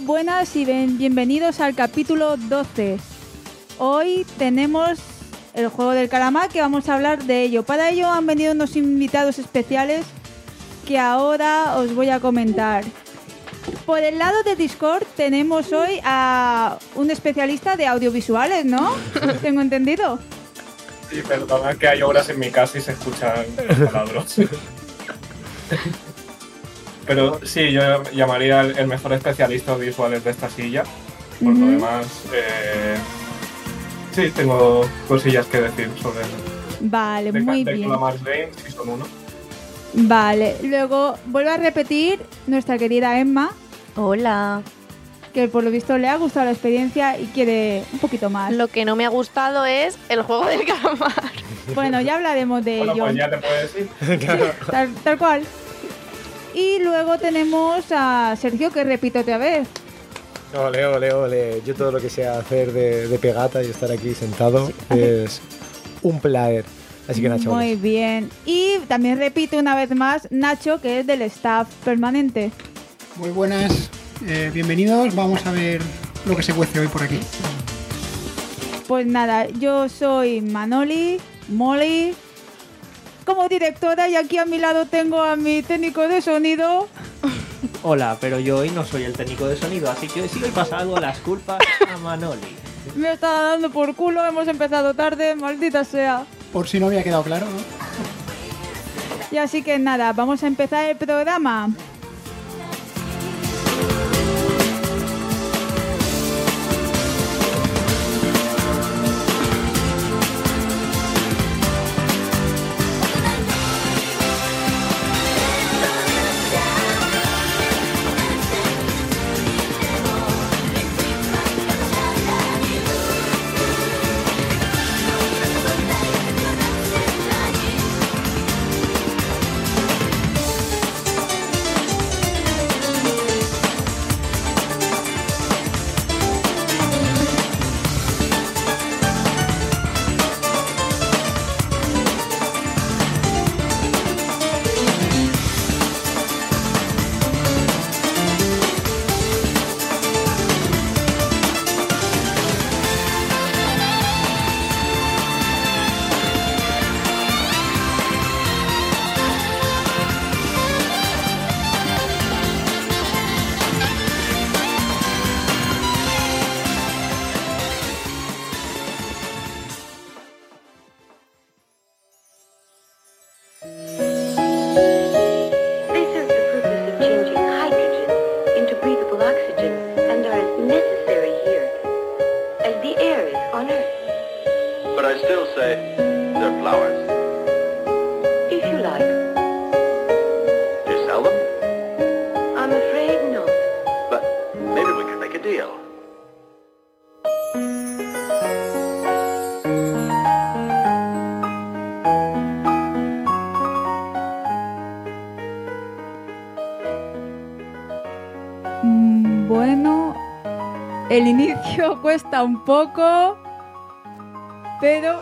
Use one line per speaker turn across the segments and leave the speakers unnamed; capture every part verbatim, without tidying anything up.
buenas y bien- bienvenidos al capítulo doce. Hoy tenemos el juego del calamar, que vamos a hablar de ello. Para ello han venido unos invitados especiales que ahora os voy a comentar. Por el lado de Discord tenemos hoy a un especialista de audiovisuales, ¿no? Tengo entendido.
Sí, perdona que hay obras en mi casa y se escuchan taladros. Pero sí, yo llamaría el, el mejor especialista audiovisuales de esta silla. Por
Ujú.
lo demás, eh, sí, tengo cosillas que decir sobre eso.
Vale,
De,
muy
de
bien.
Calamar Games, si son uno.
Vale, luego vuelvo a repetir nuestra querida Emma,
Hola.
que por lo visto le ha gustado la experiencia y quiere un poquito más.
Lo que no me ha gustado es el juego del calamar.
Bueno, ya hablaremos de
Bueno,
ello.
pues ya te puedes ir.
Tal, tal cual. Y luego tenemos a Sergio, que repito otra vez.
Ole, ole, ole. Yo todo lo que sea hacer de, de pegata y estar aquí sentado es un placer. Así que Nacho.
Muy bien. Y también repito una vez más, Nacho, que es del staff permanente.
Muy buenas, eh, bienvenidos. Vamos a ver lo que se cuece hoy por aquí.
Pues nada, yo soy Manoli, Molly, como directora, y aquí a mi lado tengo a mi técnico de sonido.
Hola, pero yo hoy no soy el técnico de sonido, así que si hoy pasa algo, las culpas a Manoli.
Me está dando por culo, hemos empezado tarde, maldita sea.
Por si no había quedado claro, ¿no?
Y así que nada, vamos a empezar el programa.
They serve the purpose of changing hydrogen into breathable oxygen and are as necessary here as the air is on Earth.
But I still say they're flowers.
If you like.
Do you sell them?
I'm afraid not.
But maybe we could make a deal.
Mm, Bueno, el inicio cuesta un poco, pero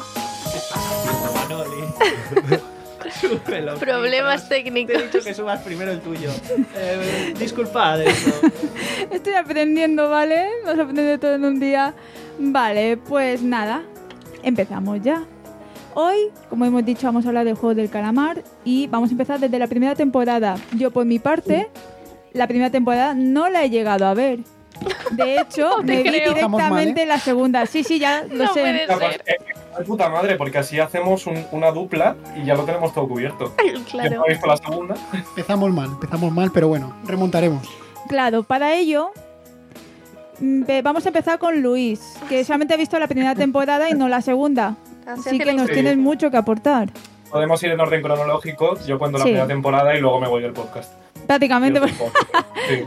Manoli. Súbelo.
Problemas
Te he
técnicos.
dicho que subas primero el tuyo. Eh, disculpad eso.
estoy aprendiendo, ¿vale? Vas a aprender todo en un día. Vale, pues nada, empezamos ya. Hoy, como hemos dicho, vamos a hablar del juego del calamar y vamos a empezar desde la primera temporada. Yo, por mi parte, la primera temporada no la he llegado a ver. De hecho,
No te
me vi
creo.
Estamos mal,
directamente
¿eh?
la segunda. Sí, sí, ya lo
No
sé.
puede
Ya, pues,
ser.
eh, de puta madre, porque así hacemos un- una dupla y ya lo tenemos todo cubierto. Yo no
Claro.
he visto la segunda.
Empezamos mal, empezamos mal, pero bueno, remontaremos.
Claro, para ello mm, ve- vamos a empezar con Luis, que solamente ha visto la primera temporada y no la segunda. Así que nos
Sí.
tienes mucho que aportar.
Podemos ir en orden cronológico. Yo cuento la
Sí.
primera temporada y luego me voy del podcast.
Prácticamente.
Y el podcast. Sí.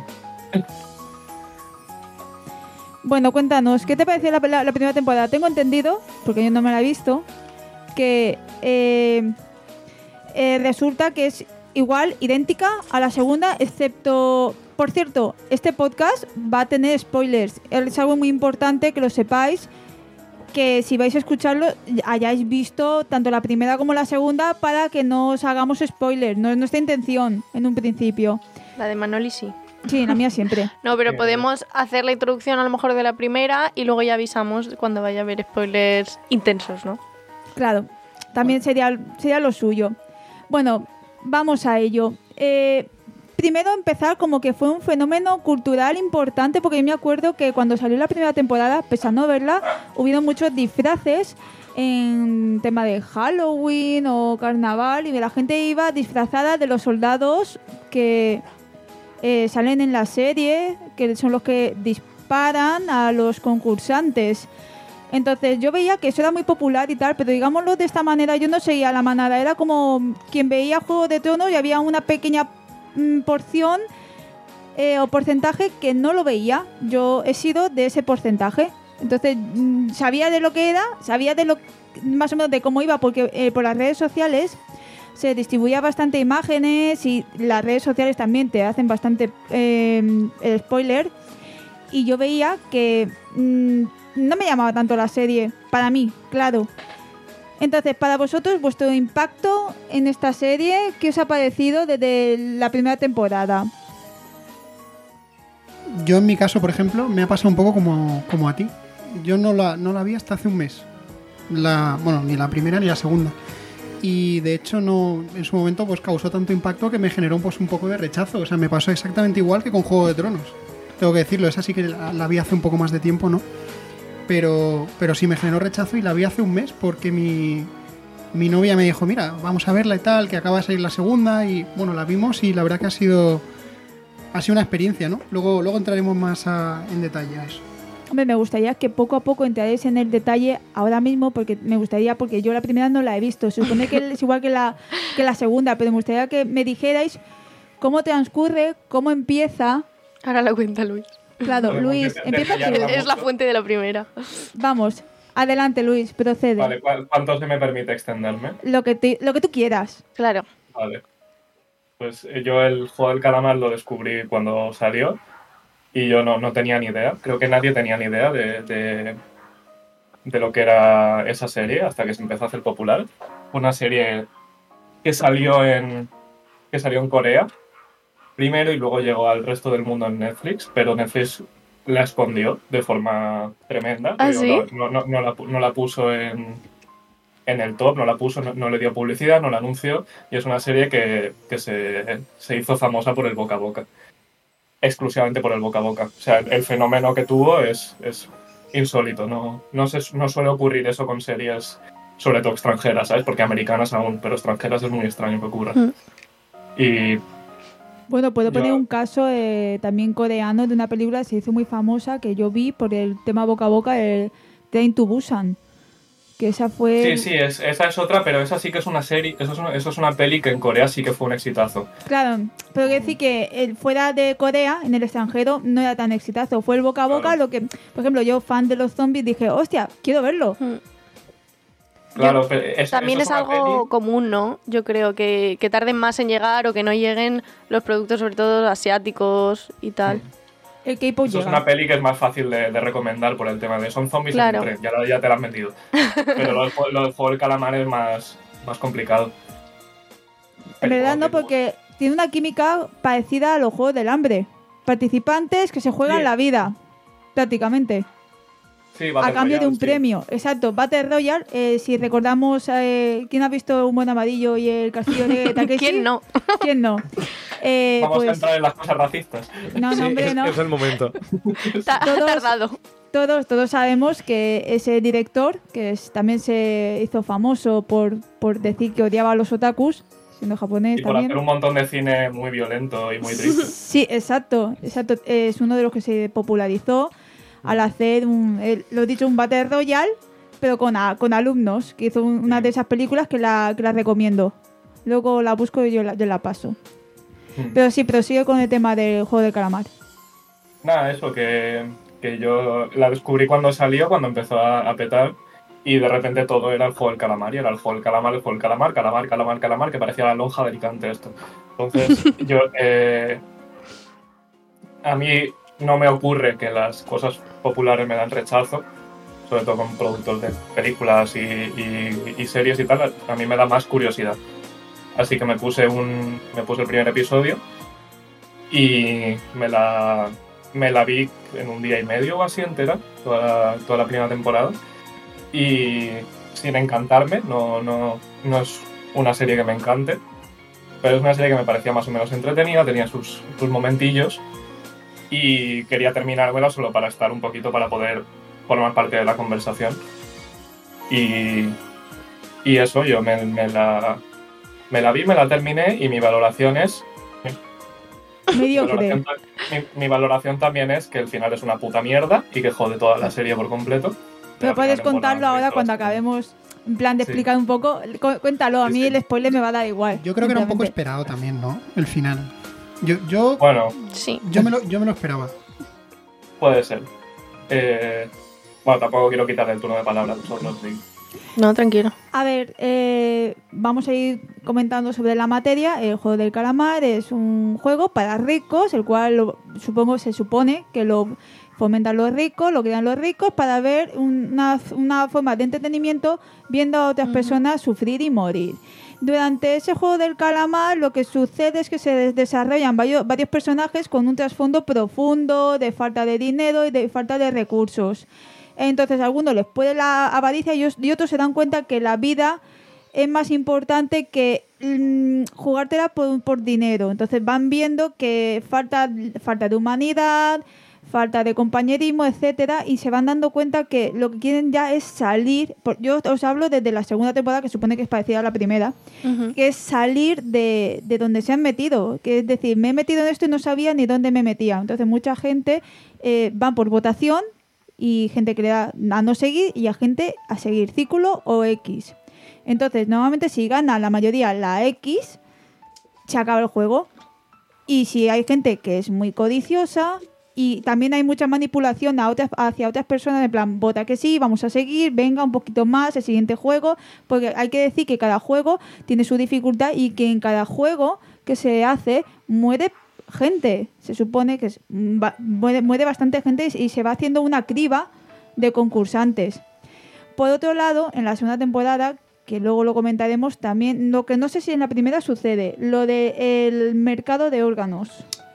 Bueno, cuéntanos, ¿qué te pareció la, la- la primera temporada? Tengo entendido, porque yo no me la he visto, que eh, eh, resulta que es igual, idéntica a la segunda, excepto... Por cierto, este podcast va a tener spoilers. Es algo muy importante que lo sepáis, que si vais a escucharlo hayáis visto tanto la primera como la segunda para que no os hagamos spoilers. No es nuestra intención en un principio.
La de Manoli sí.
Sí, la mía siempre.
No, pero
Sí.
podemos hacer la introducción a lo mejor de la primera y luego ya avisamos cuando vaya a haber spoilers intensos, ¿no?
Claro, también sería, sería lo suyo. Bueno, vamos a ello. Eh, primero empezar como que fue un fenómeno cultural importante, porque yo me acuerdo que cuando salió la primera temporada, pese a no verla, hubieron muchos disfraces en tema de Halloween o carnaval, y la gente iba disfrazada de los soldados que eh, salen en la serie, que son los que disparan a los concursantes. Entonces yo veía que eso era muy popular y tal, pero digámoslo de esta manera, yo no seguía la manada, era como quien veía Juego de Tronos y había una pequeña mm, porción eh, o porcentaje que no lo veía. Yo he sido de ese porcentaje. Entonces mmm, sabía de lo que era, sabía de lo más o menos de cómo iba, porque eh, por las redes sociales se distribuía bastante imágenes y las redes sociales también te hacen bastante eh, el spoiler, y yo veía que mmm, no me llamaba tanto la serie, para mí, claro. Entonces, para vosotros, vuestro impacto en esta serie, ¿qué os ha parecido desde la primera temporada?
Yo en mi caso, por ejemplo, me ha pasado un poco como, como a ti. Yo no la, no la vi hasta hace un mes. La, bueno, ni la primera ni la segunda. Y de hecho no, en su momento pues causó tanto impacto que me generó pues, un poco de rechazo. O sea, me pasó exactamente igual que con Juego de Tronos. Tengo que decirlo, esa sí que la, la vi hace un poco más de tiempo, ¿no? Pero, pero sí me generó rechazo y la vi hace un mes porque mi, mi novia me dijo, mira, vamos a verla y tal, que acaba de salir la segunda. Y bueno, la vimos y la verdad que ha sido, ha sido una experiencia, ¿no? Luego, luego entraremos más a, en detalle a eso.
Hombre, me gustaría que poco a poco entraréis en el detalle ahora mismo, porque me gustaría, porque yo la primera no la he visto, se supone que es igual que la, que la segunda, pero me gustaría que me dijerais cómo transcurre, cómo empieza.
Ahora la cuenta Luis.
Claro,
Podemos
Luis,
de-
empieza
detallarla
tú.
mucho.
Es la fuente de la primera.
Vamos, adelante Luis, procede.
Vale, ¿cu- ¿cuánto se me permite extenderme?
Lo que, te- lo que tú quieras.
Claro.
Vale. Pues eh, yo el juego del calamar lo descubrí cuando salió y yo no, no tenía ni idea. Creo que nadie tenía ni idea de, de, de lo que era esa serie hasta que se empezó a hacer popular. Una serie que salió en, que salió en Corea primero y luego llegó al resto del mundo en Netflix, pero Netflix la escondió de forma tremenda.
¿Ah,
Digo,
sí?
no, no, no, la, pu- no la puso en, en el top, no la puso, no, no le dio publicidad, no la anunció, y es una serie que, que se, se hizo famosa por el boca a boca. Exclusivamente por el boca a boca. O sea, el, el fenómeno que tuvo es, es insólito. No, no, se, no suele ocurrir eso con series, sobre todo extranjeras, ¿sabes? Porque americanas aún, pero extranjeras es muy extraño que ocurra.
Mm.
Y
Bueno, puedo
Yo-
poner un caso eh, también coreano de una película que se hizo muy famosa que yo vi por el tema boca a boca, el Train to Busan. Que esa fue...
sí, sí, es, esa es otra, pero esa sí que es una serie, eso es una, eso es una peli que en Corea sí que fue un exitazo.
Claro, pero quiero decir que el, fuera de Corea, en el extranjero, no era tan exitazo. Fue el boca a boca
Claro.
lo que... Por ejemplo, yo, fan de los zombies, dije, hostia, quiero verlo.
Mm.
Claro,
Yo-
pero es-
También
eso
es
una
algo
peli-
común, ¿no? Yo creo que, que tarden más en llegar o que no lleguen los productos, sobre todo asiáticos y tal.
El K-pop
Eso es
llega.
una peli que es más fácil de, de recomendar por el tema de son zombies
Claro.
en un tren, ya, la- ya te la han vendido. Pero lo, del jue- lo del juego del calamar es más, más complicado.
En verdad no,
Pero-
porque tiene una química parecida a los Juegos del Hambre. Participantes que se juegan
Sí.
la vida, prácticamente.
Sí,
A
Battle
cambio de
Royale,
un
sí.
premio. Exacto, Battle Royale, eh, si recordamos, eh, ¿quién ha visto Un Buen Amarillo y El Castillo de Takeshi?
¿Quién no?
¿Quién no? Eh,
Vamos a
pues,
entrar en las cosas racistas.
no, no, hombre,
es,
no.
es el momento.
Ta- Ha
Todos-
tardado.
Todos, todos sabemos que ese director, que es- también se hizo famoso por, por decir que odiaba a los otakus, siendo japonés
Y por
también.
hacer un montón de cine muy violento y muy triste.
Sí, exacto, exacto. Es uno de los que se popularizó al hacer, un, el- lo dicho, un Battle Royale, pero con, a- con alumnos, que hizo un- una de esas películas que la, que la recomiendo. Luego la busco y yo la, yo la paso.
Mm.
Pero sí, pero sigue con el tema del juego de calamar.
Nada, eso, que, que yo la descubrí cuando salió, cuando empezó a, a petar, y de repente todo era el juego del calamar, y era el juego del calamar, el juego del calamar, calamar, calamar, calamar, que parecía la lonja de Alicante esto. Entonces, yo, eh, a mí no me ocurre que las cosas populares me dan rechazo, sobre todo con productos de películas y, y- y series y tal, a mí me da más curiosidad. Así que me puse, un, me puse el primer episodio y me la, me la vi en un día y medio o así entera, toda, toda la primera temporada, y sin encantarme, no, no, no es una serie que me encante, pero es una serie que me parecía más o menos entretenida, tenía sus, sus momentillos, y quería terminármela solo para estar un poquito, para poder formar parte de la conversación. Y, y eso, yo me, me, la, me la vi, me la terminé, y mi valoración es... Mi valoración, mi, mi valoración también es que el final es una puta mierda y que jode toda la serie por completo.
Pero puedes contarlo ahora cuando acabemos, en plan de explicar sí. un poco. Cu- cuéntalo, a mí sí, sí. el spoiler me va a dar igual.
Yo creo que era un poco esperado también, ¿no? El final. Yo, yo,
bueno,
sí.
yo, me lo, yo me lo esperaba.
Puede ser. Eh, bueno, tampoco quiero quitarle el turno de palabra a vosotros, sí.
No, tranquilo.
A ver, eh, vamos a ir comentando sobre la materia. El juego del calamar es un juego para ricos, el cual lo, supongo se supone que lo fomentan los ricos, lo crean los ricos para ver una, una forma de entretenimiento viendo a otras uh-huh. personas sufrir y morir. Durante ese juego del calamar lo que sucede es que se desarrollan varios, varios personajes con un trasfondo profundo de falta de dinero y de falta de recursos. Entonces a algunos les puede la avaricia y, y otros se dan cuenta que la vida es más importante que mmm, jugártela por, por dinero. Entonces van viendo que falta, falta de humanidad, falta de compañerismo, etcétera, y se van dando cuenta que lo que quieren ya es salir. Por, yo os hablo desde la segunda temporada, que supone que es parecida a la primera, uh-huh. que es salir de, de donde se han metido. Que es decir, me he metido en esto y no sabía ni dónde me metía. Entonces mucha gente eh, van por votación, y gente que le da a no seguir y a gente a seguir círculo o X. Entonces, normalmente si gana la mayoría la X, se acaba el juego. Y si hay gente que es muy codiciosa, y también hay mucha manipulación a otras, hacia otras personas, en plan, vota que sí, vamos a seguir, venga, un poquito más, el siguiente juego, porque hay que decir que cada juego tiene su dificultad y que en cada juego que se hace muere gente, se supone que es, va, muere, muere bastante gente y se va haciendo una criba de concursantes. Por otro lado, en la segunda temporada, que luego lo comentaremos también, lo que no sé si en la primera sucede, lo del mercado de órganos.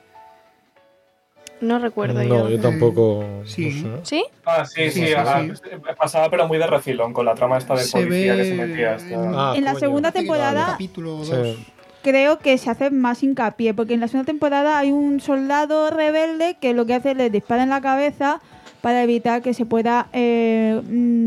No recuerdo
no,
yo.
No, yo tampoco.
Eh, sí.
No sé.
¿Sí?
Ah, sí, sí,
sí,
ah,
sí.
pasaba pero muy de refilón con la trama esta del
se
policía
ve
que se metía. Esta...
En,
Ah,
en la
coño.
segunda
Vale.
temporada...
Capítulo
Sí.
dos.
Creo que se hace más hincapié, porque en la segunda temporada hay un soldado rebelde que lo que hace es le dispara en la cabeza para evitar que se pueda eh,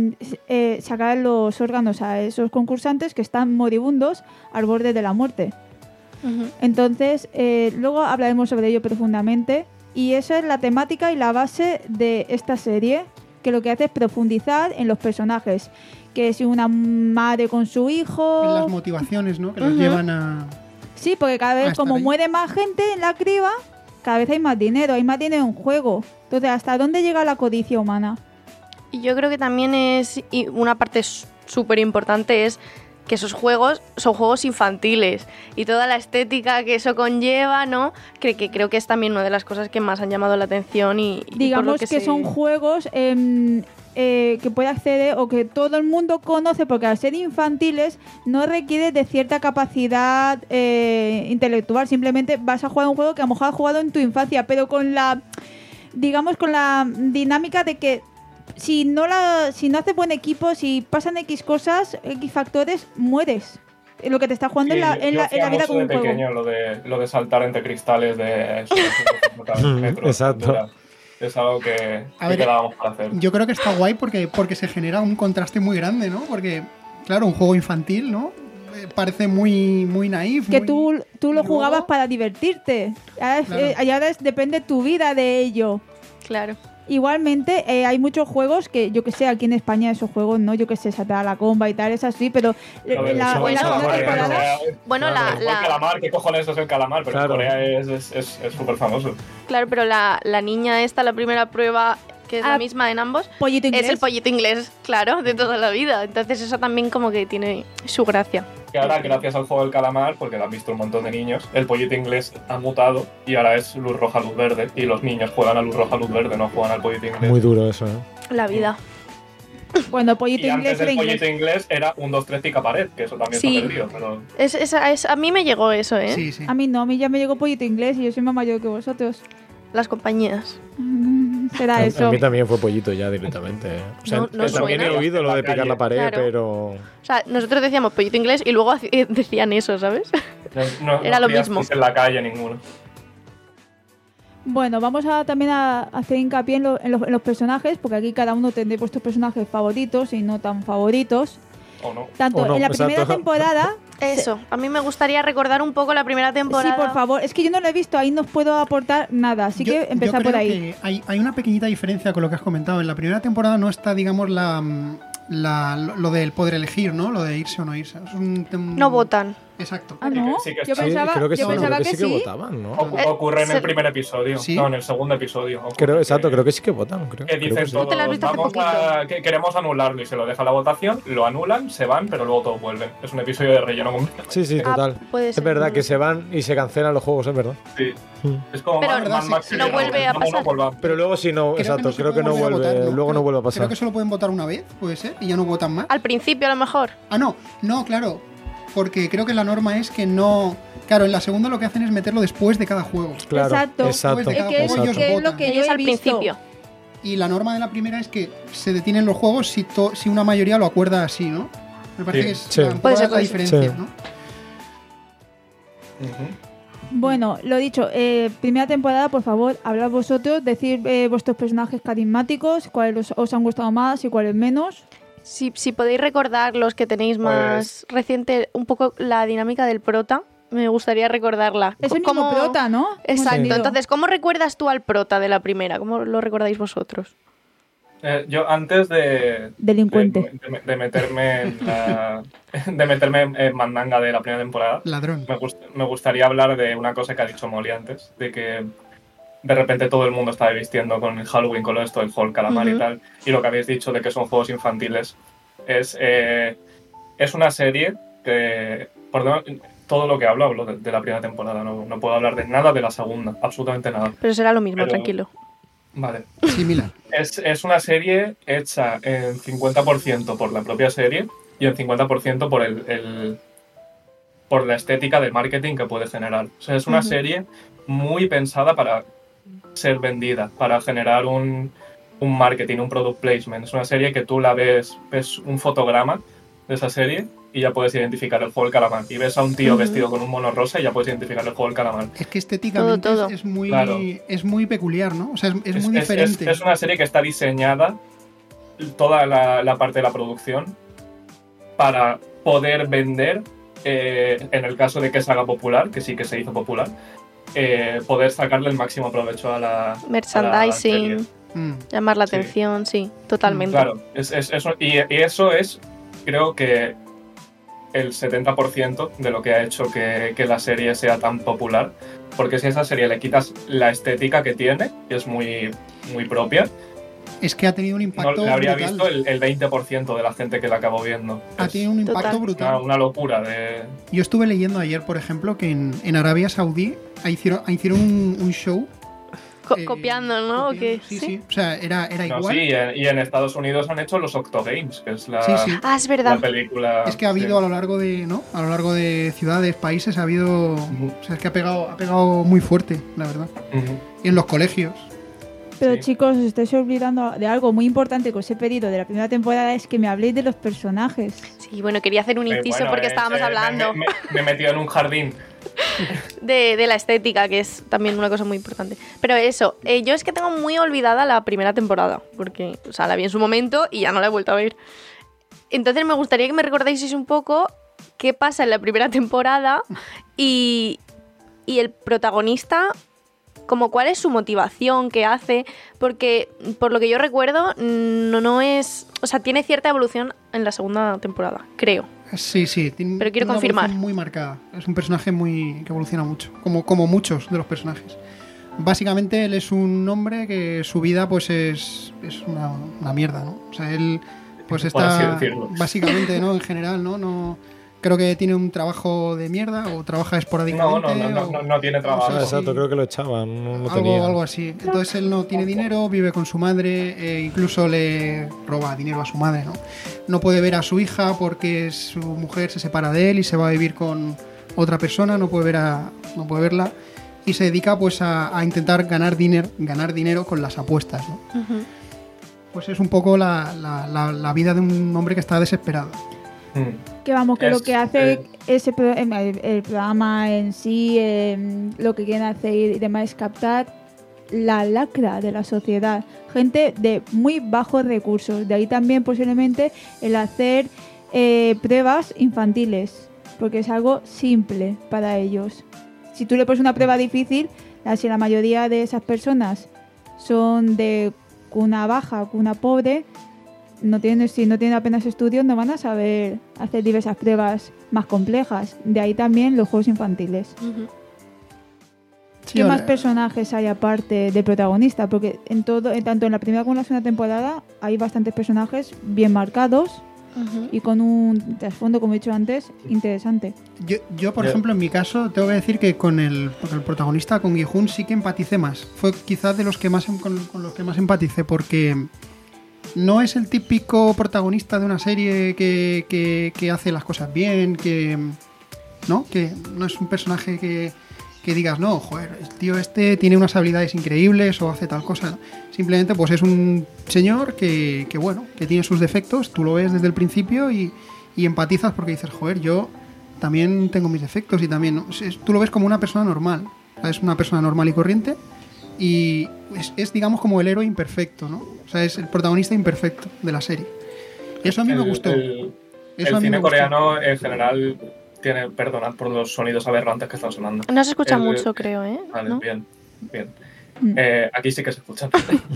eh, sacar los órganos a esos concursantes que están moribundos al borde de la muerte.
Uh-huh.
Entonces, eh, luego hablaremos sobre ello profundamente, y esa es la temática y la base de esta serie, que lo que hace es profundizar en los personajes, que si una madre con su hijo...
En las motivaciones, ¿no? Que
Uh-huh.
los llevan a...
Sí, porque cada vez como ahí. muere más gente en la criba, cada vez hay más dinero, hay más dinero en juego. Entonces, ¿hasta dónde llega la codicia humana?
Y yo creo que también es y una parte súper importante es que esos juegos son juegos infantiles y toda la estética que eso conlleva, ¿no? Que, que creo que es también una de las cosas que más han llamado la atención y, y
digamos
por lo que,
que
se...
son juegos eh, eh, que puede acceder o que todo el mundo conoce, porque al ser infantiles no requiere de cierta capacidad eh, intelectual. Simplemente vas a jugar un juego que a lo mejor has jugado en tu infancia, pero con la, digamos, con la dinámica de que si no la, si no haces buen equipo, si pasan X cosas, X factores, mueres. Lo que te está jugando
Sí,
en la,
yo,
en
yo
la, en la vida
hacía
como un
mucho de
juego.
pequeño lo de, lo de saltar entre cristales de metros.
Exacto.
Es algo que,
A
que
ver,
quedábamos para hacer.
Yo creo que está guay porque, porque se genera un contraste muy grande, ¿no? Porque, claro, un juego infantil, ¿no? Eh, Parece muy, muy naif.
Que
muy...
tú, tú lo
y
jugabas
luego-
para divertirte. Ahora, es-
Claro.
eh, y ahora es- depende tu vida de ello.
Claro.
Igualmente, eh, hay muchos juegos que, yo que sé, aquí en España esos juegos, ¿no? Yo que sé, saltar a la comba y tal, es así, pero eh,
A ver,
en la,
eso-
en la
bueno,
segunda
Corea,
temporada...
Corea,
Bueno,
claro,
la-
igual
la-
calamar, ¿qué cojones es el calamar? Pero
Claro.
en Corea es súper es, es, es súper famoso.
Claro, pero la, la niña esta, la primera prueba, que es
Ah,
la misma en ambos,
Pollito inglés.
es el pollito inglés, claro, de toda la vida. Entonces eso también como que tiene su gracia.
Que ahora, gracias al juego del calamar, porque lo han visto un montón de niños, el pollito inglés ha mutado y ahora es luz roja, luz verde. Y los niños juegan a luz roja, luz verde, no juegan al pollito inglés.
Muy duro eso, ¿eh?
La vida.
Bueno, pollito
Y
inglés
antes
era
del
inglés.
pollito inglés era un, dos, tres, pica pared, que eso también
Sí.
se ha perdido, pero...
Es, es- es- a mí me llegó eso, ¿eh?
Sí, sí.
A mí no, a mí ya me llegó pollito inglés y yo soy más mayor que vosotros.
Las compañías.
Mm, Será
A
eso.
mí también fue pollito ya directamente. ¿eh? O sea,
No- no
eh, también
suena.
he oído lo de
En la
picar
calle.
la pared,
Claro.
pero...
O sea, nosotros decíamos pollito inglés y luego haci- decían eso, ¿sabes?
No, no,
Era
no
lo mismo.
criasteis en la calle ninguno.
Bueno, vamos a también a hacer hincapié en, lo- en los, en los personajes, porque aquí cada uno tendré vuestros personajes favoritos y no tan favoritos.
¿O no?
Tanto
O no,
en la primera
exacto.
temporada.
Eso. A mí me gustaría recordar un poco la primera temporada.
Sí, por favor. Es que yo no lo he visto, ahí no os puedo aportar nada. Así
Yo-
que empezar
yo
por
creo
ahí.
que hay, hay una pequeñita diferencia con lo que has comentado. En la primera temporada no está, digamos, la, la lo del poder elegir, ¿no? Lo de irse o no irse. Es un tem-
No votan.
Exacto.
Ah, no.
Sí que- sí que
yo
está.
Sí,
pensaba,
creo que
yo
sí,
pensaba
creo que,
que,
sí que
sí.
votaban, ¿no?
Ocu-
Eh,
ocurre en el
se-
primer episodio.
¿Sí?
No, en el segundo episodio. Ocurre
Creo, exacto,
que-
creo que sí que votan. Creo,
Que
creo
dicen
que sí.
todos,
te la has visto hace
vamos a, que queremos anularlo y se lo deja la votación, lo anulan, se van, pero luego todos vuelven. Es un episodio de relleno completo.
Sí, sí,
Ah,
total.
puede
Es
ser,
verdad
puede
que
ser.
se van y se cancelan los juegos, es verdad.
Sí.
Mm.
Es como
Pero
Mad- Mad
no
Max
vuelve
Fury
a
Road,
pasar.
no volvamos.
Pero luego sí, no,
Creo que
exacto,
no se
creo que
puede
no
volver a
vuelve,
votar, ¿no?
luego no
Creo-
vuelve a pasar.
Creo que solo pueden votar una vez, puede ser, y ya no votan más.
Al principio, a lo mejor.
Ah, no, no, claro. Porque creo que la norma es que no. Claro, en la segunda lo que hacen es meterlo después de cada juego.
Claro,
Exacto.
exacto.
Es que es,
Exacto.
que es lo
Votan.
que yo
Ellos
he
al
visto.
principio.
Y la norma de la primera es que se detienen los juegos si, to- si una mayoría lo acuerda así, ¿no? Me parece
Sí.
que es
Sí.
la, un poco
Puede ser,
la
puede ser.
diferencia,
Sí.
¿no?
Ujú.
Bueno, lo dicho, eh, primera temporada, por favor, hablad vosotros, decir eh, vuestros personajes carismáticos, cuáles os, os han gustado más y cuáles menos.
Si, si podéis recordar los que tenéis más reciente, un poco la dinámica del prota, me gustaría recordarla.
Es el mismo
¿Cómo-
prota, ¿no?
Exacto.
Entendido.
Entonces, ¿cómo recuerdas tú al prota de la primera? ¿Cómo lo recordáis vosotros?
Eh, yo antes de,
Delincuente.
de, de- de meterme en la, de meterme en mandanga de la primera temporada,
Ladrón.
me, gust- me gustaría hablar de una cosa que ha dicho Molly antes, de que de repente todo el mundo estaba vistiendo con el Halloween, con lo esto, el Hulk, Calamar
Ujú.
y tal, y lo que habéis dicho de que son juegos infantiles. Es, eh, es una serie que, perdón, todo lo que hablo, hablo de, de la primera temporada, no, no puedo hablar de nada de la segunda, absolutamente nada.
Pero será lo mismo,
Pero-
tranquilo.
Vale.
Similar.
Es, es una serie hecha en cincuenta por ciento por la propia serie y en cincuenta por ciento por el, el- por la estética de marketing que puede generar. O sea, es una
Ujú.
serie muy pensada para ser vendida, para generar un, un marketing, un product placement. Es una serie que tú la ves, ves un fotograma de esa serie y ya puedes identificar el juego del calamar. Y ves a un tío
Ujú.
vestido con un mono rosa y ya puedes identificar el juego del calamar.
Es que estéticamente
Todo, todo.
Es, es muy,
Claro.
es muy peculiar, ¿no? O sea, es, es
Es,
muy
es-
diferente.
es- es una serie que está diseñada, toda la, la parte de la producción, para poder vender, eh, en el caso de que se haga popular, que sí que se hizo popular, eh, poder sacarle el máximo provecho a la, a la
Merchandising,
serie.
Mm.
llamar la
Sí.
atención, sí, totalmente.
Claro, es, es- eso, y, y eso es, creo que, el setenta por ciento de lo que ha hecho que, que la serie sea tan popular. Porque si a esa serie le quitas la estética que tiene, que es muy, muy propia,
Es que ha tenido un
no
impacto
le habría
brutal.
visto el, el veinte por ciento de la gente que la acabó viendo.
Ha
Es
tenido un impacto
Total.
brutal.
una, una locura de...
Yo estuve leyendo ayer, por ejemplo, que en, en Arabia Saudí hicieron, hicieron un, un show.
Co-
eh,
copiando, ¿no? ¿O
copiando.
qué?
Sí, sí. O sea, era, era
No,
igual.
sí, y en, y en Estados Unidos han hecho los Octogames, que es la,
Sí, sí.
Ah, es
la
verdad.
película...
Es que ha habido
sí.
a lo largo de, ¿no? A lo largo de ciudades, países, ha habido. O sea, es que ha pegado, ha pegado muy fuerte, la verdad.
Ujú.
Y en los colegios.
Pero
Sí.
chicos, os estáis olvidando de algo muy importante que os he pedido de la primera temporada, es que me habléis de los personajes.
Sí, bueno, quería hacer un
Eh,
inciso
bueno,
porque
eh,
estábamos
eh,
hablando
Me, me- me he metido en un jardín.
de, de la estética, que es también una cosa muy importante. Pero eso, eh, yo es que tengo muy olvidada la primera temporada, porque, o sea, la vi en su momento y ya no la he vuelto a ver. Entonces me gustaría que me recordaseis un poco qué pasa en la primera temporada y, y el protagonista, como cuál es su motivación, qué hace, porque por lo que yo recuerdo, no, no es... O sea, tiene cierta evolución en la segunda temporada, creo.
Sí, sí. Tiene,
Pero quiero
tiene una
confirmar.
evolución muy marcada. Es un personaje muy que evoluciona mucho, como, como muchos de los personajes. Básicamente él es un hombre que su vida pues es, es una, una mierda, ¿no? O sea, él pues
Por así
está
decirlo.
básicamente, ¿no? En general, ¿no? No, creo que tiene un trabajo de mierda o trabaja
No,
esporádicamente.
no, no, no,
o-
no, no tiene
o
trabajo.
sea,
Ah,
sí.
exacto, creo que lo echaban, no lo
algo,
tenía.
algo así. Entonces él no tiene dinero, vive con su madre, eh, incluso le roba dinero a su madre, ¿no? No puede ver a su hija porque su mujer se separa de él y se va a vivir con otra persona, no puede ver a, no puede verla y se dedica pues a, a intentar ganar dinero, ganar dinero con las apuestas, ¿no?
Ujú.
Pues es un poco la, la- la- la vida de un hombre que está desesperado.
Mm.
Que vamos, que lo
Es,
que hace
eh,
ese pro- em, el, el programa en sí, em, lo que quieren hacer y demás es captar la lacra de la sociedad. Gente de muy bajos recursos. De ahí también posiblemente el hacer eh, pruebas infantiles, porque es algo simple para ellos. Si tú le pones una prueba difícil, la- si la mayoría de esas personas son de cuna baja, cuna pobre, no tienen, si no tienen apenas estudios, no van a saber hacer diversas pruebas más complejas. De ahí también los juegos infantiles.
Ujú.
Sí,
¿Qué
ahora-
más personajes hay aparte del protagonista? Porque en todo, en tanto en la primera como en la segunda temporada hay bastantes personajes bien marcados
Ujú.
y con un trasfondo, como he dicho antes, interesante.
Yo, yo, por
Yo-
ejemplo, en mi caso, tengo que decir que con el, con el protagonista, con Gi-hun, sí que empaticé más. Fue quizás de los que más em- con, con los que más empaticé, porque no es el típico protagonista de una serie que, que- que hace las cosas bien, que no, que no es un personaje que, que digas, no, joder, el tío este tiene unas habilidades increíbles o hace tal cosa. Simplemente, pues es un señor que, que bueno, que tiene sus defectos, tú lo ves desde el principio y, y empatizas porque dices, joder, yo también tengo mis defectos y también, ¿no? Es- tú lo ves como una persona normal, o sea, es una persona normal y corriente y es, es, digamos, como el héroe imperfecto, ¿no? O sea, es el protagonista imperfecto de la serie. Eso a mí me
El-
gustó.
El,
Eso
el
a mí
cine
me gustó.
coreano en general tiene, perdonad por los sonidos aberrantes que están sonando.
No se escucha
El-
mucho, creo, ¿eh?
Vale,
¿No?
bien, bien.
Mm.
Eh, aquí sí que se escucha.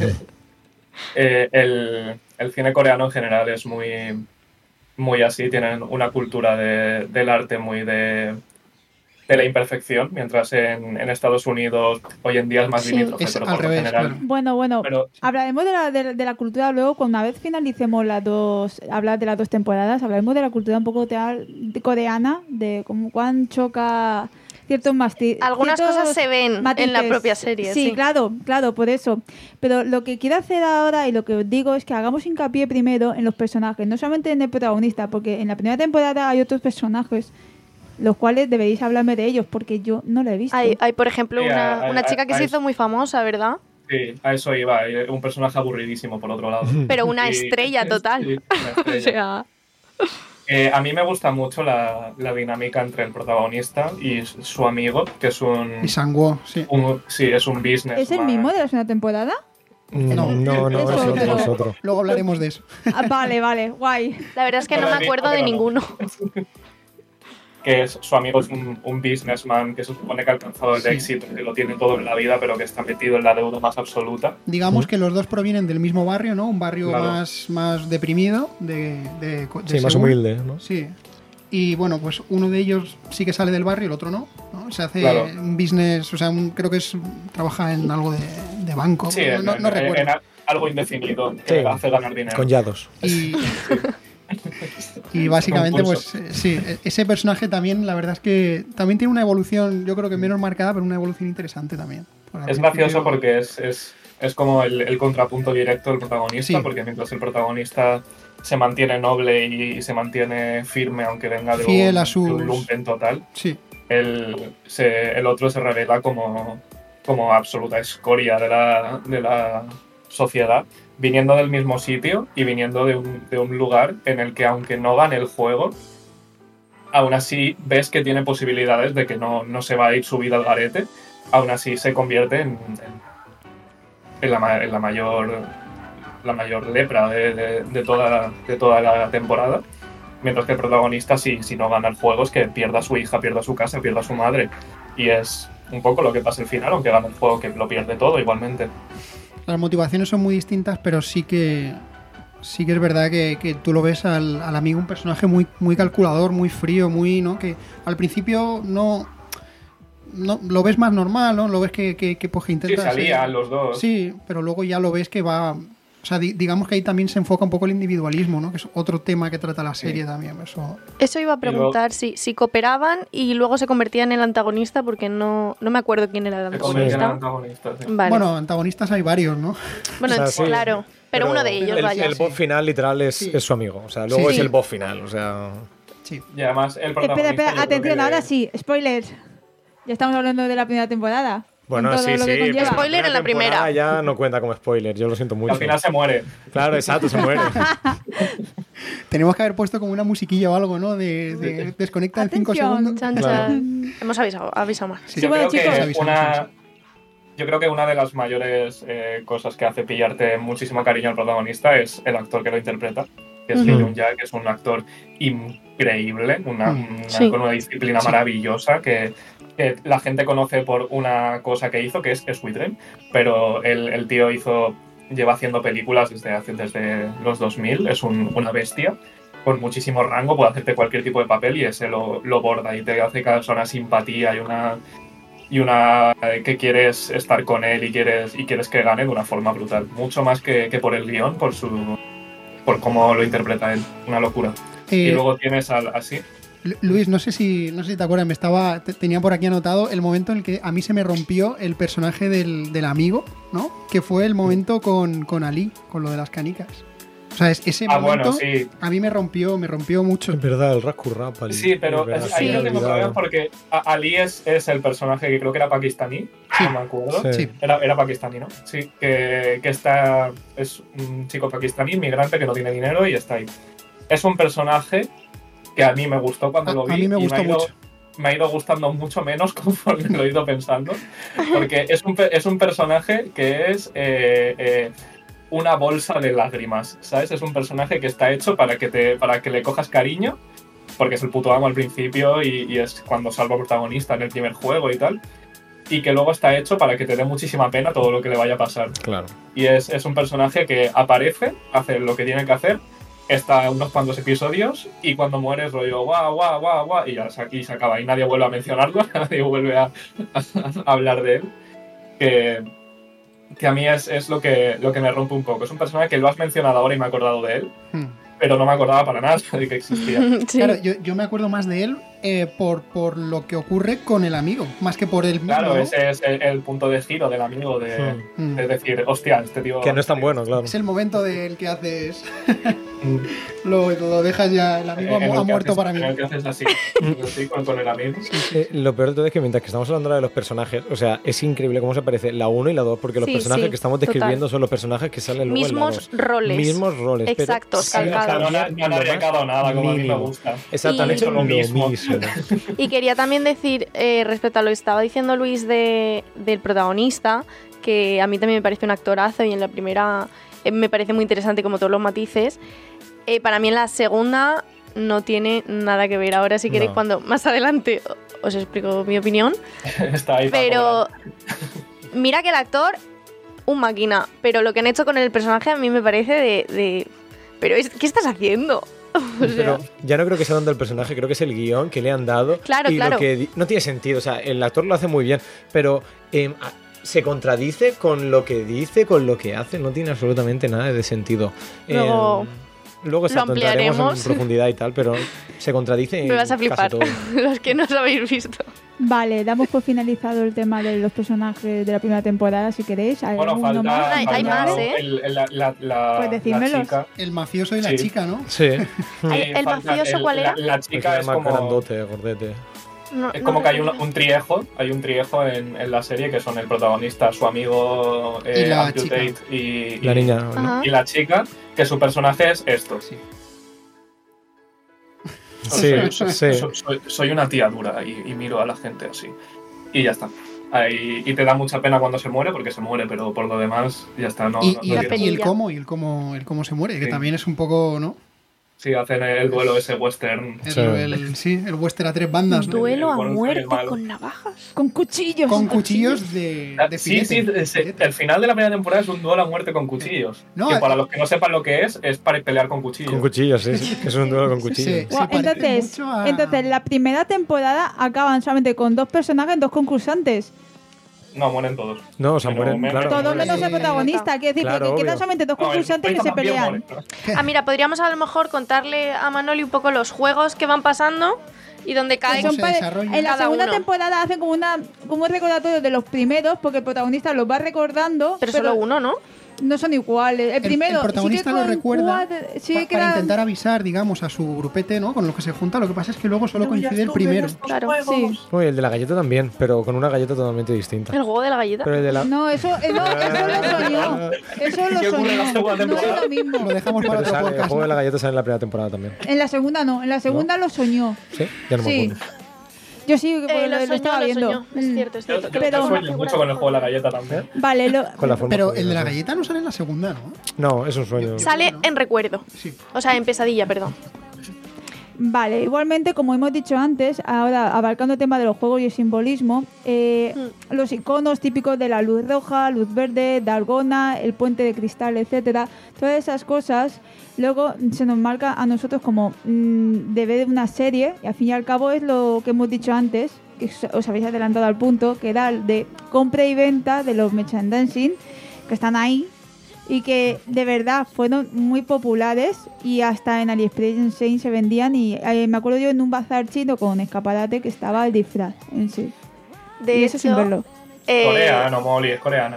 Eh, el, el cine coreano en general es muy, muy así, tienen una cultura de- del arte muy de, de la imperfección, mientras en, en Estados Unidos hoy en día es más
Sí.
limítrofe,
Es
pero
al
por lo
revés,
general.
claro.
Bueno, bueno,
Pero
hablaremos de la, de, de la cultura luego, cuando una vez finalicemos las dos, hablar de las dos temporadas, hablaremos de la cultura un poco teal- de coreana, de cómo cuán choca ciertos matices.
Algunas cosas se ven en la propia serie,
Sí,
sí.
claro, claro, por eso. Pero lo que quiero hacer ahora y lo que os digo es que hagamos hincapié primero en los personajes, no solamente en el protagonista, porque en la primera temporada hay otros personajes, los cuales deberéis hablarme de ellos, porque yo no lo he visto.
Hay, hay, por ejemplo,
Sí,
una,
hay-
una
hay-
chica que se
hay-
hizo muy famosa, ¿verdad?
sí, a eso iba, eh, un personaje aburridísimo por otro lado.
Pero una
Y-
estrella total.
sí, una
O
estrella.
sea,
Eh, a mí me gusta mucho la, la dinámica entre el protagonista y su amigo, que es un,
Y Sanguo, sí.
un- sí, es un business.
¿Es el mismo de la segunda temporada?
No,
No, no, no,
es
es otro,
otro.
es otro.
Luego hablaremos de eso.
Ah, vale, vale, guay.
la verdad es que no me acuerdo de ninguno.
Que es, su amigo es un, un businessman que se supone que ha alcanzado el
Sí.
éxito, que lo tiene todo en la vida, pero que está metido en la deuda más absoluta.
Digamos que los dos provienen del mismo barrio, ¿no? Un barrio
Claro.
más, más deprimido, de, de, de
Sí, más
Seúl.
humilde, ¿no?
Sí. Y bueno, pues uno de ellos sí que sale del barrio, el otro no. ¿no? Se hace
Claro.
un business, o sea, un- creo que es trabaja en algo de, de banco.
Sí,
no,
en,
no- no
en-
recuerdo.
en a- algo indefinido que
Sí.
hace ganar dinero.
Con yados.
Y, y básicamente, pues
Concurso.
eh, sí, e- ese personaje también, la verdad es que también tiene una evolución, yo creo que menos marcada, pero una evolución interesante también. Porque al
Es
principio-
gracioso porque es, es, es como el, el contrapunto directo del protagonista,
Sí.
porque mientras el protagonista se mantiene noble y, se mantiene firme, aunque venga de
Fiel
un,
a sus-
de un lumpen total,
Sí,
el, se- el otro se revela como, como absoluta escoria de la, de la sociedad, viniendo del mismo sitio y viniendo de un, de un lugar en el que, aunque no gane el juego, aún así ves que tiene posibilidades de que no, no se va a ir su vida al garete, aún así se convierte en, en, en la, ma- en la mayor la mayor lepra de, de- de toda, de toda la temporada. Mientras que el protagonista, si, si no gana el juego, es que pierda a su hija, pierda su casa, pierda a su madre. Y es un poco lo que pasa al final, aunque gana el juego, que lo pierde todo igualmente.
las motivaciones son muy distintas, pero sí que sí que es verdad que, que tú lo ves al, al amigo un personaje muy, muy calculador, muy frío, muy, ¿no? Que al principio no, no lo ves más normal, ¿no? Lo ves que, que, que, pues, que
Sí,
intenta
salían
ser-
los dos.
Sí, pero luego ya lo ves que va O sea, di- digamos que ahí también se enfoca un poco el individualismo, ¿no? Que es otro tema que trata la serie sí. también. Eso...
Eso iba a preguntar,
luego,
si, si cooperaban y luego se convertían en el antagonista, porque no, no me acuerdo quién era el antagonista.
En el antagonista sí.
Vale.
Bueno, antagonistas hay varios, ¿no?
Bueno,
O sea, sí,
claro, pero, pero uno de ellos,
el,
vaya.
El boss final literal es,
Sí.
es su amigo. O sea, luego
Sí.
es el boss final. O sea...
Sí.
Y además el protagonista...
Espera, espera,
yo creo
atención,
que-
ahora sí, spoilers. Ya estamos hablando de la primera temporada.
Bueno,
con todo
sí,
lo que
sí.
conlleva.
pero
Spoiler en la
temporada
primera.
Ya no cuenta como spoiler, yo lo siento
que
mucho.
al final se muere.
Claro, exacto, se muere.
Tenemos que haber puesto como una musiquilla o algo, ¿no? De, de desconecta en cinco
Atención,
segundos.
Chan,
Claro.
chan. Hemos avisado, avisado más.
Sí.
Sí, bueno,
creo
chicos.
que
Avisamos,
una,
avisamos.
yo creo que una de las mayores eh, cosas que hace pillarte muchísimo cariño al protagonista es el actor que lo interpreta, que es
Ujú.
Lee Jung-jae, que es un actor increíble, una,
Mm.
una-
Sí.
con una disciplina
Sí.
maravillosa que, que la gente conoce por una cosa que hizo, que es Sweet Dream, pero el, el tío hizo, lleva haciendo películas desde, hace- desde los dos mil, es un- una bestia con muchísimo rango, puede hacerte cualquier tipo de papel y ese lo, lo borda y te hace causar una simpatía y una y una eh, que quieres estar con él y quieres y quieres que gane de una forma brutal, mucho más que, que por el guión, por su por cómo lo interpreta él, una locura.
Eh,
Y luego tienes al así
Lu- Luis, no sé si no sé si te acuerdas, me estaba te- tenía por aquí anotado el momento en el que a mí se me rompió el personaje del, del amigo, ¿no? Que fue el momento con, con Ali, con lo de las canicas. O sea, es- ese
ah
momento
bueno sí
a mí me rompió, me rompió mucho.
Es verdad, el Raskurrap. Ali.
sí pero
Es verdad,
es- ahí
Sí.
no tengo
olvidado.
problemas porque a- Ali es, es el personaje que creo que era pakistaní, no me acuerdo.
Sí.
Sí.
Era, era pakistaní, ¿no? Sí, que, que está, es un chico pakistaní, inmigrante que no tiene dinero y está ahí. Es un personaje que a mí me gustó cuando
A-
lo vi.
a mí me
y
gustó
ha ido,
mucho.
Me ha ido gustando mucho menos conforme lo he ido pensando. Porque es un, pe- es un personaje que es eh, eh, una bolsa de lágrimas, ¿sabes? Es un personaje que está hecho para que, te, para que le cojas cariño, porque es el puto amo al principio y, y es cuando salva al protagonista en el primer juego y tal. Y que luego está hecho para que te dé muchísima pena todo lo que le vaya a pasar.
Claro.
Y es, es un personaje que aparece, hace lo que tiene que hacer, está unos cuantos episodios y cuando muere es rollo guau, guau, guau, guau, y ya se, y se acaba. Y nadie vuelve a mencionarlo, nadie vuelve a, a- a hablar de él. Que, que a mí es, es lo, que, lo que me rompe un poco. Es un personaje que lo has mencionado ahora y me he acordado de él,
Hmm.
pero no me acordaba para nada de que existía.
Sí.
Claro, yo, yo me acuerdo más de él eh, por, por lo que ocurre con el amigo, más que por el mismo.
Claro,
¿no?
ese es el, el punto de giro del amigo, de,
Mm.
de decir, hostia, este tío...
Que no es tan bueno, claro.
Es el momento del que haces.
Mm.
lo, lo dejas ya, el amigo
En el
ha, ha
que
muerto
haces-
para mí.
en el que haces así, así con, con el amigo.
Eh, lo peor de todo es que mientras que estamos hablando ahora de los personajes, o sea, es increíble cómo se parece la uno y la dos, porque los
Sí,
personajes
sí,
que estamos
total.
describiendo son los personajes que salen luego en la
Mismos
dos.
roles.
Mismos roles. pero
Exacto,
sin
calcados.
No, no,
cambiar
no han
lo
arriesgado
más
nada, como a mí me
mínimo.
gusta.
Exacto, han
Y-
hecho
Lo
lo
mismo.
mismo.
Y quería también decir, eh, respecto a lo que estaba diciendo Luis de, del protagonista, que a mí también me parece un actorazo y en la primera eh, me parece muy interesante como todos los matices. Eh, para mí en la segunda no tiene nada que ver. Ahora si queréis,
No.
cuando más adelante os explico mi opinión.
Está ahí para
Pero
cobrar.
mira que el actor, un máquina, pero lo que han hecho con el personaje a mí me parece de... de- pero es, ¿qué estás haciendo? O sea,
Pero ya no creo que sea tanto el personaje, creo que es el guión que le han dado.
Claro,
y
claro.
Lo que di- no tiene sentido, o sea, el actor lo hace muy bien, pero em, a- se contradice con lo que dice, con lo que hace, no tiene absolutamente nada de sentido.
Luego
Em, luego exacto, entraremos
ampliaremos.
en profundidad y tal, pero se contradice en
me vas a
casi
flipar,
todo.
los que no os habéis visto.
Vale, damos por finalizado el tema de los personajes de la primera temporada, si queréis. ¿Hay
Bueno,
alguno
falta,
más?
Hay- hay
falta
más, ¿eh?
el- el- la, la, la,
Pues
la
decídmelos.
chica.
El mafioso y la
Sí.
chica, ¿no?
Sí,
Ay,
Sí,
¿el
falta
mafioso cuál era?
La, la chica es
más
como,
grandote, gordete.
No-
es
no
como que hay un,
recuerdo.
un triejo, hay un triejo en, en la serie que son el protagonista, su amigo eh,
Y la
Andrew
chica.
Tate y,
La
y-
niña, ¿no?
Ajá.
y la chica, que su personaje es esto.
Sí.
Sí,
soy,
sí.
soy- soy- soy una tía dura y, y miro a la gente así. Y ya está. Ahí- y te da mucha pena cuando se muere, porque se muere, pero por lo demás ya está. No,
y,
no-
y
no
el,
La
tiene-
peli-
y el
penilla.
cómo, y el cómo, el cómo se muere, que
Sí.
también es un poco, ¿no?
Sí, hacen el duelo ese western.
El,
Sí.
el- sí, el western a tres bandas, ¿no?
Duelo a
el bueno y el
muerte
malo.
con navajas.
Con cuchillos.
Con cuchillos de, de
Sí, sí,
filete,
ese-
filete.
el final de la primera temporada es un duelo a muerte con cuchillos.
No,
que
eh,
para los que no sepan lo que es, es para pelear con cuchillos.
Con cuchillos, sí, sí. Es un duelo con
Sí,
cuchillos.
sí.
Guau,
parece
entonces,
mucho a-
entonces, la primera temporada acaban solamente con dos personajes, dos concursantes.
No, mueren todos.
No, o sea,
Pero
mueren,
me-
claro.
Todos menos el
Eh,
protagonista, quiero decir,
claro,
porque quedan
obvio.
solamente dos
No, el
concursantes que se
también
pelean.
muere, ¿no?
Ah, mira, podríamos a lo mejor contarle a Manoli un poco los juegos que van pasando y dónde caen.
¿Cómo
Son
se
pa-
desarrolla?
en la
Cada
segunda
uno.
temporada hacen como una como un recordatorio de los primeros, porque el protagonista los va recordando.
Pero solo uno, ¿no?
No son iguales. El
El-
primero
el protagonista
sí que
lo recuerda
coincide- sí
pa-
que
para
era-
intentar avisar, digamos, a su grupete, ¿no? Con lo que se junta. Lo que pasa es que luego solo coincide el primero.
Claro.
Sí.
Uy, el de la galleta también, pero con una galleta totalmente distinta.
El juego de la galleta.
Pero el de la...
No, eso, eh, no, eso lo soñó. Eso lo
¿Qué ocurre en la
soñó.
segunda
No es
temporada?
lo mismo.
Lo dejamos para
Pero
otro
sale, el
podcast.
juego de la
¿no?
galleta sale en la primera temporada también.
En la segunda no, en la segunda lo soñó.
¿Sí? Ya no me
Sí.
acuerdo.
Yo sí porque
Eh,
lo,
lo
lo
soñó,
estaba
lo
viendo.
soñó. Es
Mm.
cierto, es
Yo,
cierto.
yo
Pero-
sueño mucho con el juego de la galleta también.
Vale, lo,
Con la forma
Pero
jodida,
el de la
sí.
galleta no sale en la segunda, ¿no?
No, es un sueño.
Sale en recuerdo.
Sí.
O sea, en pesadilla, perdón.
Vale, igualmente, como hemos dicho antes, ahora abarcando el tema de los juegos y el simbolismo, eh,
Mm.
los iconos típicos de la luz roja, luz verde, Dalgona, el puente de cristal, etcétera, todas esas cosas, luego se nos marca a nosotros como mm, de ver una serie, y al fin y al cabo es lo que hemos dicho antes, que os- os habéis adelantado al punto, que era el de compra y venta de los merchandising, que están ahí, y que de verdad fueron muy populares y hasta en AliExpress y en Shein se vendían y eh, me acuerdo yo en un bazar chino con escaparate que estaba el disfraz en sí.
De
y eso sin
hecho,
verlo.
eh,
Coreano, Molly, es coreana.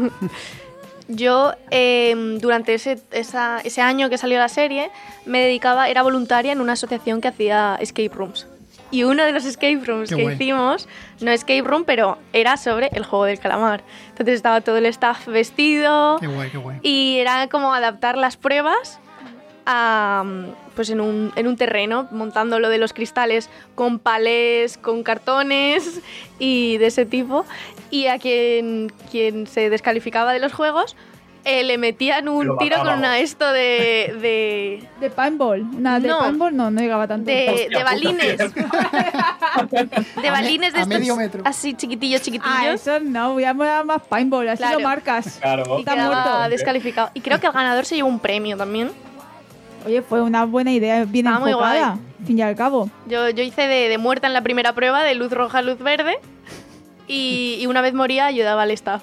Yo, eh, durante ese, esa- ese año que salió la serie, me dedicaba, era voluntaria en una asociación que hacía escape rooms. Y uno de los escape rooms
Qué
que
guay.
hicimos, no escape room, pero era sobre el juego del calamar. Entonces estaba todo el staff vestido
Qué guay, qué guay.
y era como adaptar las pruebas a, pues en un, en un terreno, montando lo de los cristales con palés, con cartones y de ese tipo. Y a quien, quien se descalificaba de los juegos, eh, le metían un
Lo
tiro con
matábamos.
una esto de, de,
De paintball, una de
No.
paintball no, no llegaba tanto.
de,
Hostia
de
puta,
balines. De balines de
a
estos
medio metro.
así chiquitillos,
Ah,
chiquitillos.
eso no, voy a molar más paintball, así
Claro.
lo marcas.
Claro.
Y
Está
quedaba
muerto.
descalificado. Y creo que el ganador se llevó un premio también.
Oye, fue una buena idea, bien
Estaba muy
enfocada,
guay.
fin y al cabo.
Yo, yo hice de, de muerta en la primera prueba, de luz roja, luz verde. Y, y una vez moría, ayudaba al staff.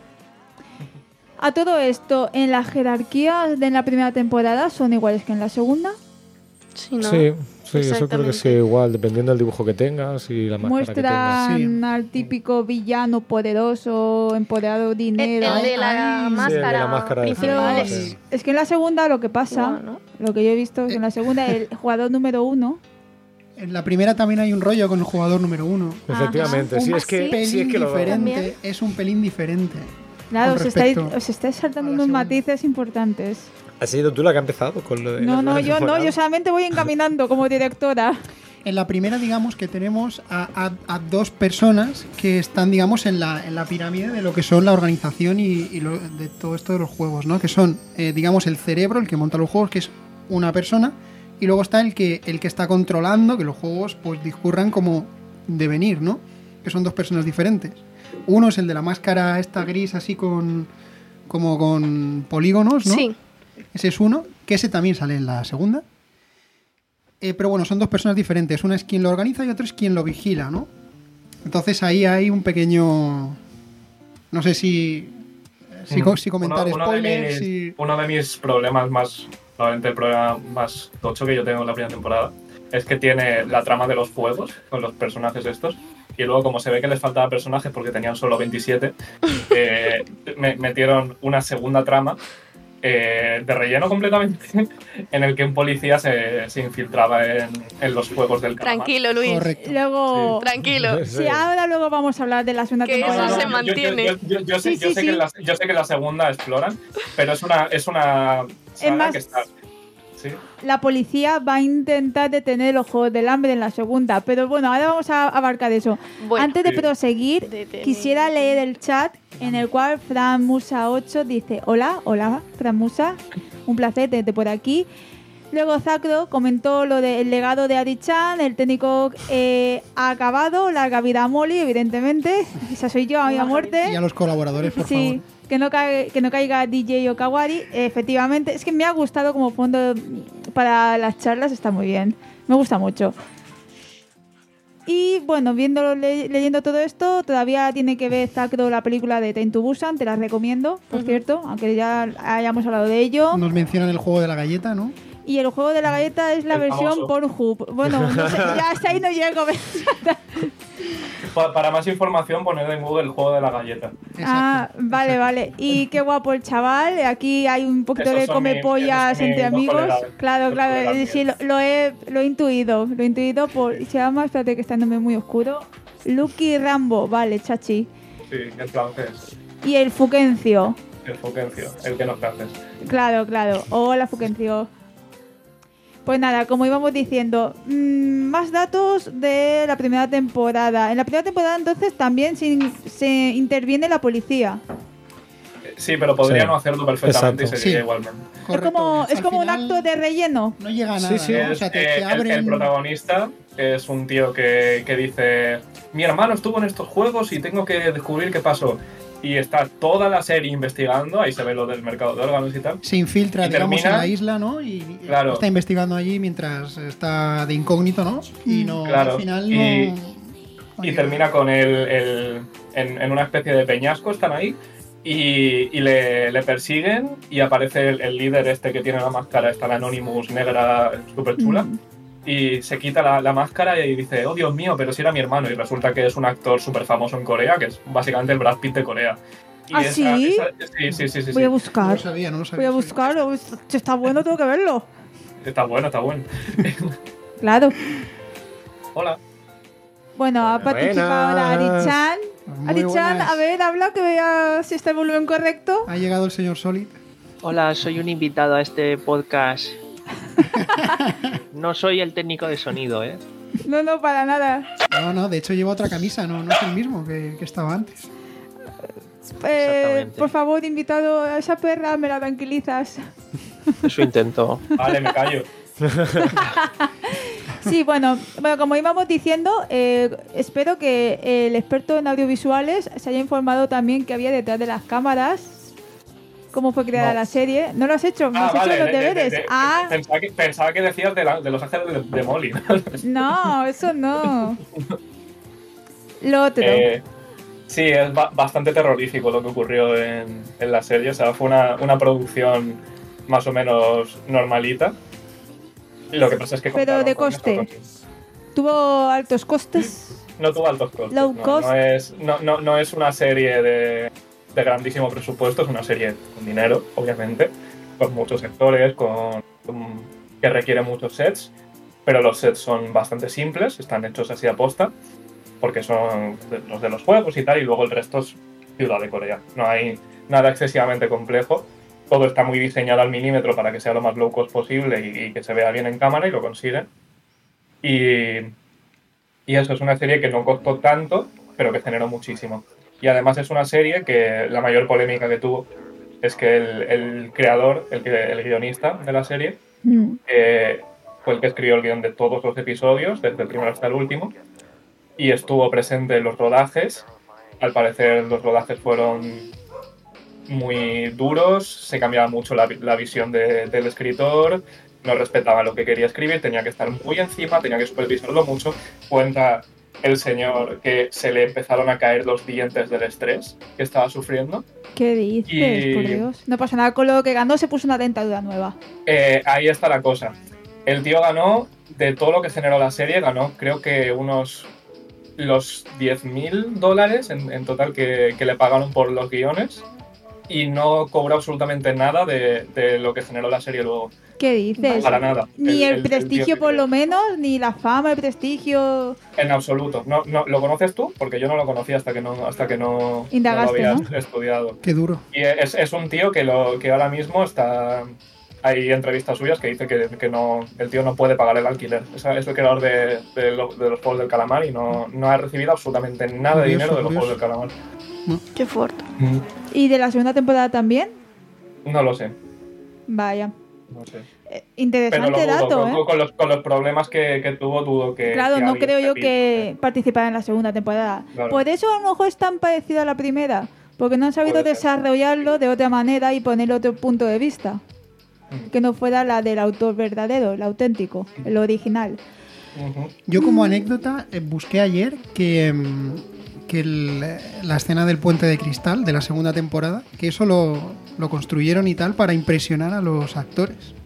A todo esto, en la jerarquía de la primera temporada son iguales que en la segunda.
Sí, ¿no?
Sí, sí, eso creo que sí,
Exactamente.
igual, dependiendo del dibujo que tengas y la máscara que tengas.
Muestran
Sí.
al típico villano poderoso, empoderado,
El,
dinero.
el de la
Ay, sí,
máscara,
el de la máscara de
principal.
Pero
sí.
es que en la segunda lo que pasa,
Igual, ¿no?
lo que yo he visto es que en la segunda el jugador número uno,
En la primera también hay un rollo con el jugador número uno.
Efectivamente, sí,
Un
es que,
pelín
sí, es que lo
diferente,
También.
es un pelín diferente.
claro,
Con
os estáis,
respecto
os estáis saltando
a la
unos
segunda.
matices importantes.
¿Has sido tú la que ha empezado con lo de
No,
la
no,
primera
yo no,
temporada?
yo solamente voy encaminando como directora.
En la primera, digamos que tenemos a, a- a dos personas que están, digamos, en la, en la pirámide de lo que son la organización y, y lo- de todo esto de los juegos, ¿no? Que son, eh, digamos, el cerebro, el que monta los juegos, que es una persona, y luego está el que, el que está controlando que los juegos pues discurran como devenir, ¿no? Que son dos personas diferentes. Uno es el de la máscara esta gris así con como con polígonos, ¿no?
Sí.
Ese es uno, que ese también sale en la segunda. Eh, pero bueno, son dos personas diferentes. Una es quien lo organiza y otro es quien lo vigila, ¿no? Entonces ahí hay un pequeño... No sé si... Si, co- si comentar
uno, uno de
spoilers,
mis,
si...
uno de mis problemas más, probablemente el problema más tocho que yo tengo en la primera temporada, es que tiene la trama de los juegos con los personajes estos. Y luego, como se ve que les faltaba personajes porque tenían solo veintisiete, eh, me metieron una segunda trama eh, de relleno completamente, en el que un policía se, se infiltraba en, en los juegos del calamar.
Tranquilo, Luis.
Correcto.
Luego,
Tranquilo.
Sí.
sí, ahora luego vamos a hablar de la segunda
Que
No,
temporada.
eso
no,
se
yo- yo-
mantiene.
Yo, yo- yo sé,
Sí,
yo
sí,
sé
sí.
que en la, yo sé que en la segunda exploran, pero es una, es una saga
más-
que está... ¿sí?
La policía va a intentar detener los Juegos del Hambre en la segunda, pero bueno, ahora vamos a abarcar eso.
Bueno.
Antes de
Sí.
proseguir,
Detener.
quisiera leer el chat en el cual Fran Musa ocho dice: Hola, hola, Fran Musa, un placer tenerte por aquí. Luego Zacro comentó lo del legado de Adi-chan, el técnico eh, ha acabado, larga vida a Molly, evidentemente, esa soy yo, a mi muerte.
Y a los colaboradores, por
Sí,
favor.
que no, caiga, que no caiga D J Okawari, efectivamente. Es que me ha gustado como fondo para las charlas, está muy bien. Me gusta mucho. Y bueno, viendo, le- leyendo todo esto, todavía tiene que ver Zacro la película de Train to Busan, te la recomiendo, por
Ujú.
cierto, aunque ya hayamos hablado de ello.
Nos mencionan el juego de la galleta, ¿no?
Y el juego de la galleta es la
El
versión
famoso.
Pornhub. Bueno, no sé, ya hasta ahí no llego.
Pa- Para más información, poned en Google el juego de la galleta.
Ah, vale, vale. Y qué guapo el chaval. Aquí hay un poquito
Esos
de
son
come
mi-
pollas
esos son
entre
mis dos
amigos.
colegas.
Claro,
Dos
claro.
colegas
eh, Sí, lo,
míos.
lo he, lo he intuido. Lo he intuido por. Se llama, espérate que está en nombre muy oscuro. Lucky Rambo, vale, chachi.
Sí, el francés.
Y el Fuquencio.
El Fuquencio, el que no es francés.
Claro, claro. Hola, Fuquencio. Pues nada, como íbamos diciendo, mmm, más datos de la primera temporada. En la primera temporada entonces también se, in- se interviene la policía.
Sí, pero podría
Sí,
no hacerlo perfectamente
exacto.
y sería
Sí.
igualmente.
Correcto.
Es como, es
Al
como un
final
acto de relleno.
No llega a
Sí,
nada,
sí.
¿no? O
Es,
sea, te,
eh,
te
el-
abren...
el, protagonista es un tío que, que dice: mi hermano estuvo en estos juegos y tengo que descubrir qué pasó. Y está toda la serie investigando, ahí se ve lo del mercado de órganos y tal.
Se infiltra,
y
digamos,
termina-
en la isla, ¿no? Y y
Claro.
está investigando allí mientras está de incógnito, ¿no? Y no,
Claro.
al final
Y-
no...
Y termina con el, el- en, en una especie de peñasco, están ahí, y, y le, le persiguen y aparece el, el líder este que tiene la máscara, esta la Anonymous negra súper chula,
Mm.
y se quita la, la máscara y dice: oh Dios mío, pero si era mi hermano, y resulta que es un actor súper famoso en Corea, que es básicamente el Brad Pitt de Corea. Y
¿Ah,
esa-
sí?
esa- sí, sí, sí, sí,
Voy a
sí.
No
buscar.
lo sabía, no lo sabía.
Voy a
sí.
buscarlo. Si está bueno, tengo que verlo.
Está bueno, está bueno.
Claro.
Hola.
Bueno, ha participado ahora Ari-chan.
Muy
Ari-chan,
buenas.
a ver, habla que vea si está el volumen correcto.
Ha llegado el señor Solid.
Hola, soy un invitado a este podcast. No soy el técnico de sonido, ¿eh?
No, no, para nada.
No, no, de hecho lleva otra camisa, no, no es el mismo que, que estaba antes.
Eh,
Exactamente.
por favor, invitado a esa perra, me la tranquilizas.
Eso intento.
Vale, me callo.
Sí, bueno, bueno, como íbamos diciendo, eh, espero que el experto en audiovisuales se haya informado también que había detrás de las cámaras, cómo fue creada
No.
la serie. ¿No lo has hecho? ¿No
Ah,
has
vale,
hecho los
de- de-
deberes?
de- de-
ah,
pensaba, que, pensaba que decías de, la- de los ángeles de, de Molly.
no, eso no. Lo otro.
Eh, sí, es ba- bastante terrorífico lo que ocurrió en, en la serie. O sea, fue una, una producción más o menos normalita. Lo que pasa es que
Pero
contaron
de
con
coste.
estos costes.
¿Tuvo altos costes?
No tuvo altos costes.
Low
no,
cost.
no es, no, no, no es una serie de, de grandísimo presupuesto, es una serie con dinero, obviamente, con muchos sectores, con, con- que requiere muchos sets, pero los sets son bastante simples, están hechos así a posta, porque son de- los de los juegos y tal, y luego el resto es ciudad de Corea. No hay nada excesivamente complejo. Todo está muy diseñado al milímetro para que sea lo más low cost posible y, y que se vea bien en cámara, y lo consiguen. Y, y eso es una serie que no costó tanto, pero que generó muchísimo. Y además es una serie que la mayor polémica que tuvo es que el, el creador, el, que- el guionista de la serie,
Mm.
eh, fue el que escribió el guión de todos los episodios, desde el primero hasta el último, y estuvo presente en los rodajes. Al parecer los rodajes fueron muy duros, se cambiaba mucho la, vi- la visión de- del escritor, no respetaba lo que quería escribir, tenía que estar muy encima, tenía que supervisarlo mucho. Cuenta el señor que se le empezaron a caer los dientes del estrés que estaba sufriendo.
¿Qué dices,
Y-
por Dios? No pasa nada, con lo que ganó se puso una dentadura nueva.
Eh, ahí está la cosa. El tío ganó, de todo lo que generó la serie, ganó creo que unos los diez mil dólares en, en total que, que le pagaron por los guiones, y no cobró absolutamente nada de, de lo que generó la serie luego.
¿Qué dices?
Para nada.
Ni el,
el tío
prestigio
que-
por lo menos, ni la fama, el prestigio...
En absoluto. No, no, ¿lo conoces tú? Porque yo no lo conocía hasta que no, hasta que no,
Indagaste,
no lo
¿no?
había estudiado.
Qué duro.
Y es, es un tío que, lo, que ahora mismo está... Hay entrevistas suyas que dice que, que no, el tío no puede pagar el alquiler. Es, es el creador de, de, lo- de los Juegos del Calamar y no, no ha recibido absolutamente nada de
Curioso,
dinero de los
curioso.
Juegos del Calamar.
Qué fuerte.
¿Y de la segunda temporada también?
No lo sé.
Vaya.
No sé.
Eh,
Pero
interesante
lo dudo.
dato,
con,
¿eh?
con los, con los problemas que, que tuvo, dudo que...
Claro,
que
no
alguien
creo yo
repita.
que participara en la segunda temporada.
Claro.
Por eso a lo mejor es tan parecida a la primera, porque no han sabido
Puede ser.
desarrollarlo de otra manera y poner otro punto de vista,
Mm.
que no fuera la del autor verdadero, el auténtico, el original.
Ujú.
Yo como anécdota eh, busqué ayer que, mm, que el- la escena del puente de cristal de la segunda temporada, que eso lo, lo construyeron y tal para impresionar a los actores.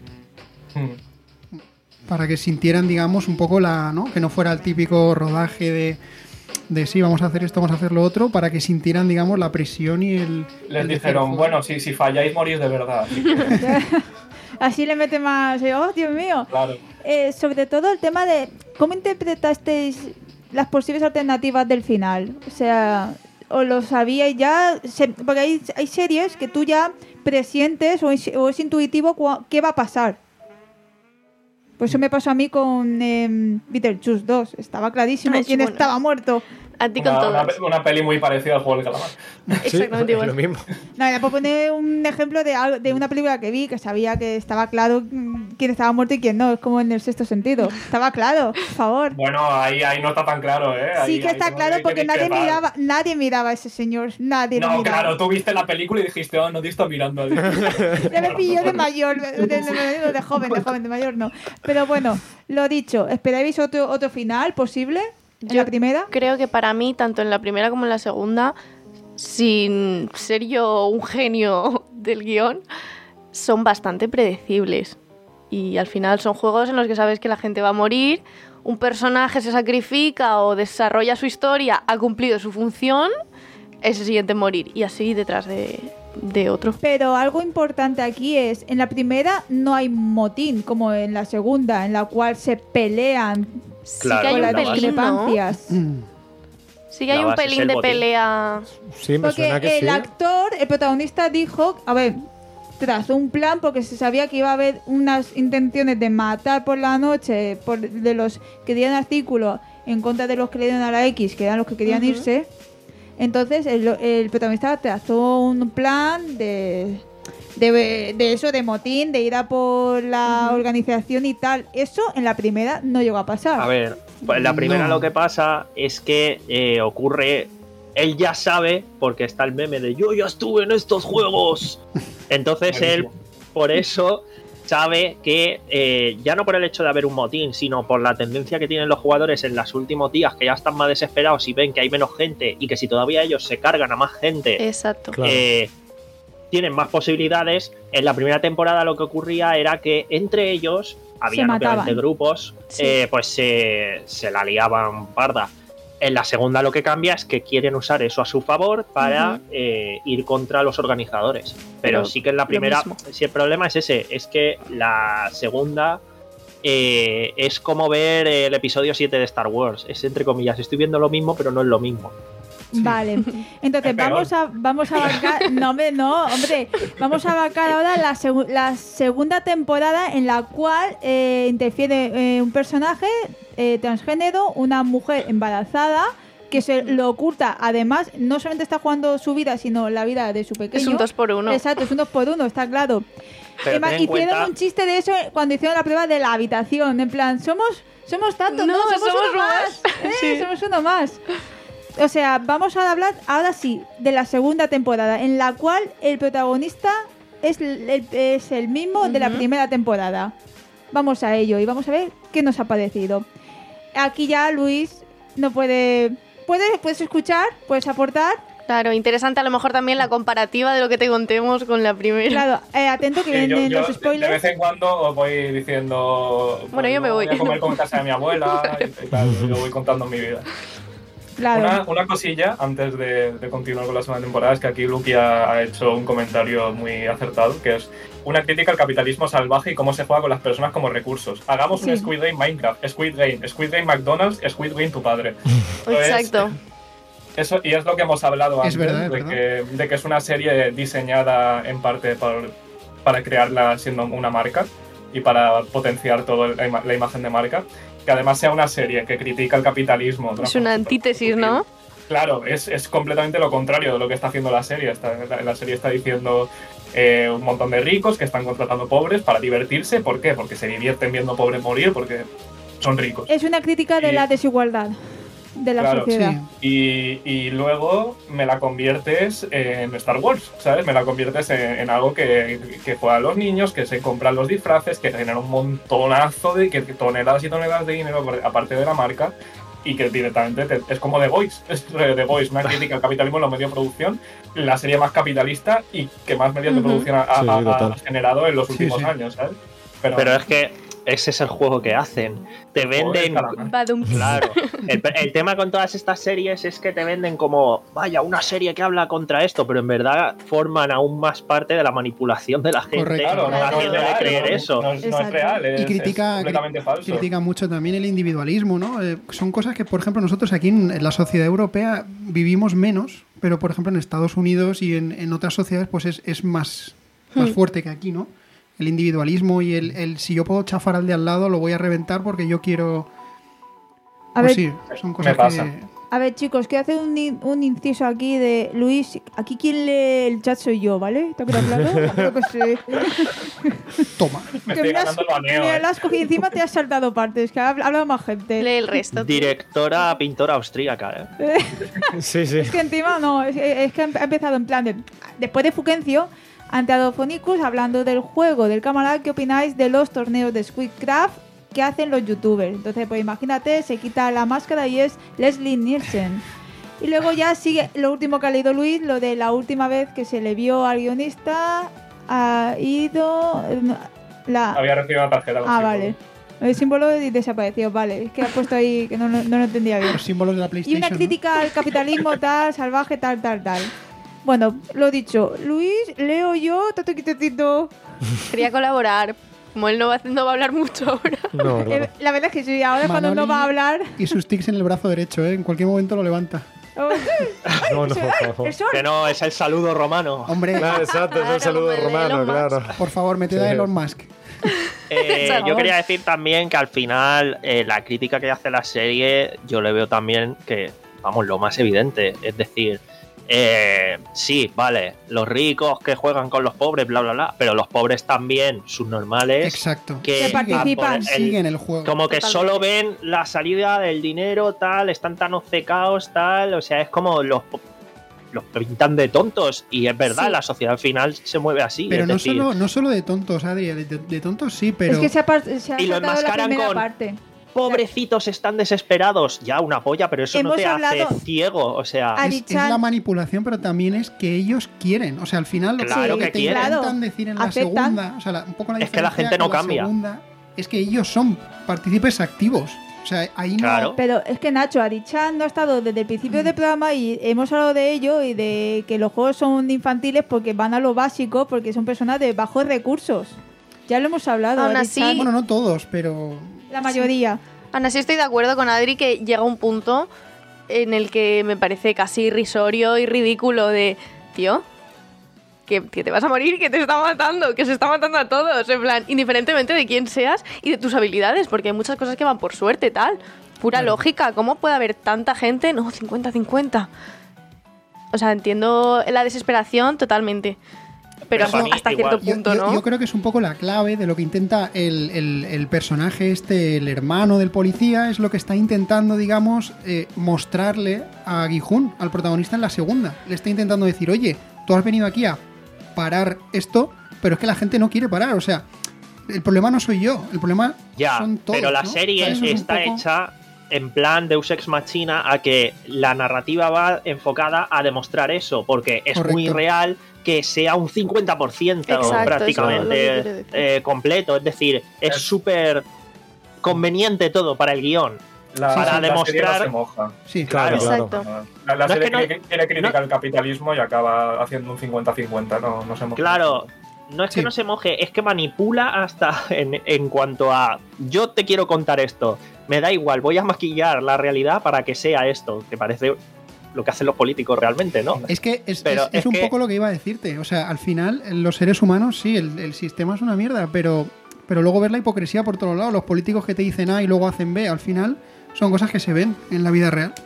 Mm.
Para que sintieran, digamos, un poco la, ¿no? Que no fuera el típico rodaje de, de sí, vamos a hacer esto, vamos a hacer lo otro, para que sintieran, digamos, la presión y el...
Les
el de
dijeron,
hacer-
bueno, si, si falláis morís de verdad. Así que,
Así le mete más. ¡Oh, Dios mío!
claro.
Eh, sobre todo el tema de cómo interpretasteis las posibles alternativas del final. O sea, o lo sabíais ya. Se- porque hay, hay series que tú ya presientes o es, o es intuitivo cua- qué va a pasar. Pues eso me pasó a mí con eh, Beetlejuice dos. Estaba clarísimo
Ah, es
quién
bueno.
estaba muerto.
A ti con
Una, una,
todas.
una peli muy parecida al juego del calamar.
Exactamente
Sí,
igual.
lo mismo.
No, era por poner un ejemplo de, algo- de una película que vi que sabía que estaba claro mm, quién estaba muerto y quién no. Es como en El Sexto Sentido. Estaba claro, por favor.
Bueno, ahí, ahí no está tan claro, ¿eh? Ahí-
Sí que
ahí
está
no
claro
hay que
porque nadie
discrepar.
miraba, nadie miraba a ese señor. Nadie lo
No,
miraba.
claro, tú viste la película y dijiste, oh, no te está mirando.
Ya me pilló de mayor, de, de- de- de joven, de joven, de mayor no. Pero bueno, lo dicho, ¿esperáis otro, otro final posible en
Yo
la primera?
Creo que para mí, tanto en la primera como en la segunda, sin ser yo un genio del guión, son bastante predecibles. Y al final son juegos en los que sabes que la gente va a morir, un personaje se sacrifica o desarrolla su historia, ha cumplido su función, es el siguiente en morir. Y así detrás de, de otro.
Pero algo importante aquí es, en la primera no hay motín, como en la segunda, en la cual se pelean
Claro,
sí que hay
con
un
las
la base.
pelín, ¿no?
discrepancias.
Mm.
Sí que hay
La
un
base es
pelín
el
de
botín.
pelea.
Sí, me
Porque
suena que
el
sí.
actor, el protagonista dijo, a ver, trazó un plan porque se sabía que iba a haber unas intenciones de matar por la noche por, de los que dieron artículos en contra de los que le dieron a la X, que eran los que querían
Ujú.
irse. Entonces el, el protagonista trazó un plan de, de, de eso, de motín, de ir a por la
Ujú.
organización y tal. Eso en la primera no llegó a pasar.
A ver, pues en la primera
No.
lo que pasa es que eh, ocurre. Él ya sabe, porque está el meme de yo ya estuve en estos juegos. Entonces él,
Buenísimo.
por eso, sabe que eh, ya no por el hecho de haber un motín, sino por la tendencia que tienen los jugadores en los últimos días, que ya están más desesperados y ven que hay menos gente y que si todavía ellos se cargan a más gente,
Exacto.
Claro.
eh, tienen más posibilidades. En la primera temporada lo que ocurría era que entre ellos había
mataban.
obviamente grupos,
Sí.
eh, pues se, se la liaban parda. En la segunda lo que cambia es que quieren usar eso a su favor para
Ujú.
eh, ir contra los organizadores. Pero,
Pero
sí que en la
lo
primera,
mismo.
si el problema es ese, es que la segunda eh, es como ver el episodio siete de Star Wars. Es entre comillas, estoy viendo lo mismo, pero no es lo mismo.
Vale, entonces
Es peor.
vamos a vamos a abarcar, no hombre, no, hombre, vamos a abarcar ahora la, segu- la segunda temporada en la cual eh, interfiere eh, un personaje eh, transgénero, una mujer embarazada que se lo oculta. Además, no solamente está jugando su vida, sino la vida de su pequeño.
Es un dos por uno.
Exacto, es un dos por uno, está claro.
Pero
Además,
ten en
hicieron
cuenta-
un chiste de eso cuando hicieron la prueba de la habitación, en plan, somos somos tantos, no,
No,
somos,
somos
uno más,
más.
Eh,
Sí.
somos uno más. O sea, vamos a hablar ahora sí de la segunda temporada, en la cual el protagonista es el, el- es el mismo de la
Ujú.
primera temporada. Vamos a ello y vamos a ver qué nos ha parecido. Aquí ya Luis no puede... Puedes, puedes escuchar, puedes aportar.
Claro, interesante a lo mejor también la comparativa de lo que te contemos con la primera.
Claro, eh, atento que
Sí, yo-
vienen
yo
los
de
spoilers.
vez en cuando os voy diciendo.
Bueno, yo me voy.
Voy a comer con casa de mi abuela y, y tal. Yo voy contando mi vida.
Claro.
Una, una cosilla antes de, de continuar con la segunda temporada es que aquí Lucky ha, ha hecho un comentario muy acertado, que es una crítica al capitalismo salvaje y cómo se juega con las personas como recursos. Hagamos
Sí.
un Squid Game Minecraft, Squid Game, Squid Game McDonald's, Squid Game tu padre. Entonces,
Exacto.
Eso, y es lo que hemos hablado
Es
antes,
verdad, es
de,
verdad.
Que, de que es una serie diseñada en parte por- para crearla siendo una marca y para potenciar toda la, ima- la imagen de marca. Que además sea una serie que critica el capitalismo. de
Es una
forma
antítesis,
sutil.
¿no?
Claro, es, es completamente lo contrario de lo que está haciendo la serie. Está- la, la serie está diciendo eh, un montón de ricos que están contratando pobres para divertirse. ¿Por qué? Porque se divierten viendo pobres morir, porque son ricos.
Es una crítica de
Y-
la desigualdad. de la
Claro,
sociedad.
Y, y luego me la conviertes en Star Wars, ¿sabes? Me la conviertes en, en algo que, que juega a los niños, que se compran los disfraces, que genera un montonazo de que, que toneladas y toneladas de dinero por- aparte de la marca, y que directamente te- es como The Voice. Es eh, The Voice, una crítica al capitalismo en los medios de producción, la serie más capitalista y que más medios de
Ujú.
producción ha, ha-
Sí,
ha-
total.
ha generado en los
Sí,
últimos
sí.
años, ¿sabes?
Pero es que ese es el juego que hacen. Te
El juego del
venden.
calamar.
Badum.
Claro. El, el tema con todas estas series es que te venden como, vaya, una serie que habla contra esto, pero en verdad forman aún más parte de la manipulación de la gente,
Correcto.
Claro, no, no es
haciéndole
real,
creer
no,
eso.
no es, no es
Exacto.
real, es,
Y critica,
es completamente
cri-
falso.
critica mucho también el individualismo, ¿no? Eh, son cosas que, por ejemplo, nosotros aquí en, en la sociedad europea vivimos menos, pero, por ejemplo, en Estados Unidos y en, en otras sociedades, pues es, es más, más
Hmm.
fuerte que aquí, ¿no? El individualismo y el, el si yo puedo chafar al de al lado, lo voy a reventar porque yo quiero...
A
Pues
ver,
sí, son cosas
pasa.
que...
a ver, chicos, quiero hacer un, in- un inciso aquí de Luis. Aquí quien lee el chat soy yo, ¿vale? ¿Te ha quedado claro? Creo que sí.
Toma.
Me
Que
estoy
me has-
ganando el baneo.
me
¿eh?
lo has cogido y encima te has saltado partes, que ha habl- ha hablado más gente.
Lee el resto. tío.
Directora, pintora austríaca, ¿eh?
Sí, sí.
Es que encima no, es, es que ha empezado en plan de... Después de Fuquencio, ante Adofonicus, hablando del juego del camarada, ¿qué opináis de los torneos de Squidcraft que hacen los youtubers? Entonces, pues imagínate, se quita la máscara y es Leslie Nielsen. Y luego ya sigue lo último que ha leído Luis, lo de la última vez que se le vio al guionista, ha ido... eh, La,
Había recibido una tarjeta. con
ah,
símbolo.
vale. El símbolo y desapareció, vale. Es que ha puesto ahí que no, no, no lo entendía bien.
Los símbolos de la
Y
PlayStation.
una
¿no?
crítica al capitalismo tal, salvaje, tal, tal, tal. Bueno, lo dicho, Luis, leo yo, tato quitetito.
Quería colaborar. Como él no va, no va a hablar mucho ahora.
No, claro.
Eh, la verdad es que sí, ahora cuando no
Manoli
va a hablar.
Y sus tics en el brazo derecho, ¿eh? En cualquier momento lo levanta.
Oh,
No, no.
el sol.
Que no, es el saludo romano.
Hombre,
Claro, exacto, es
Claro,
el saludo
como el de
romano,
Elon Musk.
claro.
por favor, mete
Sí.
a Elon Musk.
Eh,
Por favor.
yo quería decir también que al final eh, la crítica que hace la serie yo le veo también que, vamos, lo más evidente, es decir, eh, sí, vale, los ricos que juegan con los pobres, bla, bla, bla, pero los pobres también, subnormales,
Exacto.
que,
Que participan.
el-
Siguen el juego.
como que
Totalmente.
solo ven la salida del dinero, tal, están tan obcecados, tal, o sea, es como los, los pintan de tontos y es verdad,
Sí.
la sociedad al final se mueve así.
Pero
es
no
decir,
solo, no solo de tontos, Adri, de, de tontos sí, pero...
Es que se ha, par- se ha
Y lo
saltado la
enmascaran
primera
con-
parte.
pobrecitos están desesperados, ya una polla, pero eso no
Hemos
te
hablado-
hace ciego, o sea,
Ah,
es, es
Ari-chan-
la manipulación, pero también es que ellos quieren. O sea, al final lo
Claro
que
que
te
quieren.
intentan
Claro.
decir en la
Aceptan.
segunda, o sea, la- un poco la
Es que la
diferencia
gente no
con la
cambia.
segunda es que ellos son partícipes activos. O sea, ahí no...
Claro.
Pero es que Nacho, Arichan no ha estado desde el principio del programa y hemos hablado de ello y de que los juegos son infantiles porque van a lo básico, porque son personas de bajos recursos. Ya lo hemos hablado.
Aún
Ari-chan,
así-
Bueno, no todos, pero...
la mayoría.
Aún así estoy de acuerdo con Adri que llega un punto en el que me parece casi irrisorio y ridículo de, tío, que, que te vas a morir, que te está matando, que se está matando a todos, en plan, indiferentemente de quién seas y de tus habilidades, porque hay muchas cosas que van por suerte, tal. Pura lógica, ¿cómo puede haber tanta gente? No, cincuenta cincuenta. O sea, entiendo la desesperación totalmente. Pero
Pero para mí
hasta
igual.
cierto
Yo,
punto,
yo-
¿no?
yo creo que es un poco la clave de lo que intenta el, el- el personaje este, el hermano del policía, es lo que está intentando, digamos, eh, mostrarle a Gijun, al protagonista en la segunda. Le está intentando decir, oye, tú has venido aquí a parar esto, pero es que la gente no quiere parar. O sea, el problema no soy yo, el problema
ya,
son todos.
pero la
¿no?
serie
O sea, eso es un
está
poco-
hecha en plan Deus Ex Machina a que la narrativa va enfocada a demostrar eso, porque es
Correcto.
muy real que sea un cincuenta por ciento
Exacto, eso es lo que
prácticamente
quiero decir.
eh, completo, es decir, es
Es-
súper conveniente todo para el guión.
La,
Para
la serie
demostrar-
no se moja.
Sí,
Claro, claro.
Exacto.
La, la
No es
serie
que no-
quiere, quiere criticar
no-
el capitalismo y acaba haciendo un cincuenta cincuenta, no, no se moja.
Claro, no es que
Sí.
no se moje, es que manipula hasta en, en cuanto a yo te quiero contar esto, me da igual, voy a maquillar la realidad para que sea esto, que parece lo que hacen los políticos realmente, ¿no?
Es que es,
Pero
es- es
es
un
que-
poco lo que iba a decirte. O sea, al final, los seres humanos, sí, el, el sistema es una mierda, pero, pero luego ver la hipocresía por todos lados, los políticos que te dicen A y luego hacen B, al final son cosas que se ven en la vida real.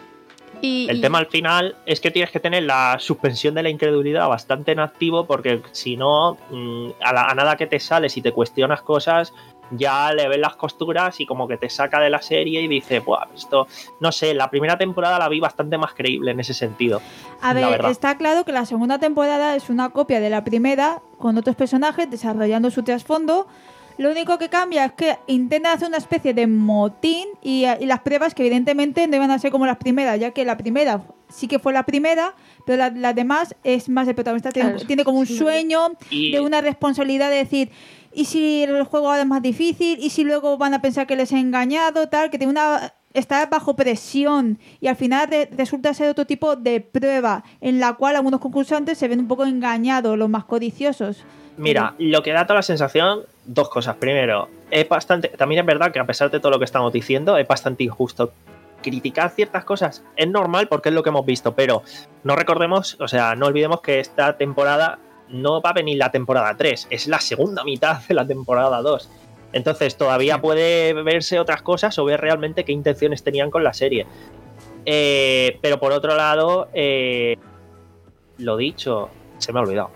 Y,
El
y-
tema al final es que tienes que tener la suspensión de la incredulidad bastante en activo porque si no, mm, a, la- a nada que te sales y te cuestionas cosas, ya le ves las costuras y como que te saca de la serie y dices, buah, esto, no sé, la primera temporada la vi bastante más creíble en ese sentido.
A ver, está claro que la segunda temporada es una copia de la primera, con otros personajes desarrollando su trasfondo. Lo único que cambia es que intentan hacer una especie de motín y, y las pruebas que evidentemente no iban a ser como las primeras, ya que la primera sí que fue la primera, pero las la demás es más el protagonista, tiene,
Claro,
tiene como un
sí.
sueño
Y-
de una responsabilidad de decir, ¿y si el juego ahora es más difícil? ¿Y si luego van a pensar que les he engañado? Tal, que tiene una... está bajo presión y al final de- resulta ser otro tipo de prueba en la cual algunos concursantes se ven un poco engañados, los más codiciosos.
Mira, lo que da toda la sensación, dos cosas. Primero, es bastante, también es verdad que a pesar de todo lo que estamos diciendo, es bastante injusto criticar ciertas cosas. Es normal porque es lo que hemos visto, pero no recordemos, o sea, no olvidemos que esta temporada no va a venir la temporada tres, es la segunda mitad de la temporada dos. Entonces todavía puede verse otras cosas o ver realmente qué intenciones tenían con la serie. Eh, pero por otro lado, eh, lo dicho, se me ha olvidado.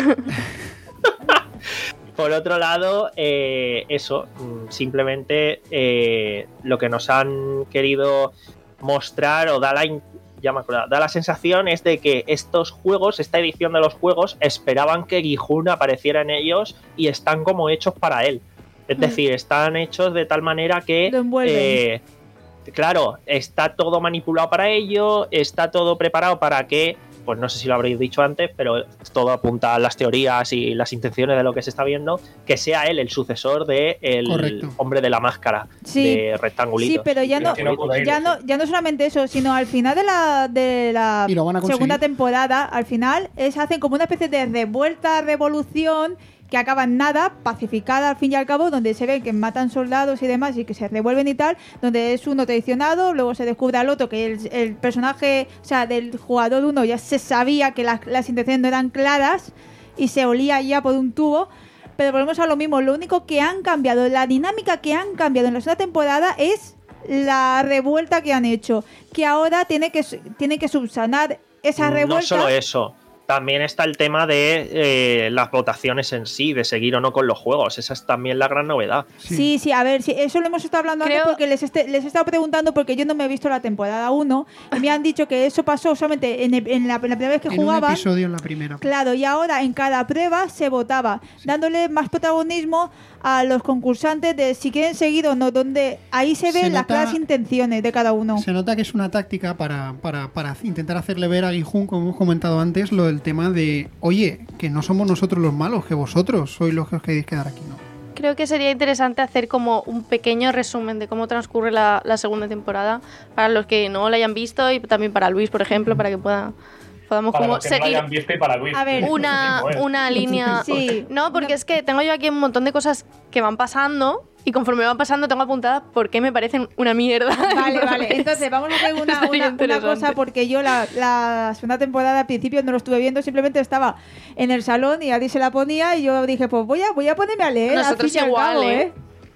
Por otro lado, eh, eso, simplemente eh, lo que nos han querido mostrar o da la, in- ya me acuerdo, da la sensación es de que estos juegos, esta edición de los juegos, esperaban que Gi-hun apareciera en ellos y están como hechos para él. Es
Mm.
decir, están hechos de tal manera que...
Lo envuelven.
eh, claro, está todo manipulado para ello, está todo preparado para que, pues no sé si lo habréis dicho antes, pero todo apunta a las teorías y las intenciones de lo que se está viendo, que sea él el sucesor de el
Correcto.
hombre de la máscara,
Sí.
de rectangulito.
Sí, pero ya no,
Que no puede ir,
ya
sí.
no, ya no solamente eso, sino al final de la, de la
Y lo van a conseguir.
segunda temporada, al final es hacen como una especie de revuelta, revolución que acaba en nada, pacificada al fin y al cabo, donde se ve que matan soldados y demás y que se revuelven y tal, donde es uno traicionado, luego se descubre al otro que el, el personaje, o sea, del jugador uno ya se sabía que las, las intenciones no eran claras y se olía ya por un tubo. Pero volvemos a lo mismo, lo único que han cambiado, la dinámica que han cambiado en la segunda temporada es la revuelta que han hecho, que ahora tiene que, tiene que subsanar esa revuelta.
No solo eso, también está el tema de eh, las votaciones en sí, de seguir o no con los juegos. Esa es también la gran novedad.
Sí, sí, a ver, sí, eso lo hemos estado hablando
Creo-
antes porque les, este- les he estado preguntando porque yo no me he visto la temporada uno y me han dicho que eso pasó solamente en, el- en la, en la primera vez que
En un
jugaban.
episodio en la primera.
Claro, y ahora en cada prueba se votaba, dándole más protagonismo a los concursantes de si quieren seguir o no, donde ahí se
Se
ven las
nota-
claras intenciones de cada uno.
Se nota que es una táctica para, para, para intentar hacerle ver a Gi-hun, como hemos comentado antes, lo del tema de, oye, que no somos nosotros los malos, que vosotros sois los que os queréis quedar aquí, ¿no?
Creo que sería interesante hacer como un pequeño resumen de cómo transcurre la, la segunda temporada para los que no la hayan visto y también para Luis, por ejemplo, para que pueda, podamos
Para
como
los que no lo
seguir
hayan visto y para Luis.
A ver,
una,
Mismo, ¿eh?
una línea.
Sí.
No, porque es que tengo yo aquí un montón de cosas que van pasando y conforme van pasando tengo apuntadas por qué me parecen una mierda.
Vale, vale. Entonces vamos a hacer una,
estaría
una, una
interesante.
cosa porque yo la, la segunda temporada al principio no lo estuve viendo, simplemente estaba en el salón y Adi se la ponía y yo dije, pues voy a, voy a ponerme a leer. al
Nosotros
fin y al
igual,
cabo,
¿eh?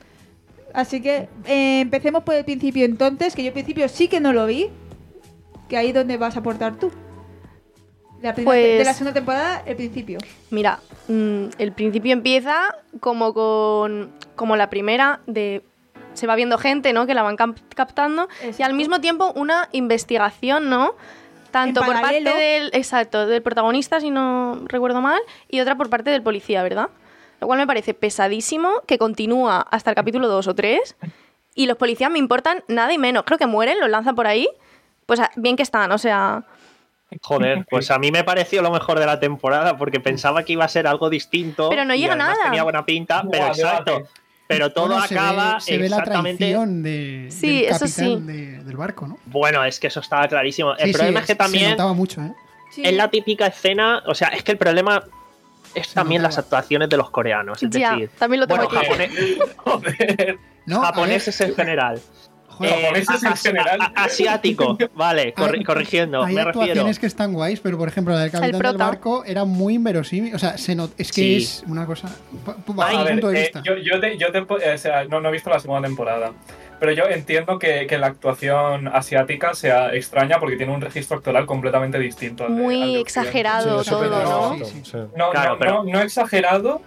Así que eh, empecemos por el principio entonces, que yo al principio sí que no lo vi, que ahí es donde vas a aportar tú. La primera
Pues-
te- de la segunda temporada, el principio.
Mira, mm, el principio empieza como con como la primera de se va viendo gente, ¿no? Que la van cap- captando y al
Exacto.
mismo tiempo una investigación, ¿no? Tanto
En
por parte
paralelo.
del exacto, del protagonista, si no recuerdo mal, y otra por parte del policía, ¿verdad? Lo cual me parece pesadísimo, que continúa hasta el capítulo dos o tres y los policías me importan nada y menos. Creo que mueren, los lanzan por ahí. Pues ah, bien que están, o sea,
Joder, pues a mí me pareció lo mejor de la temporada porque pensaba que iba a ser algo distinto.
Pero no
y
llega
además
nada.
Tenía buena pinta, pero
Buah,
exacto.
debate.
Pero todo
Bueno, se
acaba
ve, se ve la
exactamente.
traición de,
Sí,
del
eso
capitán
sí.
de- del barco, ¿no?
Bueno, es que eso estaba clarísimo. El
Sí,
problema
sí,
es que
se
también
notaba mucho, ¿eh?
Sí.
es la típica escena. O sea, es que el problema es
Se
también
notaba.
las actuaciones de los coreanos. Es
ya,
decir,
también lo tengo
bueno,
aquí.
japone-
Joder.
No, a
japoneses en general.
Joder,
Eh,
japoneses en
as-
general.
a- asiático, vale, corri-
hay-
corrigiendo,
hay
me refiero.
actuaciones que están guays, pero por ejemplo la del capitán del
prota.
barco era muy inverosímil. O sea, se not- es que
Sí.
es una cosa. pa- pa-
Ay,
Bajo
A
mi
ver,
punto de
eh,
vista.
yo, yo te, yo te po- o sea, no, no he visto la segunda temporada, pero yo entiendo que, que la actuación asiática sea extraña porque tiene un registro actoral completamente distinto. al de- al
Muy
de Occidente.
exagerado
Sí,
todo,
sí,
¿no?
sí, sí.
No,
Claro,
no,
pero-
no, no exagerado,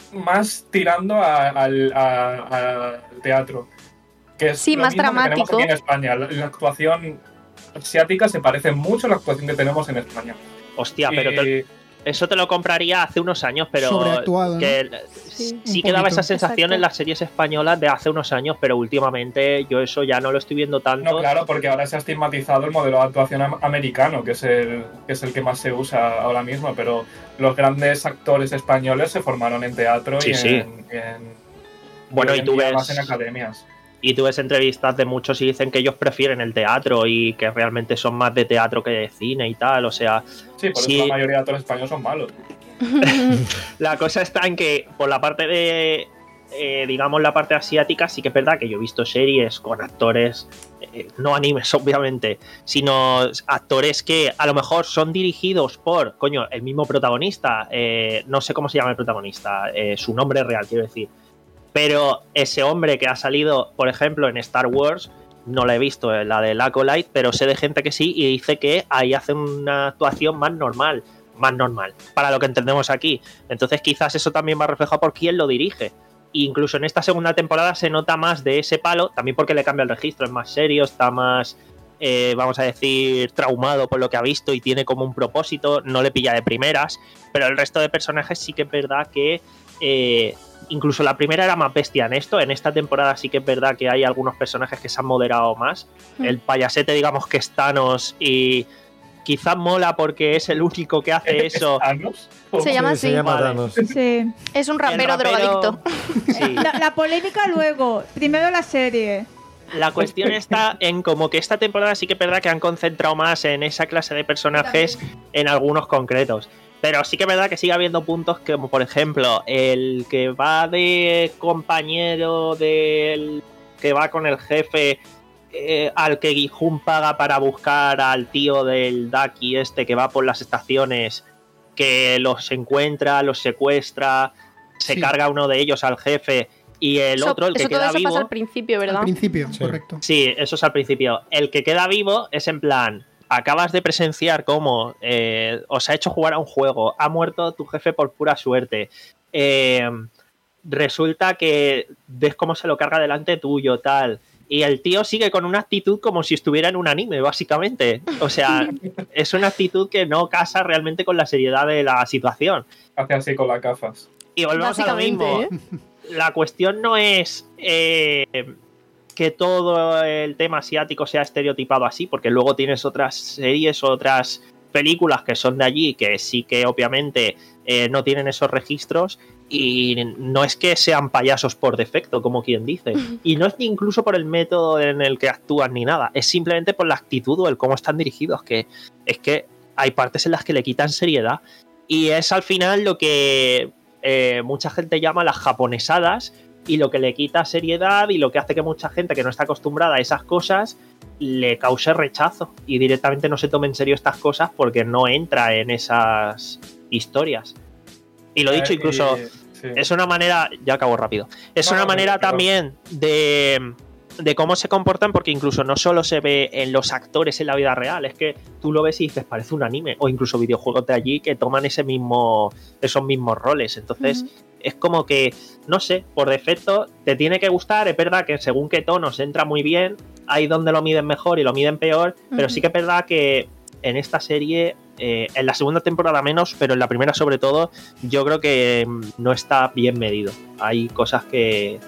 más tirando a- al a- al teatro. Que es
Sí,
lo
más
mismo que tenemos
dramático.
aquí en España. La, la actuación asiática se parece mucho a la actuación que tenemos en España.
Hostia, pero
Y-
te- eso te lo compraría hace unos años, pero
Sobreactuado, ¿no?
que
Sí.
sí
Un
que daba
poquito.
esa sensación
Exacto.
en las series españolas de hace unos años, pero últimamente yo eso ya no lo estoy viendo tanto.
No, claro, porque ahora se ha estigmatizado el modelo de actuación am- americano, que es el que es el que más se usa ahora mismo, pero los grandes actores españoles se formaron en teatro
Sí,
y,
sí.
En, en-
Bueno,
hoy
y
en
tú
día
ves-
más en academias.
Y tú ves entrevistas de muchos y dicen que ellos prefieren el teatro y que realmente son más de teatro que de cine y tal, o sea,
Sí, por
Sí.
eso la mayoría de actores españoles son malos.
la cosa está en que por la parte de, eh, digamos, la parte asiática, sí que es verdad que yo he visto series con actores, eh, no animes obviamente, sino actores que a lo mejor son dirigidos por, coño, el mismo protagonista, eh, no sé cómo se llama el protagonista, eh, su nombre real, quiero decir, pero ese hombre que ha salido, por ejemplo, en Star Wars, no la he visto, eh, la del Acolyte, pero sé de gente que sí y dice que ahí hace una actuación más normal, más normal, para lo que entendemos aquí. Entonces quizás eso también va reflejado por quién lo dirige. E incluso en esta segunda temporada se nota más de ese palo, también porque le cambia el registro, es más serio, está más, eh, vamos a decir, traumado por lo que ha visto y tiene como un propósito, no le pilla de primeras, pero el resto de personajes sí que es verdad que... Eh, incluso la primera era más bestia en esto, en esta temporada sí que es verdad que hay algunos personajes que se han moderado más.
Mm.
El payasete, digamos que es Thanos y quizás mola porque es el único que hace eso.
¿Thanos?
Se llama
Sí, se
así.
llama
Vale.
Thanos.
Sí.
Es un rapero,
El rapero-
drogadicto.
Sí.
La, la polémica luego. Primero la serie.
La cuestión está en como que esta temporada sí que es verdad que han concentrado más en esa clase de personajes en algunos concretos. Pero sí que es verdad que sigue habiendo puntos que, como por ejemplo, el que va de compañero del que va con el jefe eh, al que Gi-hun paga para buscar al tío del Daki este que va por las estaciones, que los encuentra, los secuestra, se
Sí.
carga uno de ellos al jefe y el
Eso-
otro, el que
eso todo
queda
eso
vivo...
pasa al principio, ¿verdad?
Al principio,
Sí.
correcto.
Sí, eso es al principio. El que queda vivo es en plan, acabas de presenciar cómo eh, os ha hecho jugar a un juego, ha muerto tu jefe por pura suerte. Eh, resulta que ves cómo se lo carga delante tuyo, tal. Y el tío sigue con una actitud como si estuviera en un anime, básicamente. O sea, es una actitud que no casa realmente con la seriedad de la situación.
Hace así con las gafas.
Y volvemos a lo
Básicamente,
mismo.
¿eh?
La cuestión no es eh, que todo el tema asiático sea estereotipado así, porque luego tienes otras series, otras películas que son de allí, que sí que obviamente eh, no tienen esos registros y no es que sean payasos por defecto, como quien dice. Y no es ni incluso por el método en el que actúan ni nada, es simplemente por la actitud o el cómo están dirigidos, que es que hay partes en las que le quitan seriedad y es al final lo que eh, mucha gente llama las japonesadas y lo que le quita seriedad y lo que hace que mucha gente que no está acostumbrada a esas cosas le cause rechazo y directamente no se tome en serio estas cosas porque no entra en esas historias. Y lo dicho,
Eh,
incluso
y- sí.
es una manera, ya acabo rápido, es
No,
una
no,
manera
pero-
también de, de cómo se comportan, porque incluso no solo se ve en los actores en la vida real, es que tú lo ves y dices, parece un anime, o incluso videojuegos de allí que toman ese mismo, esos mismos roles. Entonces,
Ujú.
es como que, no sé, por defecto te tiene que gustar, es verdad que según qué tonos entra muy bien, hay donde lo miden mejor y lo miden peor, pero
Ujú.
sí que es verdad que en esta serie, eh, en la segunda temporada menos, pero en la primera sobre todo, yo creo que mm, no está bien medido. Hay cosas que,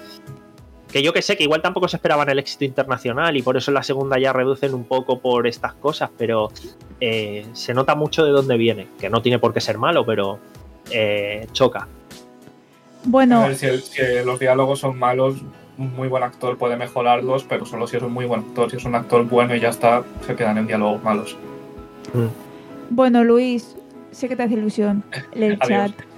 que yo que sé, que igual tampoco se esperaban el éxito internacional y por eso en la segunda ya reducen un poco por estas cosas, pero eh, se nota mucho de dónde viene, que no tiene por qué ser malo, pero eh, choca.
A
Bueno,
ver, si, el- si los diálogos son malos, un muy buen actor puede mejorarlos, pero solo si es un muy buen actor. Si es un actor bueno y ya está, se quedan en diálogos malos.
bueno, Luis, sé que te hace ilusión. Lee el
Adiós.
chat.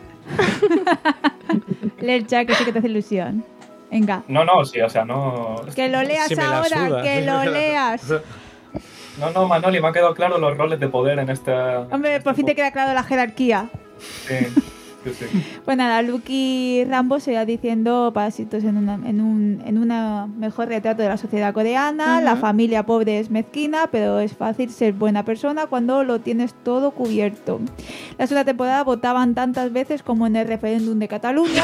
Lee el chat, que sé que te hace ilusión. Venga.
No, no, sí, o sea, no.
Que lo leas
Si me la
ahora,
suda.
que lo leas.
No, no, Manoli, me ha quedado claro los roles de poder en esta.
Hombre, por fin te queda claro la jerarquía.
Sí. Sí, sí.
Pues nada, Luke y Rambo se va diciendo parásitos en una, en un en una mejor retrato de la sociedad coreana.
Ujú.
La familia pobre es mezquina, pero es fácil ser buena persona cuando lo tienes todo cubierto. La segunda temporada votaban tantas veces como en el referéndum de Cataluña.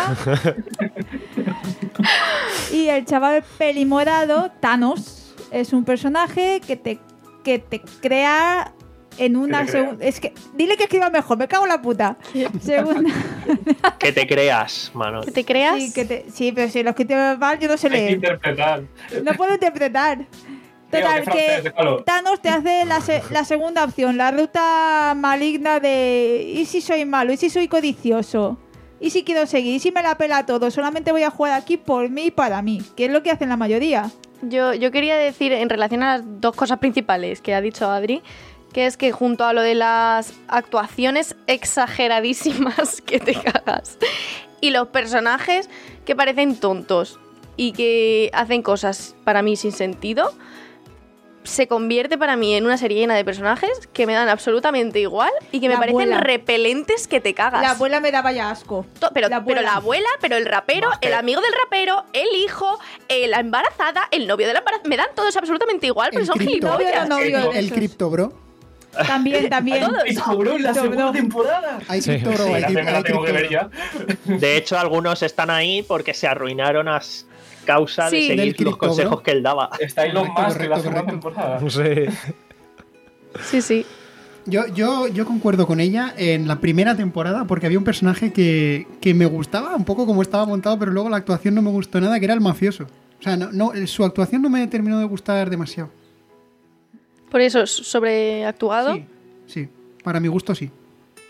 Y el chaval pelimorado, Thanos, es un personaje que te, que te crea en una
te crea?
segunda... Es que, dile que escriba mejor, me cago en la puta. Segunda...
Que te creas, mano.
¿Que te creas?
Sí, que te- sí, pero si lo escrito mal yo no sé
Hay que
leer.
interpretar.
No puedo interpretar.
Tío,
Total,
qué francés,
que
déjalo.
Thanos te hace la, se- la segunda opción, la ruta maligna de ¿y si soy malo? ¿Y si soy codicioso? ¿Y si quiero seguir? ¿Y si me la pela todo? Solamente voy a jugar aquí por mí y para mí, que es lo que hacen la mayoría.
Yo, yo quería decir, en relación a las dos cosas principales que ha dicho Adri, que es que junto a lo de las actuaciones exageradísimas que te cagas y los personajes que parecen tontos y que hacen cosas para mí sin sentido, se convierte para mí en una serie llena de personajes que me dan absolutamente igual y que me
La
parecen
abuela.
repelentes que te cagas.
La abuela me daba ya asco.
To- Pero
La
la, pero
abuela.
la abuela, pero el rapero,
Más que-
el amigo del rapero, el hijo, eh, la embarazada, el novio de la embarazada, me dan todos absolutamente igual, pero
El
son
cripto.
gilipollas.
Novio, no, novio.
El, el
esos.
Crypto Bro.
También, también.
Todos.
Y cobró en la
Todo,
segunda
no.
temporada.
Hay
Sí.
Crypto Bro,
Sí,
hay,
la
hay
primera tengo que
Crypto
ver
Bro.
ya.
De hecho, algunos están ahí porque se arruinaron a s- causa
Sí.
de
Del
seguir
cripto,
los consejos
bro.
que él daba.
Está Elon
Correcto,
Musk en la
correcto,
segunda
correcto.
temporada.
No sé.
Sí, sí.
Yo, yo, yo concuerdo con ella en la primera temporada porque había un personaje que, que me gustaba un poco como estaba montado, pero luego la actuación no me gustó nada, que era el mafioso. O sea, no, no, su actuación no me terminó de gustar demasiado.
Por eso, sobreactuado.
Sí, sí, para mi gusto sí.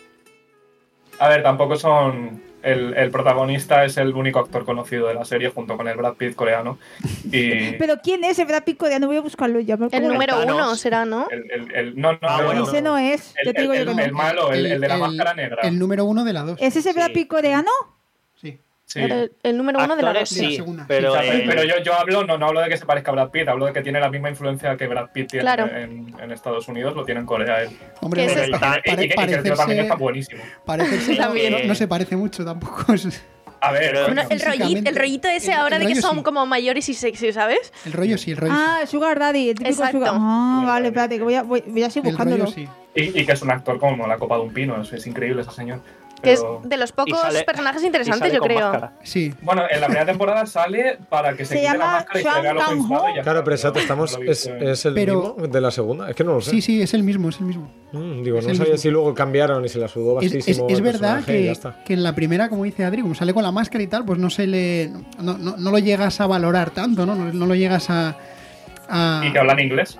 A ver, tampoco son... El, el protagonista es el único actor conocido de la serie junto con el Brad Pitt coreano. Y
Pero ¿quién es el Brad Pitt coreano? Voy a buscarlo ya. porque
El
como-
número
Thanos.
uno será, ¿no?
el, el, el- no, no,
Ah,
no,
bueno.
no.
Ese no es.
El,
Yo te digo
el-
yo que
el-
no.
el malo, el, el de la máscara negra.
El número uno de la dos.
¿Es ese Brad
Sí.
Pitt coreano?
Sí.
Sí.
El, el número uno de la
Actores
dos.
de la
sí,
segunda.
pero,
O sea,
eh,
pero yo, yo hablo, no, no hablo de que se parezca a Brad Pitt, hablo de que tiene la misma influencia que Brad Pitt tiene
Claro.
en, en Estados Unidos, lo tiene en Corea él.
Hombre,
Que
no,
ese-
pa-
Y que- y que-
pare-
y que el tío también está
parecerse,
buenísimo.
parecerse no,
También.
no- no se parece mucho tampoco. Es-
A ver,
Pero-
Bueno, el,
Físicamente.
rollito, el rollito ese
El-
ahora
el
de que
rollo
son
sí.
como mayores y sexy, ¿sabes?
El rollo sí, el rollo
Ah, Sugar Daddy, el típico
Exacto.
Sugar. Ah,
Sugar
vale,
Daddy.
espérate, que voy a, voy, voy a
sí.
seguir
El rollo
buscándolo.
sí.
y, y que es un actor como la copa de un pino, es, es increíble ese señor.
Que es
Pero-
de los pocos
sale-
personajes
y
interesantes,
sale
yo
con
creo.
máscara.
Sí.
Bueno, en la primera temporada sale para que se,
Se
quite la
llama
máscara y se le vea el ojo
Chuan
inflado y ya
Claro,
está,
pero exacto,
no
estamos.
lo he
Es,
visto en-
es el
Pero-
mismo de la segunda. Es que no lo sé.
Sí, sí, es el mismo, es el mismo.
Mm, digo,
es
no
el
sabía
mismo.
si luego cambiaron y se la sudó
Es,
bastísimo.
es- es
el
verdad
personaje y ya
que,
está.
que en la primera, como dice Adri, como sale con la máscara y tal, pues no se le. No, no, no lo llegas a valorar tanto, ¿no? No, no lo llegas a. a-
Y que hablan inglés.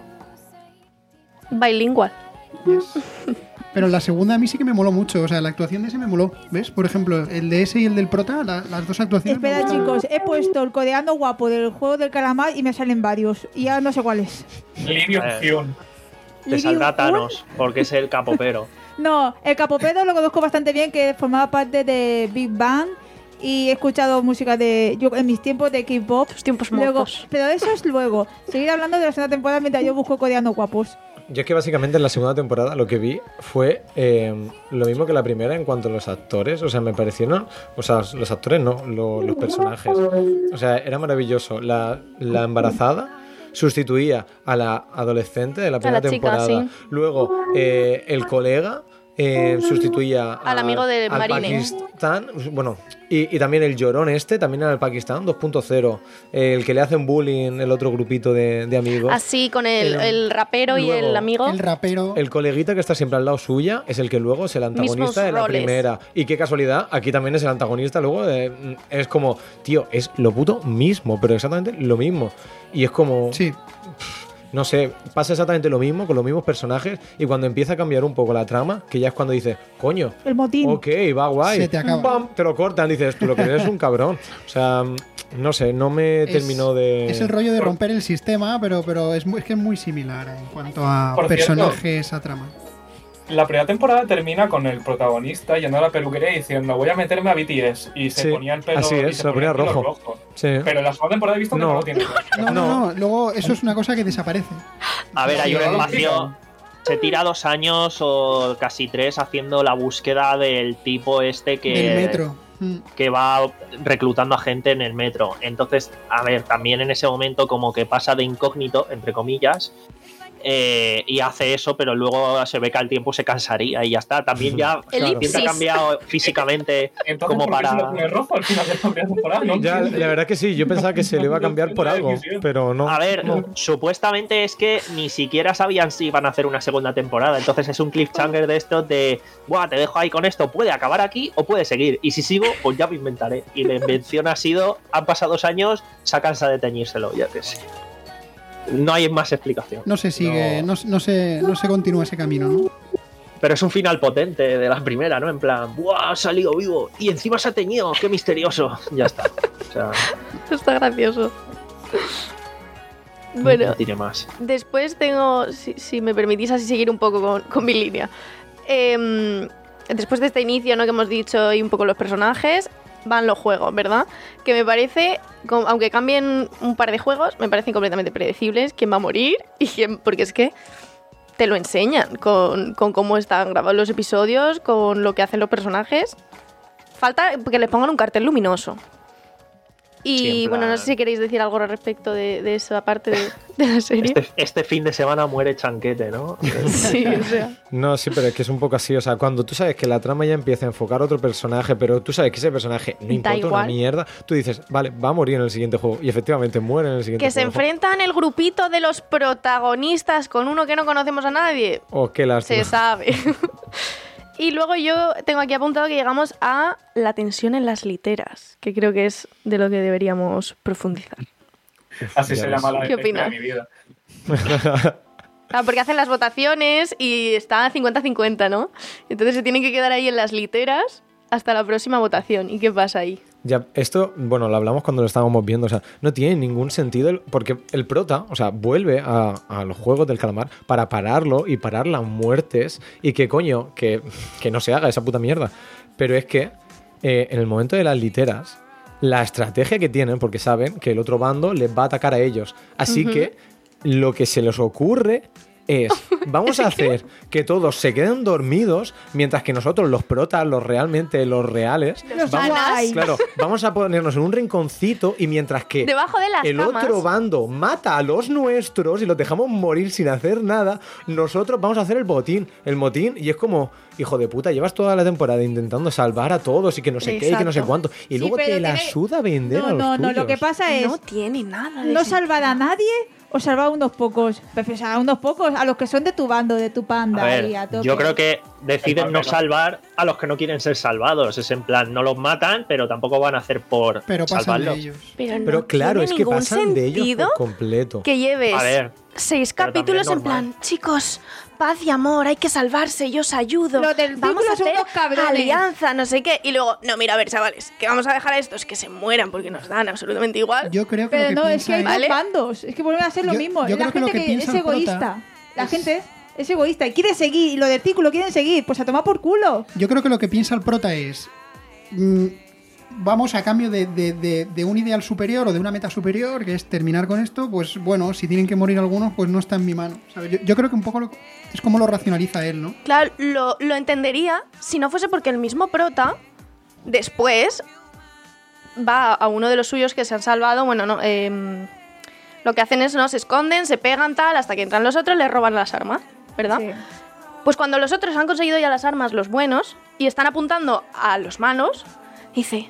Bilingual.
Yes. Pero la segunda a mí sí que me moló mucho. O sea, la actuación de ese me moló. ¿Ves? Por ejemplo, el de ese y el del prota, la- las dos actuaciones. me
Espera,
gustaron.
chicos, he puesto el coreano guapo del juego del calamar y me salen varios. Y ya no sé cuál es.
Lee Byung-hyun.
Te
Lee
saldrá
Byung-hun.
Thanos, porque es el capopero.
No, el Capopedo lo conozco bastante bien, que formaba parte de Big Bang. Y he escuchado música de. Yo en mis tiempos de K-pop.
Tus tiempos
Luego,
mozos.
pero eso es luego. Seguir hablando de la segunda temporada mientras yo busco coreanos guapos.
Yo es que básicamente en la segunda temporada lo que vi fue eh, lo mismo que la primera en cuanto a los actores. O sea, me parecieron. O sea, los actores no, lo- los personajes. O sea, era maravilloso. La, la embarazada sustituía a la adolescente de la primera
la chica,
temporada.
sí.
Luego, eh, el colega. eh, sustituía
Al amigo de
al
Marine.
Pakistán, bueno, y, y también el llorón este, también era el Pakistán dos punto cero, el que le hacen bullying el otro grupito de, de amigos.
Así, con el,
Eh,
el rapero y
luego,
el amigo.
El rapero.
El coleguita que está siempre al lado suya es el que luego es el antagonista
Mismos
de la
roles.
primera. Y qué casualidad, aquí también es el antagonista luego. de- es como, tío, es lo puto mismo, pero exactamente lo mismo. Y es como,
Sí.
no sé, pasa exactamente lo mismo con los mismos personajes. Y cuando empieza a cambiar un poco la trama, que ya es cuando dices, coño,
El motín.
ok, va guay.
Se te acaba.
Pam, te lo cortan, dices, tú lo que eres es un cabrón. O sea, no sé, no me
Es-
terminó de.
Es el rollo de romper el sistema, pero, pero es, muy- es que es muy similar en cuanto a
Por cierto,
personajes, a trama.
La primera temporada termina con el protagonista yendo a la peluquería y diciendo voy a meterme a B T S y se
Sí,
ponía el pelo,
así
y
es,
se
se lo
ponía el
ponía
pelo
rojo. Sí.
Pero en la segunda temporada he visto que no,
No.
lo tiene.
No, no, no, luego eso es una cosa que desaparece.
A ver, hay
Sí,
un
no lo
espacio.
explican.
se tira dos años o casi tres haciendo la búsqueda del tipo este que,
Del metro. Mm.
que va reclutando a gente en el metro. Entonces, a ver, también en ese momento como que pasa de incógnito, entre comillas, eh, y hace eso, pero luego se ve que al tiempo se cansaría y ya está. También ya
Elipsis.
siempre ha cambiado físicamente.
Entonces,
como
¿por qué
para...
se lo pone rojo al final de la primera temporada? No
Ya,
entiendo.
la verdad que sí, yo pensaba que se le iba a cambiar por algo, pero no.
A ver,
no.
supuestamente es que ni siquiera sabían si iban a hacer una segunda temporada. Entonces es un cliffhanger de estos de, buah, te dejo ahí con esto, puede acabar aquí o puede seguir. Y si sigo, pues ya me inventaré. Y la invención ha sido, han pasado dos años, se ha cansado de teñírselo, ya que sí. No hay más explicación.
No se sigue, no, no se, no se continúa ese camino, ¿no?
Pero es un final potente de la primera, ¿no? En plan, ¡buah! Ha salido vivo y encima se ha teñido, ¡qué misterioso! Ya está. O sea,
Está gracioso. Bueno,
no tiene más.
después tengo, si, si me permitís así seguir un poco con, con mi línea. Em, después de este inicio, ¿no? Que hemos dicho y un poco los personajes, van los juegos, ¿verdad? Que me parece, com- aunque cambien un par de juegos, me parecen completamente predecibles quién va a morir y quién, porque es que te lo enseñan con, con cómo están grabados los episodios, con lo que hacen los personajes. Falta que les pongan un cartel luminoso. Y
Sí, en
bueno, no
plan-
sé si queréis decir algo al respecto de, de esa parte de, de la serie.
Este, este fin de semana muere Chanquete, ¿no?
Sí, o sea.
No, sí, pero es que es un poco así. O sea, cuando tú sabes que la trama ya empieza a enfocar a otro personaje, pero tú sabes que ese personaje no
Da
importa una
igual.
mierda, tú dices, vale, va a morir en el siguiente juego. Y efectivamente muere en el siguiente
Que se
juego.
enfrentan el grupito de los protagonistas con uno que no conocemos a nadie.
Oh, qué lástima.
Se sabe. Y luego yo tengo aquí apuntado que llegamos a la tensión en las literas, que creo que es de lo que deberíamos profundizar.
Así
Ya
se
ves.
llama la
¿Qué
historia
opinas?
de mi vida.
Ah, porque hacen las votaciones y está cincuenta cincuenta, ¿no? Entonces se tienen que quedar ahí en las literas hasta la próxima votación. ¿Y qué pasa ahí?
Ya, esto, bueno, lo hablamos cuando lo estábamos viendo, o sea, no tiene ningún sentido el- porque el prota, o sea, vuelve a, a los juegos del calamar para pararlo y parar las muertes y que coño, que, que no se haga esa puta mierda. Pero es que eh, en el momento de las literas, la estrategia que tienen, porque saben que el otro bando les va a atacar a ellos, así
Ujú.
que lo que se les ocurre es, vamos a hacer que todos se queden dormidos mientras que nosotros, los protas, los realmente, los reales,
Los
vamos,
guay.
claro, vamos a ponernos en un rinconcito y mientras que
Debajo de las
el
camas.
otro bando mata a los nuestros y los dejamos morir sin hacer nada, nosotros vamos a hacer el botín, el motín, y es como, hijo de puta, llevas toda la temporada intentando salvar a todos y que no sé qué y que no sé
Exacto.
cuánto, y
Sí,
luego
pero
te la
tiene-
suda vender
No,
a los
no, no, lo que
tuyos.
pasa es
No tiene nada de
no
sentido.
salvar a nadie o salvar a unos pocos. Prefieres a unos pocos, a los que son de tu bando, de tu panda.
A ver,
y a tope.
yo creo que deciden no
Pero-
salvar a los que no quieren ser salvados. Es en plan, no los matan, pero tampoco van a hacer por
Pero pasan
salvarlos.
de ellos.
Pero, no
Pero claro,
tiene
es que
ningún
pasan de ellos
sentido
por completo.
que lleves
A ver,
seis
pero
capítulos en
también
plan, chicos, paz y amor, hay que salvarse, yo os ayudo.
Los del
Vamos a
círculo son
hacer
unos cabrones.
alianza, no sé qué. Y luego, no, mira, a ver, chavales, que vamos a dejar a estos que se mueran porque nos dan absolutamente igual.
Yo creo que
Pero
lo que
no, es
piensa
que hay
es-
¿Vale?
dos bandos. Es que vuelven a ser lo
Yo-
mismo.
yo
La
creo que lo
gente
que
que,
piensa
es
el prota
egoísta. La
es-
gente es egoísta y quiere seguir. Y lo del círculo quieren seguir. Pues a tomar por culo.
Yo creo que lo que piensa el prota es, mm, vamos a cambio de, de- de- de un ideal superior o de una meta superior, que es terminar con esto, pues bueno, si tienen que morir algunos, pues no está en mi mano. ¿sabes? Yo, yo creo que un poco lo- es como lo racionaliza él, ¿no?
Claro, lo, lo entendería si no fuese porque el mismo prota después va a uno de los suyos que se han salvado. Bueno, no, em, lo que hacen es, no, se esconden, se pegan tal, hasta que entran los otros, les roban las armas, ¿verdad?
Sí.
Pues cuando los otros han conseguido ya las armas, los buenos, y están apuntando a los malos, dice,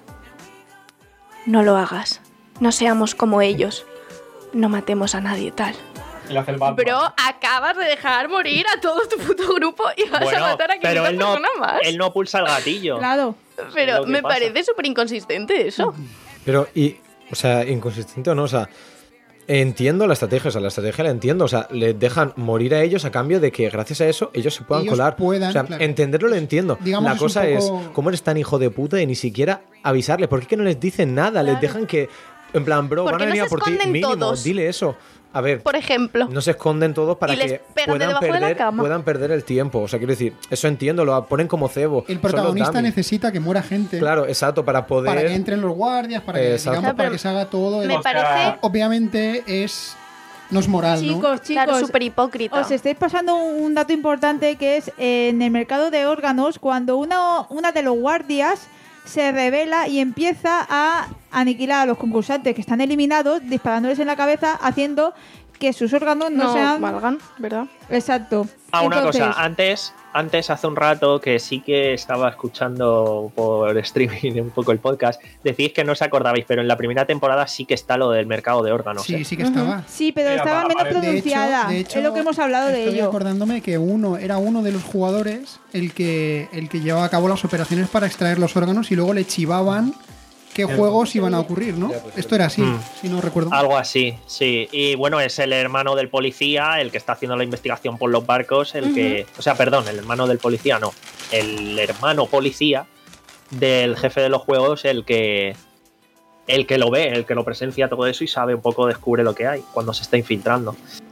no lo hagas, no seamos como ellos, no matemos a nadie tal.
Y le hace el Batman.
Pero acabas de dejar morir a todo tu puto grupo y vas
bueno,
a matar a
pero
quinientas
él no,
personas más.
él no pulsa el gatillo.
Claro.
es
Pero
lo que
me
pasa.
parece súper inconsistente eso.
Pero, y, o sea, inconsistente o no, o sea, entiendo la estrategia, o sea, la estrategia la entiendo, o sea, les dejan morir a ellos a cambio de que gracias a eso ellos se puedan
Ellos
colar.
puedan,
o sea,
claro.
entenderlo lo entiendo.
Digamos,
la
es un
cosa es,
poco-
¿cómo eres tan hijo de puta de ni siquiera avisarles? ¿Por qué que no les dicen nada? Les
Claro.
dejan que, en plan, bro,
¿Por
van
qué
a
no
venir
se
a por ti,
esconden
mínimo,
todos?
dile eso. A ver,
Por ejemplo.
no se esconden todos para
Y les
que
pegan de
puedan
debajo de la
perder,
cama.
puedan perder el tiempo. O sea, quiero decir, eso entiendo, lo ponen como cebo.
El
son los
protagonista
dummies.
necesita que muera gente
Claro, exacto, para poder...
para que entren los guardias, para que,
Exacto.
digamos, para
Pero
que se haga todo. el-
Me
O sea,
parece...
Obviamente es No es moral, ¿no?
Chicos, chicos,
Claro, súper hipócrita.
os estáis pasando un, un dato importante que es eh, en el mercado de órganos, cuando una, una de los guardias se revela y empieza a aniquilar a los concursantes que están eliminados, disparándoles en la cabeza, haciendo que sus órganos no,
no
sean...
valgan, ¿verdad?
Exacto.
Ah, una
Entonces,
cosa, antes, antes hace un rato que sí que estaba escuchando por streaming un poco el podcast, decís que no os acordabais, pero en la primera temporada sí que está lo del mercado de órganos.
Sí,
¿eh?
sí que estaba.
Sí, pero
Sí,
estaba
apa-
menos
apare- de hecho-
pronunciada.
De hecho,
es lo que hemos hablado de
estoy
ello.
acordándome que uno era uno de los jugadores el que, el que llevaba a cabo las operaciones para extraer los órganos y luego le chivaban qué juegos iban a ocurrir, ¿no? Esto era así,
Mm.
si no recuerdo.
Algo así, sí. Y bueno, es el hermano del policía, el que está haciendo la investigación por los barcos, el que... O sea, perdón, el hermano del policía, no. El hermano policía del jefe de los juegos, el que... El que lo ve, el que lo presencia todo eso y sabe un poco, descubre lo que hay cuando se está infiltrando.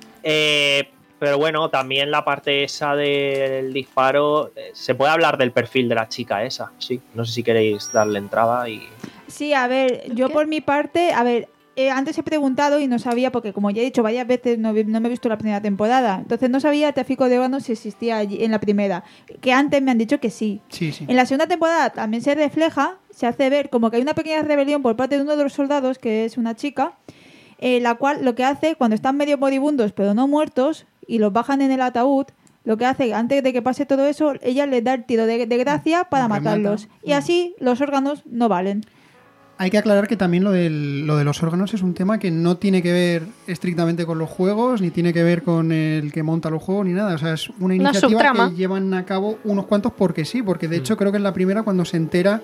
Eh, pero bueno, también la parte esa del disparo... eh, se puede hablar del perfil de la chica esa, sí. No sé si queréis darle entrada y...
Sí, a ver, yo
qué?
por mi parte, a ver, eh, antes he preguntado y no sabía, porque como ya he dicho varias veces, no, vi- no me he visto la primera temporada. Entonces no sabía el tráfico de órganos si existía allí en la primera. Que antes me han dicho que sí.
Sí, sí.
En la segunda temporada también se refleja, se hace ver como que hay una pequeña rebelión por parte de uno de los soldados, que es una chica, eh, la cual lo que hace, cuando están medio moribundos pero no muertos, y los bajan en el ataúd, lo que hace, antes de que pase todo eso, ella les da el tiro de, de gracia para
Remata.
matarlos. Y así los órganos no valen.
Hay que aclarar que también lo, del, lo de los órganos es un tema que no tiene que ver estrictamente con los juegos, ni tiene que ver con el que monta los juegos, ni nada. O sea, es una iniciativa
subtrama.
que llevan a cabo unos cuantos porque sí, porque de hecho creo que en la primera cuando se entera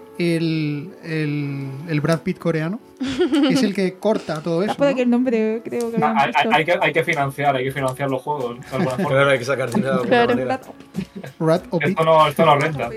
el, el, el Brad Pitt coreano, que es el que corta todo eso,
Puede
¿no?
que el nombre creo que lo
Ah,
han
hay, hay-
puesto.
hay que, hay que financiar, hay que financiar los juegos. De alguna forma.
Claro, hay que sacar dinero de alguna
Claro.
manera.
Brad o Pitt.
Esto no, esto no renta.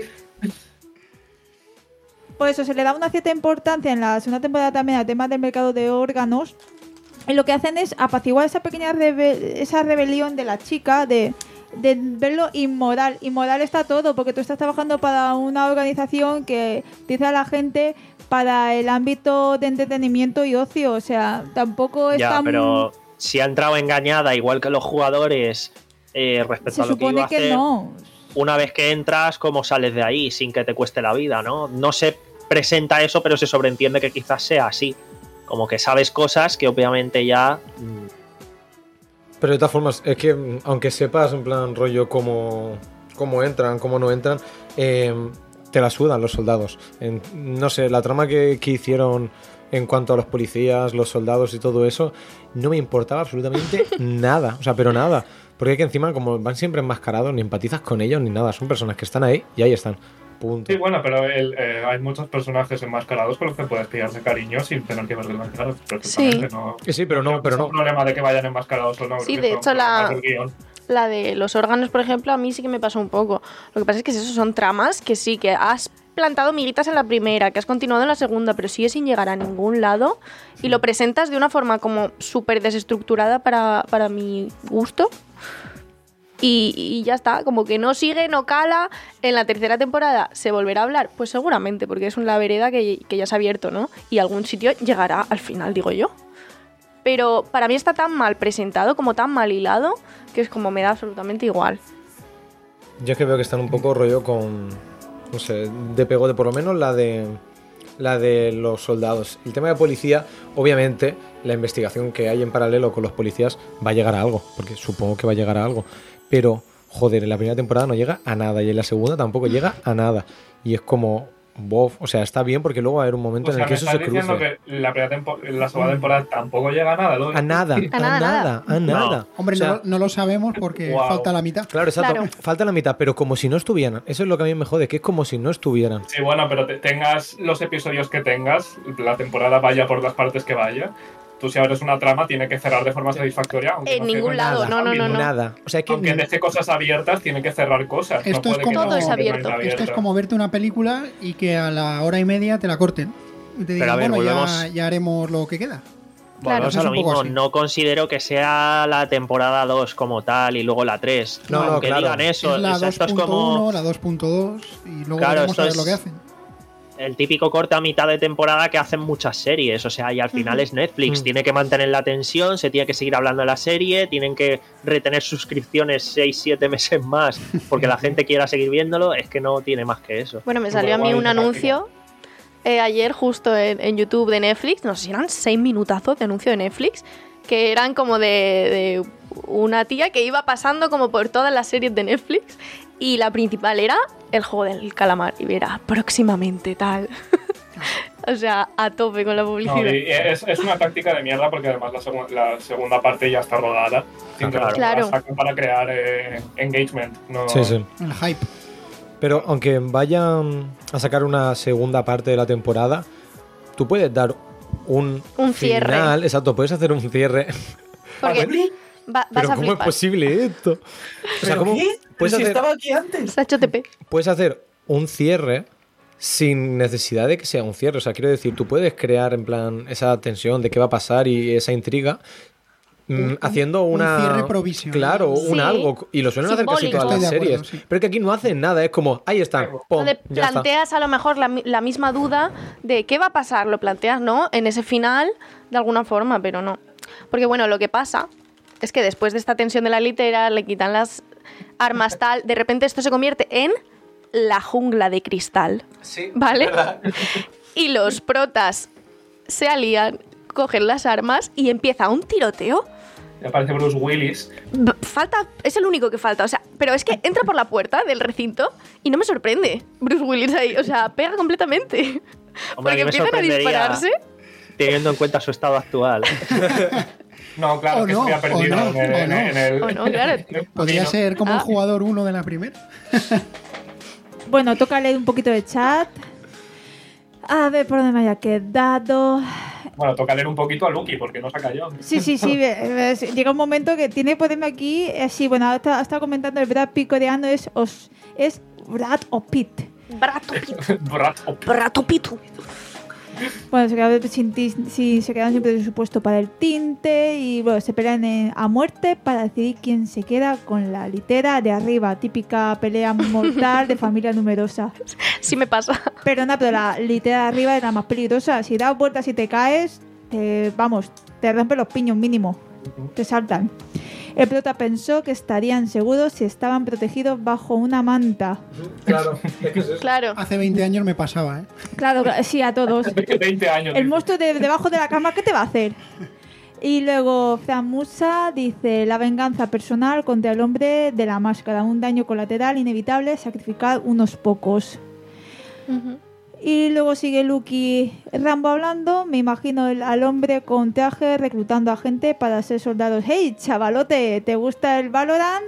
Por eso se le da una cierta importancia en la segunda temporada también al tema del mercado de órganos. Y lo que hacen es apaciguar esa pequeña rebe- esa rebelión de la chica, de, de verlo inmoral. Inmoral está todo, porque tú estás trabajando para una organización que dice a la gente para el ámbito de entretenimiento y ocio. O sea, tampoco es
Ya,
tan...
pero si ha entrado engañada, igual que los jugadores, eh, respecto
Se
a lo que iba
supone
a
que
hacer,
no.
una vez que entras, ¿cómo sales de ahí sin que te cueste la vida, no? No se presenta eso, pero se sobreentiende que quizás sea así. Como que sabes cosas que obviamente ya... mm,
Pero de todas formas, es que mm, aunque sepas en plan rollo cómo, cómo entran, cómo no entran, eh, te la sudan los soldados. En- no sé, la trama que, que hicieron en cuanto a los policías, los soldados y todo eso, no me importaba absolutamente nada. O sea, pero nada. Porque es que encima, como van siempre enmascarados, ni empatizas con ellos ni nada. Son personas que están ahí y ahí están. Punto.
Sí, bueno, pero el, eh, hay muchos personajes enmascarados con los que puedes pillarse cariño sin tener que verlos enmascarados. Perfectamente, no,
Sí, sí, pero no, pero
es un
no.
problema de que vayan enmascarados o no.
Sí,
creo
de
que
hecho,
son
la-
problemas del guión.
La de los órganos, por ejemplo, a mí sí que me pasó un poco. Lo que pasa es que eso son tramas que sí, que has plantado miguitas en la primera, que has continuado en la segunda, pero sigue sin llegar a ningún lado y lo presentas de una forma como súper desestructurada para, para mi gusto. Y, y ya está, como que no sigue, no cala. En la tercera temporada se volverá a hablar, pues seguramente, porque es una vereda que, que ya se ha abierto, ¿no? Y algún sitio llegará al final, digo yo. Pero para mí está tan mal presentado, como tan mal hilado, que es como me da absolutamente igual.
Yo es que veo que están un poco rollo con, no sé, de pegote, por lo menos la de la de los soldados. El tema de policía, obviamente, la investigación que hay en paralelo con los policías va a llegar a algo, porque supongo que va a llegar a algo. Pero, joder, en la primera temporada no llega a nada y en la segunda tampoco llega a nada. Y es como, bof, o sea, está bien porque luego va a haber un momento
O sea,
en el que
me
eso
estás
se
diciendo
cruce.
que la, primera tempo- la segunda temporada tampoco llega a nada, ¿no?
A nada, a
nada,
nada, a nada.
Hombre,
O sea,
no, no lo sabemos porque
Wow.
falta la mitad.
claro, exacto,
Claro.
falta la mitad, pero como si no estuvieran. Eso es lo que a mí me jode, que es como si no estuvieran.
Sí, bueno, pero te- tengas los episodios que tengas, la temporada vaya por las partes que vaya. Tú si abres una trama tiene que cerrar de forma satisfactoria. Aunque
En
no
ningún
cierre
lado,
nada.
no, no, no, no.
Nada. O sea, que
Aunque deje cosas abiertas, tiene que cerrar cosas.
Esto
no
es
puede
como-
que
Todo es
no-
abierto.
que no
Esto es como verte una película y que a la hora y media te la corten. Y te
Pero
digan,
a ver,
bueno, ya,
volvemos-
ya haremos lo que queda.
Claro.
Volvemos a
Es
lo
un poco
mismo,
así.
no considero que sea la temporada dos como tal y luego la tres.
No, no,
Aunque
claro.
digan eso,
es la
o sea, esto es
dos punto uno,
como...
la dos punto dos y luego
Claro,
veremos
esto
a ver
es-
lo que hacen.
el típico corte a mitad de temporada que hacen muchas series, o sea, y al final es Netflix, tiene que mantener la tensión, se tiene que seguir hablando de la serie, tienen que retener suscripciones seis siete meses más porque la gente quiera seguir viéndolo, es que no tiene más que eso.
Bueno, me salió a mí un anuncio eh, ayer justo en, en YouTube de Netflix, no sé si eran seis minutazos de anuncio de Netflix, que eran como de, de una tía que iba pasando como por todas las series de Netflix y la principal era el juego del calamar y era próximamente tal. O sea, a tope con la publicidad.
No, y es, es una táctica de mierda porque además la, segu la segunda parte ya está rodada.
Claro.
Claro.
La sacan para crear eh, engagement. No...
Sí, sí.
El hype.
Pero aunque vayan a sacar una segunda parte de la temporada, tú puedes dar un,
Un cierre.
final, exacto, puedes hacer un cierre.
Porque va, vas
Pero
a
¿cómo es
flipar.
posible esto? O sea,
¿Pero
¿cómo
qué?
puedes
Pero si
hacer,
estaba aquí antes.
Se ha hecho T P.
puedes hacer un cierre sin necesidad de que sea un cierre? O sea, quiero decir, tú puedes crear en plan esa tensión de qué va a pasar y esa intriga mm,
Un-
haciendo
un
una...
cierre provisional.
Claro, un
Sí.
algo. Y lo suelen hacer casi
Simbólico.
todas las
Estoy de
series.
acuerdo, sí.
Pero que aquí no hacen nada, es como, ahí están, pum,
Donde
ya está.
planteas a lo mejor la, mi- la misma duda de qué va a pasar, lo planteas, ¿no? En ese final, de alguna forma, pero no. Porque bueno, lo que pasa es que después de esta tensión de la litera, le quitan las armas tal, de repente esto se convierte en la jungla de cristal,
Sí,
¿vale?
¿verdad?
Y los protas se alían, cogen las armas y empieza un tiroteo.
Me parece Bruce Willis.
B- Falta, es el único que falta, o sea, pero es que entra por la puerta del recinto y no me sorprende Bruce Willis ahí, o sea, pega completamente.
Hombre,
Porque
a mí me
empiezan a
sorprendería
dispararse.
teniendo en cuenta su estado actual.
No, claro,
O
que
no,
se había perdido
o no,
en el...
o
en
no.
el- en el-
O no, claro.
en el
Podría
camino.
ser como
Ah.
el jugador uno de la primera.
Bueno, toca leer un poquito de chat. A ver por dónde me haya quedado.
Bueno, toca leer un poquito a Lucky porque no se ha callado.
Sí, sí, sí. ve- ve- Llega un momento que tiene que ponerme aquí. eh, Sí, bueno, ha estado, ha estado comentando el Brad Pitt coreano es, os, es Brad o Pitt.
Brato pito.
Brad Pitt.
Brato pito.
Bueno, se quedaron sin, ti- sin- se quedaron siempre de su puesto para el tinte y bueno, se pelean en- a muerte para decidir quién se queda con la litera de arriba. Típica pelea mortal de familia numerosa.
Sí me pasa.
Perdona, pero la litera de arriba es la más peligrosa. Si das vueltas y te caes, te, vamos, te rompen los piños mínimo. Te saltan. El prota pensó que estarían seguros si estaban protegidos bajo una manta.
Claro, es que es eso.
Claro.
Hace veinte años me pasaba, ¿eh?
Claro, claro, sí, a todos.
veinte años.
El monstruo de debajo de la cama, ¿qué te va a hacer? Y luego Fran Musa dice: la venganza personal contra el hombre de la máscara, un daño colateral inevitable, sacrificar unos pocos.
Ujú.
Y luego sigue Lucky Rambo hablando. Me imagino el- al hombre con traje reclutando a gente para ser soldados. Hey, chavalote, ¿te gusta el Valorant?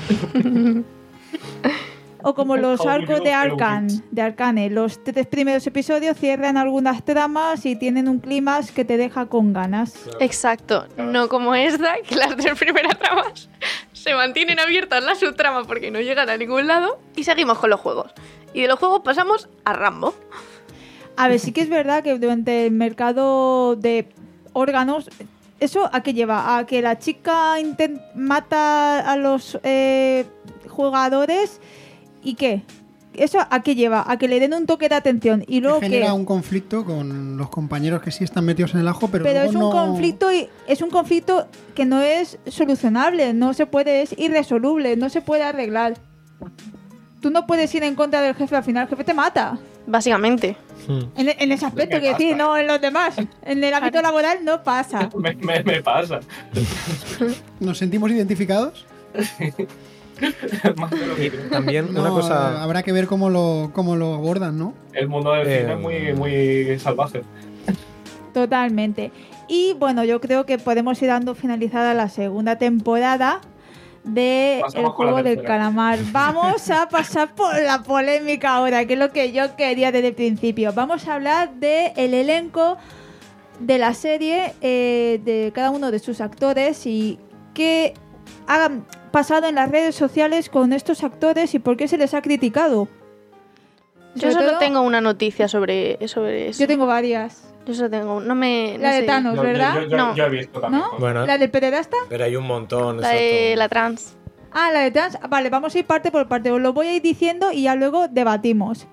O como los
How
arcos
you
de
feel
Arcan,
it?
de Arcane. Los tres primeros episodios cierran algunas tramas y tienen un clímax que te deja con ganas.
Exacto. No como esta, que las tres primeras tramas se mantienen abiertas la subtrama porque no llegan a ningún lado y seguimos con los juegos. Y de los juegos pasamos a Rambo.
A ver, sí que es verdad que durante el mercado de órganos, ¿eso a qué lleva? A que la chica intent- mata a los eh, jugadores y ¿qué? ¿Eso a qué lleva? A que le den un toque de atención y luego
Genera
que...
un conflicto con los compañeros que sí están metidos en el ajo, pero,
Pero
luego
es un
no...
conflicto y es un conflicto que no es solucionable, no se puede, es irresoluble, no se puede arreglar. Tú no puedes ir en contra del jefe, al final el jefe te mata.
Básicamente.
Hmm.
En, en ese aspecto,
Me
que decir,
pasa.
no en los demás. En el ámbito laboral no pasa.
Me, me, me pasa.
¿Nos sentimos identificados?
Más de lo que creo.
También
No,
una
eh,
cosa...
habrá que ver cómo lo, cómo lo abordan, ¿no?
El mundo del
Eh,
cine es muy, muy salvaje.
Totalmente. Y bueno, yo creo que podemos ir dando finalizada la segunda temporada de
Pasamos
El
con la
juego del
tercera.
calamar. Vamos a pasar por la polémica ahora, que es lo que yo quería desde el principio. Vamos a hablar de el elenco de la serie, eh, de cada uno de sus actores y qué ha pasado en las redes sociales con estos actores y por qué se les ha criticado.
Yo
Sobre
solo
todo,
tengo una noticia sobre, sobre eso.
yo tengo varias.
Yo solo tengo. No me. no
La de
sé.
Thanos,
Yo, yo-
¿verdad?
yo- yo-
No.
yo he visto también.
¿No?
cosas.
Bueno,
¿La del pederasta?
pero hay un montón.
La de
exacto.
la trans.
Ah, la de trans. Vale, vamos a ir parte por parte. Os lo voy a ir diciendo y ya luego debatimos.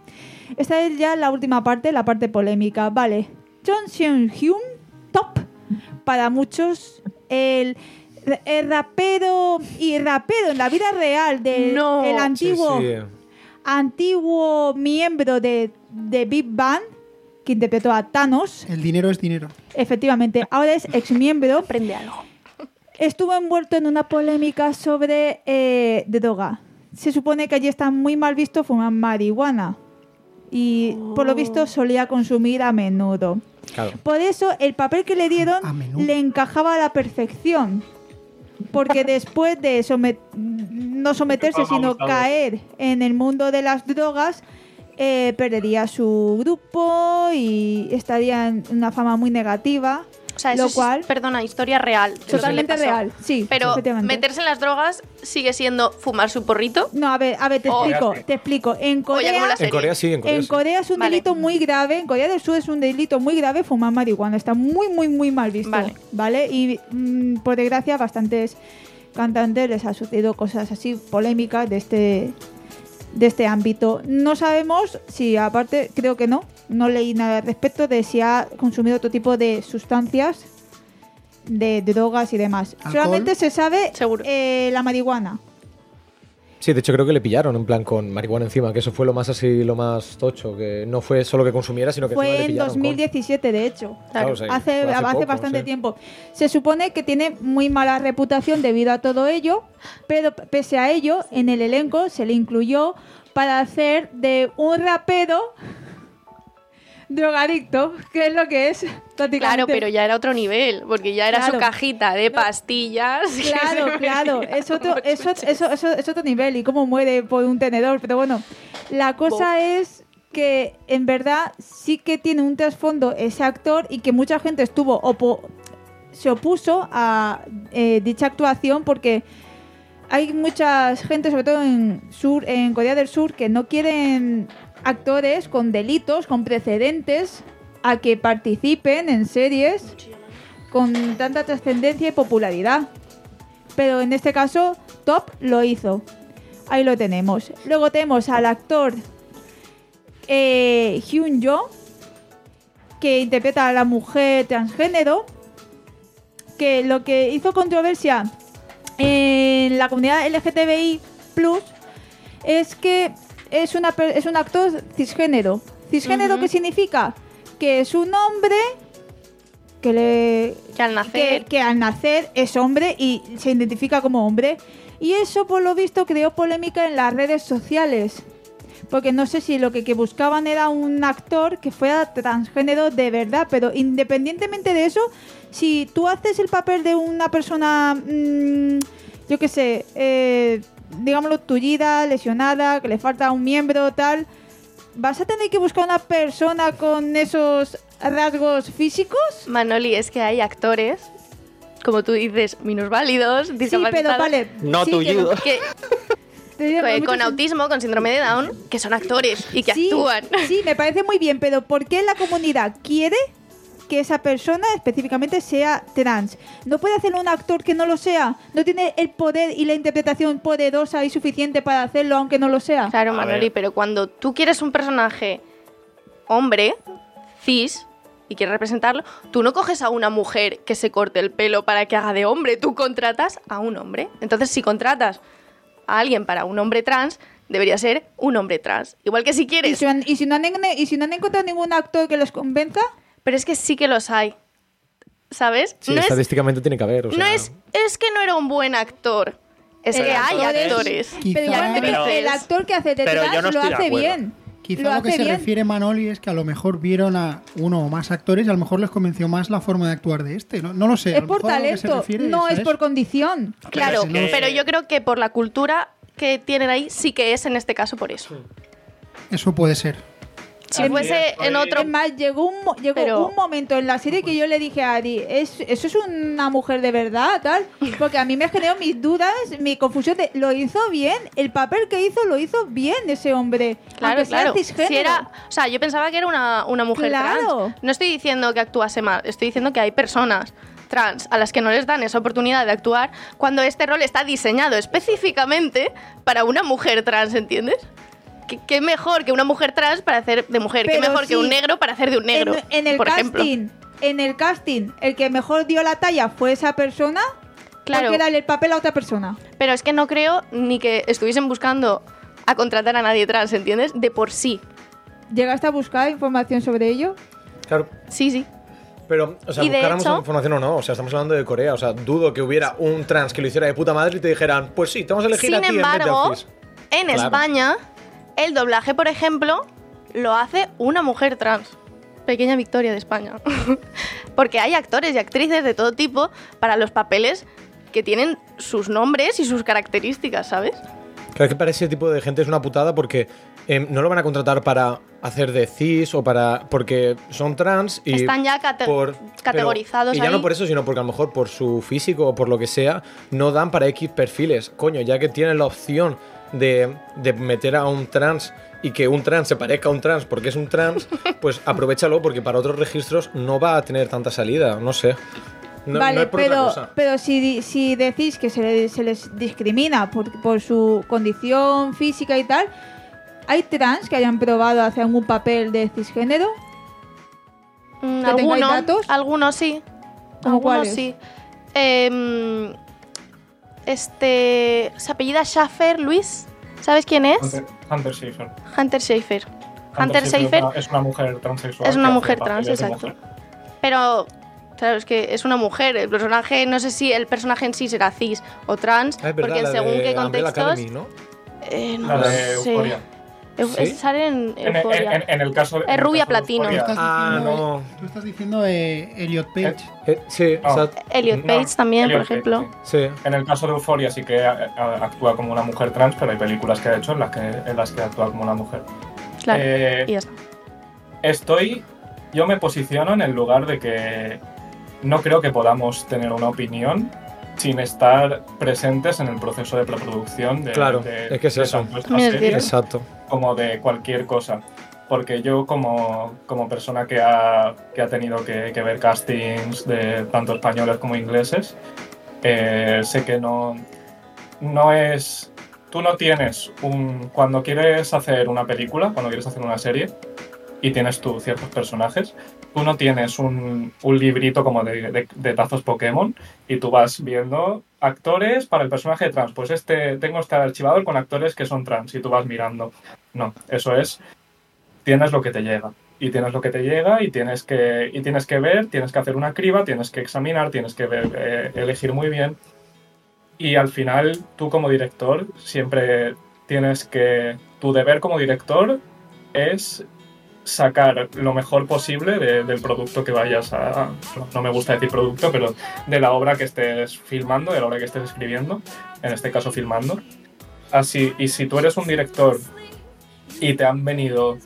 Esta es ya la última parte, la parte polémica. Vale. Jung Seung-hyun, top. Para muchos, el, el rapero y rapero en la vida real del
No.
el antiguo,
Sí, sí.
antiguo miembro de, de Big Bang, que interpretó a Thanos.
El dinero es dinero.
Efectivamente, ahora es ex miembro.
Aprende algo.
Estuvo envuelto en una polémica sobre eh, droga. Se supone que allí está muy mal visto fumar marihuana. Y por lo visto solía consumir a menudo.
Claro.
Por eso el papel que le dieron
A menudo.
le encajaba a la perfección. Porque después de somet- no someterse,
Vamos,
sino
vamos.
caer en el mundo de las drogas, eh, perdería su grupo y estaría en una fama muy negativa.
O sea, eso
lo
es,
cual,
perdona, historia real. de lo que le
totalmente
pasó.
real. Sí,
Pero
efectivamente.
meterse en las drogas sigue siendo fumar su porrito.
No, a ver, a ver, te
Oh.
explico,
Ya, sí.
te explico. En
O ya como
Corea,
la
En
serie.
Corea sí, en Corea
en
sí.
Corea es un
Vale.
delito muy grave. En Corea del Sur es un delito muy grave fumar marihuana. Está muy, muy, muy mal visto.
Vale.
¿Vale? Y mm, por desgracia, bastantes cantantes les ha sucedido cosas así polémicas de este de este ámbito. No sabemos si, aparte, creo que no, no leí nada al respecto de si ha consumido otro tipo de sustancias, de drogas y demás.
¿Alcohol?
Solamente se sabe
Seguro.
eh, la marihuana.
Sí, de hecho creo que le pillaron en plan con marihuana encima, que eso fue lo más así, lo más tocho, que no fue solo que consumiera, sino que encima
Fue
le
en
pillaron
dos mil diecisiete, de hecho.
con... Claro, o sea,
hace,
fue
hace,
poco,
bastante
sí.
tiempo. Se supone que tiene muy mala reputación debido a todo ello, pero pese a ello, en el elenco se le incluyó para hacer de un rapero drogadicto, que es lo que es prácticamente.
Claro, pero ya era otro nivel, porque ya era
Claro.
su cajita de pastillas. que se
Claro, claro,
metía
es otro,
por
eso,
chuches.
eso, eso, es otro nivel y cómo muere por un tenedor, pero bueno, la cosa es que en verdad sí que tiene un trasfondo ese actor y que mucha gente estuvo opo- se opuso a eh, dicha actuación porque hay mucha gente, sobre todo en sur, en Corea del Sur, que no quieren actores con delitos, con precedentes, a que participen en series con tanta trascendencia y popularidad. Pero en este caso, Top lo hizo. Ahí lo tenemos. Luego tenemos al actor eh, Hyun Jo, que interpreta a la mujer transgénero, que lo que hizo controversia en la comunidad L G T B I plus, es que es, una, per- es un actor cisgénero. ¿Cisgénero
Ujú.
qué significa? Que es un hombre que le
Que al
que,
nacer.
que al nacer es hombre y se identifica como hombre. Y eso, por lo visto, creó polémica en las redes sociales. Porque no sé si lo que, que buscaban era un actor que fuera transgénero de verdad, pero independientemente de eso, si tú haces el papel de una persona, mmm, yo qué sé, eh, digámoslo, tullida, lesionada, que le falta un miembro, tal, ¿vas a tener que buscar una persona con esos rasgos físicos?
Manoli, es que hay actores, como tú dices, minusválidos,
Sí, pero
discapacitados,
vale.
No
sí, que
tullido.
lo-
que,
te digo,
que-
muchos-
con autismo, con síndrome de Down, que son actores y que
sí,
actúan.
Sí, me parece muy bien, pero ¿por qué la comunidad quiere que esa persona específicamente sea trans? ¿No puede hacerlo un actor que no lo sea? ¿No tiene el poder y la interpretación poderosa y suficiente para hacerlo aunque no lo sea?
Claro,
A
Manoli,
ver.
pero cuando tú quieres un personaje hombre, cis, y quieres representarlo, tú no coges a una mujer que se corte el pelo para que haga de hombre, tú contratas a un hombre. Entonces, si contratas a alguien para un hombre trans, debería ser un hombre trans. Igual que si
¿Y
quieres...
si, han- y si no han, y si no han encontrado ningún actor que los convenza?
Pero es que sí que los hay, ¿sabes?
Sí,
no es,
estadísticamente tiene que haber. O sea,
no es, es que no era un buen actor. Es
El
que hay
actor es-
actores.
Quizá-
Pero igualmente
Pero-
el actor que hace de
pero
trans
yo no
lo
estoy de
hace
acuerdo.
bien.
Quizá
lo
lo, que
hace
se
bien.
refiere Manoli es que a lo mejor vieron a uno o más actores y a lo mejor les convenció más la forma de actuar de este. No, no lo sé. a
Es
lo
por
mejor a lo que se
talento,
refiere
no
a
es
eso.
por condición.
Claro,
es que-
pero yo creo que por la cultura que tienen ahí sí que es en este caso por eso.
Eso puede ser.
Si
Así
fuese
es,
en
pues.
otro...
Es más, llegó un, mo- llegó
Pero-
un momento en la serie que yo le dije a Ari, ¿es, ¿eso es una mujer de verdad? Tal? Porque a mí me generó mis dudas, mi confusión de, ¿lo hizo bien? El papel que hizo, lo hizo bien ese hombre.
Claro,
aunque sea
claro.
cisgénero.
Si era, o sea, yo pensaba que era una, una mujer
Claro.
trans. No estoy diciendo que actuase mal, estoy diciendo que hay personas trans a las que no les dan esa oportunidad de actuar cuando este rol está diseñado específicamente para una mujer trans, ¿entiendes? ¿qué, qué mejor que una mujer trans para hacer de mujer? ¿Qué
Pero
mejor
sí,
que un negro para hacer de un negro?
En, en el
por
casting,
ejemplo.
en el casting, el que mejor dio la talla fue esa persona.
Claro.
Hay que darle el papel a otra persona.
Pero es que no creo ni que estuviesen buscando a contratar a nadie trans, ¿entiendes? De por sí.
¿Llegaste a buscar información sobre ello?
Claro.
Sí, sí.
Pero, o sea,
Y de
buscáramos
hecho-
información o no, o sea, estamos hablando de Corea, o sea, dudo que hubiera un trans que lo hiciera de puta madre y te dijeran, pues sí, te vamos a elegir
Sin
a ti en vez
embargo,
de a cis.
en
Claro.
España, el doblaje, por ejemplo, lo hace una mujer trans. Pequeña victoria de España. Porque hay actores y actrices de todo tipo para los papeles que tienen sus nombres y sus características, ¿sabes?
Creo que para ese tipo de gente es una putada porque eh, no lo van a contratar para hacer de cis o para... porque son trans y...
Están ya cate-
por-
categorizados
pero- Y ya
ahí.
no por eso, sino porque a lo mejor por su físico o por lo que sea, no dan para X perfiles. Coño, ya que tienen la opción de, de meter a un trans y que un trans se parezca a un trans porque es un trans, pues aprovechalo porque para otros registros no va a tener tanta salida, no sé. No,
vale,
no es por otra
pero,
cosa.
pero si, di- si decís que se, le- se les discrimina por, por su condición física y tal, ¿hay trans que hayan probado hacer algún papel de cisgénero?
Mm,
¿Que tengáis
algunos,
datos?
algunos sí.
¿Cómo
Algunos
cuáles?
sí. Em, este. Se apellida Schaffer Luis. ¿Sabes quién es?
Hunter, Hunter Schafer.
Hunter Schafer. Hunter
Schafer
Schafer
es una- es una mujer transexual.
es una
que hace
mujer trans,
papeles de
exacto.
mujer.
Pero, claro, es que es una mujer. El personaje, no sé si el personaje en sí será cis o trans,
Ah, es verdad,
porque en
la
según
de
qué
Umbrella
contextos.
Academy, ¿no?
eh, no
La
lo
de
sé.
Euphoria.
Eu-
¿Sí?
Sale en
En, en-
Euphoria.
en- en el caso de,
Es
en el
rubia
caso de
platino.
Tú
Euphoria-
estás
Ah,
diciendo,
no.
tú estás diciendo eh, Elliot Page.
Eh, sí,
No.
o sea,
Elliot
No,
Page también, por
Elliot Page,
ejemplo.
sí.
sí.
En el caso de Euphoria sí que a- a- actúa como una mujer trans, pero hay películas que ha hecho en las que, en las que actúa como una mujer.
Claro.
Eh,
Y ya está.
Estoy, yo me posiciono en el lugar de que no creo que podamos tener una opinión sin estar presentes en el proceso de preproducción de,
Claro,
de-
es que es
de
eso.
tanto esta
También es
serie
cierto.
Exacto.
como de cualquier cosa. Porque yo como, como persona que ha, que ha tenido que, que ver castings de tanto españoles como ingleses, eh, sé que no, no es... Tú no tienes un... Cuando quieres hacer una película, cuando quieres hacer una serie, y tienes tú ciertos personajes, tú no tienes un, un librito como de, de, de tazos Pokémon y tú vas viendo actores para el personaje trans. Pues este tengo este archivador con actores que son trans y tú vas mirando. No, eso es, tienes lo que te llega. Y tienes lo que te llega y tienes que, y tienes que ver, tienes que hacer una criba, tienes que examinar, tienes que ver, eh, elegir muy bien. Y al final, tú como director, siempre tienes que... Tu deber como director es sacar lo mejor posible de- del producto que vayas a... No, no me gusta decir producto, pero de la obra que estés filmando, de la obra que estés escribiendo, en este caso filmando. Así, y si tú eres un director y te han venido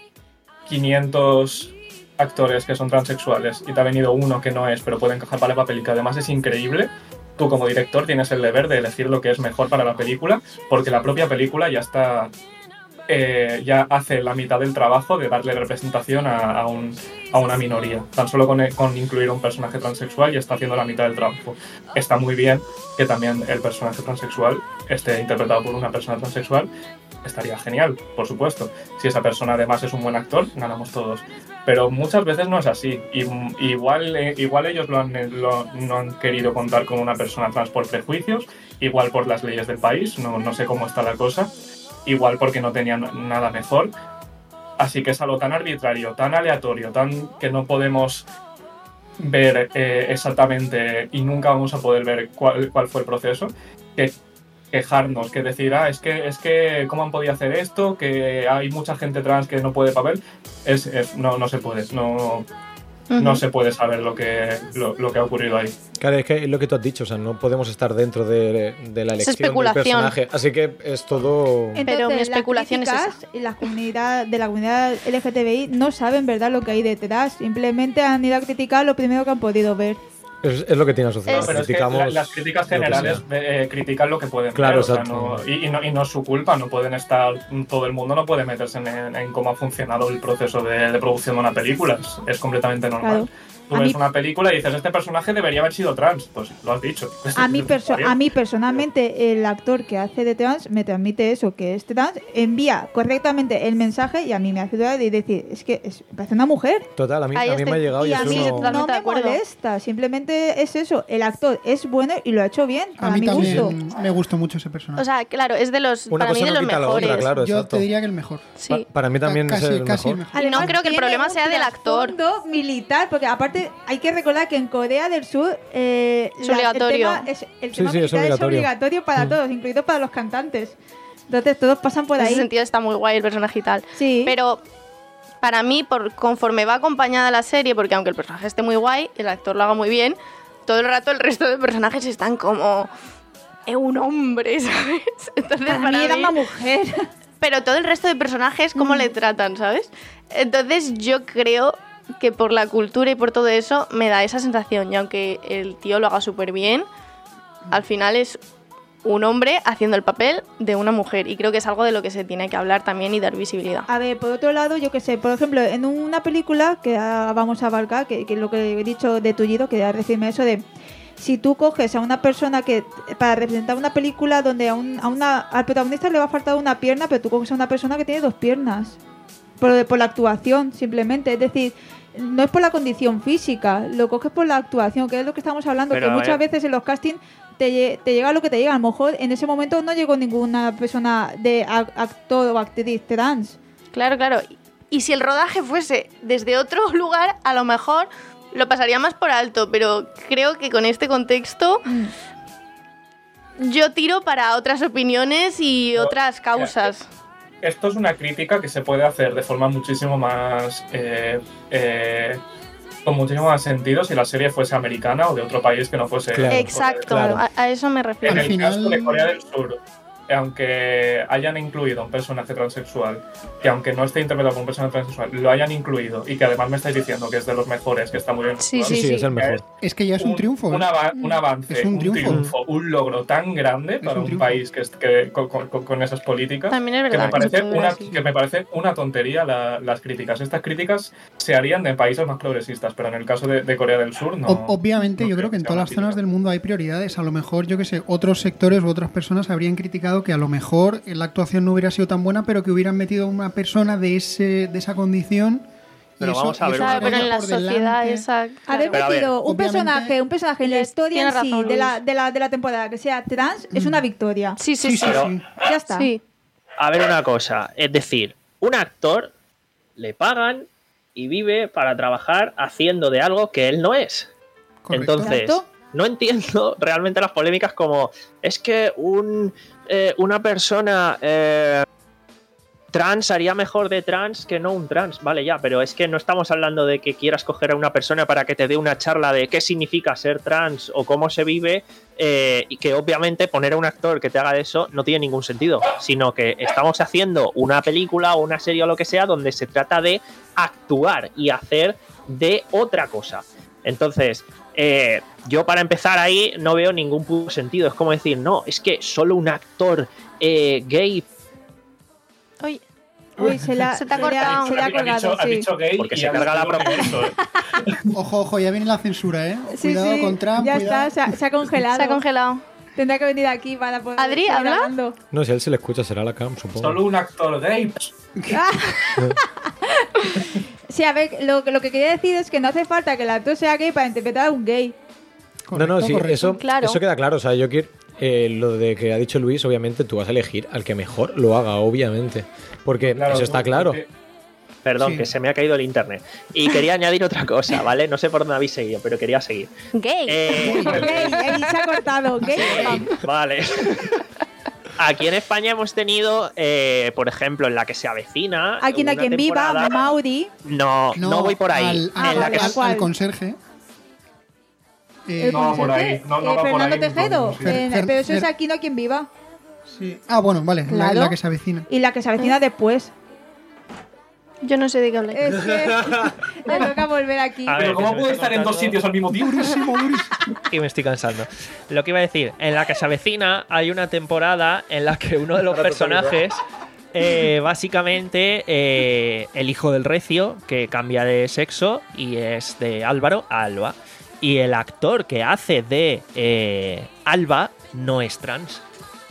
quinientos actores que son transexuales y te ha venido uno que no es, pero puede encajar para el papel y que además es increíble, tú como director tienes el deber de elegir lo que es mejor para la película, porque la propia película ya está... eh, ya hace la mitad del trabajo de darle representación a, a, un, a una minoría. Tan solo con, con incluir un personaje transexual ya está haciendo la mitad del trabajo. Está muy bien que también el personaje transexual esté interpretado por una persona transexual. Estaría genial, por supuesto. Si esa persona además es un buen actor, ganamos todos. Pero muchas veces no es así. Y, igual, eh, igual ellos lo han, lo, no han querido contar con una persona trans por prejuicios, igual por las leyes del país, no, no sé cómo está la cosa, igual porque no tenían nada mejor. Así que es algo tan arbitrario, tan aleatorio, tan que no podemos ver eh, exactamente y nunca vamos a poder ver cuál, cuál fue el proceso, que quejarnos, que decir, ah, es que, es que, ¿cómo han podido hacer esto? Que hay mucha gente trans que no puede papel. Es, es, no, no se puede, no, uh-huh. no se puede saber lo que, lo, lo que ha ocurrido ahí.
Claro, es que es lo que tú has dicho, o sea, no podemos estar dentro de, de la elección del personaje, así que es todo...
Entonces,
Pero mi especulación es esa.
Y la comunidad de la comunidad L G T B I no saben, ¿verdad?, lo que hay detrás. Simplemente han ido a criticar lo primero que han podido ver.
Es, es lo que tiene asociado.
No, pero es que la, las críticas generales eh, critican lo que pueden
claro,
ver, o sea,
exacto.
no, y, y, no, y no es su culpa, no pueden estar, todo el mundo no puede meterse en, en cómo ha funcionado el proceso de, de producción de una película, es, es completamente normal. Claro. Tú
A
ves
mí-
una película y dices, este personaje debería haber sido trans. Pues lo has dicho.
A mí, perso- a mí personalmente el actor que hace de trans me transmite eso, que es trans, envía correctamente el mensaje y a mí me hace dudar de decir, es que es, parece una mujer.
Total, a mí,
Ahí
a mí me ha
estoy-
llegado y,
Y a
es
mí
uno...
totalmente
no
de
me
acuerdo.
molesta, simplemente es eso, el actor es bueno y lo ha hecho bien,
A
para
mí
mi
también
gusto.
me gustó mucho ese personaje.
O sea, claro, es de los,
Una
para mí
cosa
de
no
los
quita la
mejores.
otra, claro,
Yo
exacto.
te diría que el mejor.
Sí.
Pa- para mí también
Casi-
es el
casi
mejor.
el mejor.
Y no creo que el
tiene
problema
un
sea del actor.
trasfondo militar, porque aparte hay que recordar que en Corea del Sur eh,
Es
la-
obligatorio.
el tema, es, el
Sí,
tema
sí, es
militar es
obligatorio.
obligatorio para
Mm.
todos, incluido para los cantantes. Entonces todos pasan por
En ese
ahí.
sentido está muy guay el personaje y tal.
Sí.
Pero para mí, por conforme va acompañada la serie, porque aunque el personaje esté muy guay, el actor lo haga muy bien, todo el rato el resto de personajes están como... Es un hombre, ¿sabes? Entonces,
para,
para
mí era
mí-
una mujer.
Pero todo el resto de personajes, ¿cómo
Mm.
le tratan, sabes? Entonces yo creo que por la cultura y por todo eso me da esa sensación. Y aunque el tío lo haga súper bien, al final es un hombre haciendo el papel de una mujer. Y creo que es algo de lo que se tiene que hablar también y dar visibilidad.
A ver, por otro lado, yo que sé, por ejemplo, en una película que ah, vamos a abarcar, que, que lo que he dicho de Tullido, quería decirme eso de si tú coges a una persona que para representar una película donde a, un, a una, al protagonista le va a faltar una pierna, pero tú coges a una persona que tiene dos piernas por, por la actuación simplemente, es decir, no es por la condición física, lo coges por la actuación, que es lo que estamos hablando,
Pero,
que
a
muchas
ver.
veces en los castings te, lle- te llega lo que te llega, a lo mejor en ese momento no llegó ninguna persona de ac- actor o actriz trans.
Claro, claro. Y si el rodaje fuese desde otro lugar, a lo mejor lo pasaría más por alto, pero creo que con este contexto yo tiro para otras opiniones y
No,
otras causas.
Esto es una crítica que se puede hacer de forma muchísimo más. eh, eh, con muchísimo más sentido si la serie fuese americana o de otro país que no fuese.
Claro.
Exacto,
Claro.
a, a eso me
En
refiero.
Al
el
final-
caso de Corea del Sur, aunque hayan incluido un personaje transexual, que aunque no esté interpretado por un personaje transexual, lo hayan incluido y que además me estáis diciendo que es de los mejores, que está muy bien.
Sí,
actuado,
Sí, sí, es el mejor.
Es que ya es un, triunfo.
Un,
¿eh?
ava- un avance,
Es un
un,
triunfo.
triunfo. un logro tan grande para
un
un,
triunfo.
país que, es- que con, con- con esas políticas.
También es
Que
verdad.
me, parece
que se puede ver
una,
así.
que me parece una tontería la- las críticas. Estas críticas se harían de países más progresistas, pero en el caso de, de Corea del Sur no.
Ob- Obviamente,
no
yo creo que en
sea
todas
una
las zonas
crítica.
del mundo hay prioridades. A lo mejor, yo que sé, otros sectores u otras personas habrían criticado que a lo mejor la actuación no hubiera sido tan buena, pero que hubieran metido a una persona de ese de esa condición. y
Pero
eso-
vamos a
y
ver
eso
una
Claro, pero
vaya
en la
por
sociedad
delante.
esa...
Haber
claro.
Pero a ver,
metido un
obviamente-
personaje, un personaje en la
Tienes-
historia en
tienes
sí
razón,
de la,
Luis.
de, la, de la temporada que sea trans es una victoria.
Sí, sí,
Sí,
sí.
sí,
Pero-
sí.
Ya está.
Sí.
A ver una cosa, es decir, un actor le pagan y vive para trabajar haciendo de algo que él no es.
Correcto.
Entonces,
Exacto.
no entiendo realmente las polémicas como es que un, eh, una persona eh, trans haría mejor de trans que no un trans. Vale, ya, pero es que no estamos hablando de que quieras coger a una persona para que te dé una charla de qué significa ser trans o cómo se vive, eh, y que obviamente poner a un actor que te haga eso no tiene ningún sentido, sino que estamos haciendo una película o una serie o lo que sea donde se trata de actuar y hacer de otra cosa. Entonces, eh, yo para empezar ahí no veo ningún puto sentido. Es como decir, no, es que solo un actor eh, gay.
Oye,
Uy, se, la,
Se te ha
le
cortado.
se le ha
Ha dicho-
colgado,
ha
sí.
dicho gay
Porque
y
se
ha
carga la
dicho
propuesta.
eso, ¿eh?
Ojo, ojo, ya viene la censura, ¿eh?
Sí,
Cuidado
sí,
con Trump,
ya
cuidado.
está, se ha, se ha congelado.
se ha congelado.
Tendrá que venir aquí para poder
Adri,
seguir
¿habla?
hablando.
No, si a él se le escucha, será la cam, supongo.
Solo un actor gay.
Sí, a ver, lo, lo que quería decir es que no hace falta que el actor sea gay para interpretar a un gay.
No, no,
Correcto,
sí,
correcto.
eso,
Claro.
eso queda claro. O sea, yo quiero. eh, lo de que ha dicho Luis, obviamente tú vas a elegir al que mejor lo haga, obviamente. Porque
Claro,
eso está
tú-
claro.
porque-
Perdón,
Sí.
que se me ha caído el internet. Y quería añadir otra cosa, ¿vale? No sé por dónde habéis seguido, pero quería seguir.
Gay.
Eh,
Gay, ahí se ha cortado. Gay.
Vale. Aquí en España hemos tenido, eh, por ejemplo, en la que se avecina.
A quien a
una
quien viva,
temporada-
Mauri.
No, no, voy por ahí.
Al,
Ah,
al-
en la
vale,
que
al-
¿cuál?
al conserje. Eh,
El
No, por ahí,
conserje,
no, no
eh,
va por
Fernando
ahí,
Tejedo.
no, sí.
Eh,
Fer-
pero eso es
Fer-
aquí, no a quien viva.
sí. Ah, bueno, vale, la-
Claro.
la, que se avecina.
Y la que se avecina después.
Yo no sé de qué habláis.
Es que me toca volver aquí.
A ver,
Pero
que
¿cómo
se me
puede
está
estar en dos
contando-
sitios al mismo tiempo?
Durísimo, durísimo.
Y me estoy cansando. Lo que iba a decir, en la que se avecina hay una temporada en la que uno de los
Ahora toca
personajes
eh, básicamente eh, el hijo del Recio, que cambia de sexo y es de Álvaro a Alba. Y el actor que hace de eh, Alba no es trans.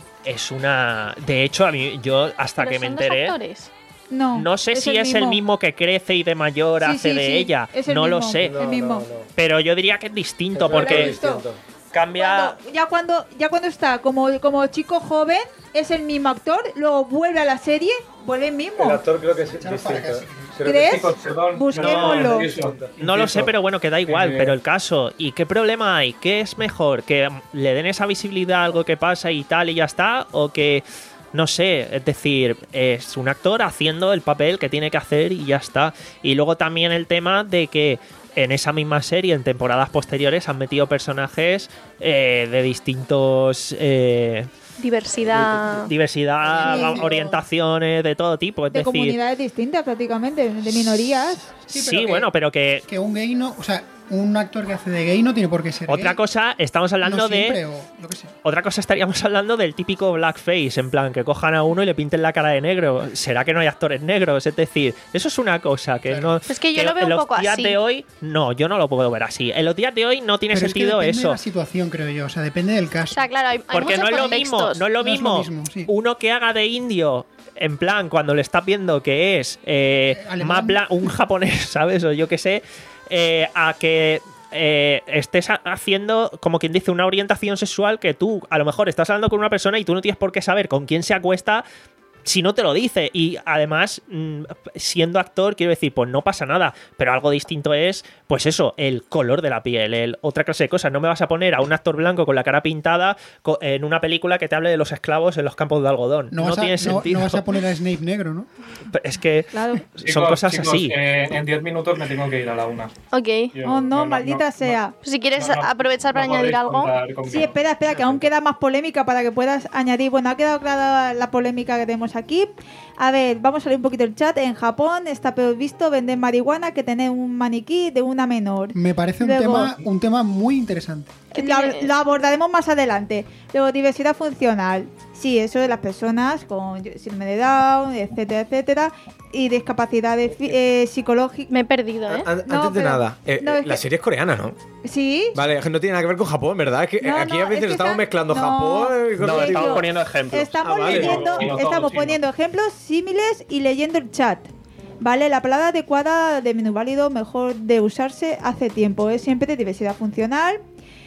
Es una... De hecho, a mí, yo hasta
¿Pero
que me
son dos
enteré...
actores?
No,
No sé
es
si
el
es el
mismo.
mismo que crece y de mayor
Sí,
hace
sí,
de
sí,
ella.
es el
No lo
mismo,
sé.
el mismo.
Pero yo diría que es distinto
Es verdad
porque
que es distinto.
cambia...
Cuando- ya cuando ya cuando está como, como chico joven es el mismo actor, luego vuelve a la serie, vuelve el mismo.
El actor creo que es
Echaros para
distinto.
acá, sí.
Creo que
¿Crees?
Chicos, perdón.
Busquémoslo.
No, inciso,
No lo sé,
inciso.
pero bueno, que da igual.
Eh,
Pero el caso, ¿y qué problema hay? ¿Qué es mejor? ¿Que le den esa visibilidad a algo que pasa y tal y ya está? ¿O que, no sé, es decir, es un actor haciendo el papel que tiene que hacer y ya está? Y luego también el tema de que en esa misma serie, en temporadas posteriores, han metido personajes eh, de distintos... eh,
Diversidad.
diversidad,
Sí.
orientaciones, de todo tipo. Es
De
decir,
comunidades distintas prácticamente, de minorías.
sí,
Sí, pero que-
bueno, pero que...
Que un gay no, o sea, un actor que hace de gay no tiene por qué ser
Otra
gay.
cosa, estamos hablando
no
de...
siempre, o lo que sea.
Otra cosa estaríamos hablando del típico blackface, en plan, que cojan a uno y le pinten la cara de negro. ¿Será que no hay actores negros? Es decir, eso es una cosa que no...
Es que yo lo veo
en
un
los
poco
días
así.
de hoy, no, yo no lo puedo ver así. En los días de hoy no tiene
Pero es que
sentido
depende de
eso.
la situación, creo yo. O sea, depende del caso.
O sea, claro, hay, hay
Porque no
muchos
es lo mismo,
contextos.
no es lo
No es
mismo,
lo mismo, sí.
uno que haga de indio, en plan, cuando le estás viendo que es eh,
Eh, alemán.
más bla- un japonés, ¿sabes? O yo qué sé, eh, a que eh, estés ha- haciendo, como quien dice, una orientación sexual que tú, a lo mejor, estás hablando con una persona y tú no tienes por qué saber con quién se acuesta si no te lo dice. Y además, mm, siendo actor, quiero decir, pues no pasa nada. Pero algo distinto es, pues eso, el color de la piel, el, otra clase de cosas. No me vas a poner a un actor blanco con la cara pintada co- en una película que te hable de los esclavos en los campos de algodón.
No,
No,
vas a,
tiene
no-
sentido.
no vas a poner a Snape negro, ¿no?
Es que
Claro.
son
Chicos,
cosas
chicos,
así.
eh, en diez minutos me tengo que ir a la una.
Ok.
Yo-
Oh no, maldita sea.
Si quieres
no, no,
aprovechar para
no
añadir
podéis
algo.
contar conmigo.
Sí, espera, espera, que aún queda más polémica para que puedas añadir. Bueno, ha quedado clara la polémica que tenemos aquí. A ver, vamos a leer un poquito el chat. En Japón está peor visto vender marihuana que tener un maniquí de una menor.
Me parece un,
Luego-
tema, un tema muy interesante.
¿Qué
Lo,
tienes?
lo abordaremos más adelante. Luego, diversidad funcional. Sí, eso de las personas con síndrome de Down, etcétera, etcétera. Y discapacidades fi- eh, psicológicas.
Me he perdido, ¿eh?
An- Antes
No,
de
pero-
nada, eh,
no,
eh,
es
la
que-
serie es coreana, ¿no?
Sí.
Vale, es que no tiene nada que ver con Japón, ¿verdad? Es que
No,
aquí
no,
a veces
es que
estamos
está-
mezclando
no.
Japón y cosas
No,
así.
estamos
yo-
poniendo ejemplos.
Estamos
Ah, vale.
leyendo,
Sí, no, todo,
estamos
sí, no.
poniendo ejemplos símiles y leyendo el chat. Vale, la palabra adecuada de minusválido mejor de usarse hace tiempo es siempre de diversidad funcional.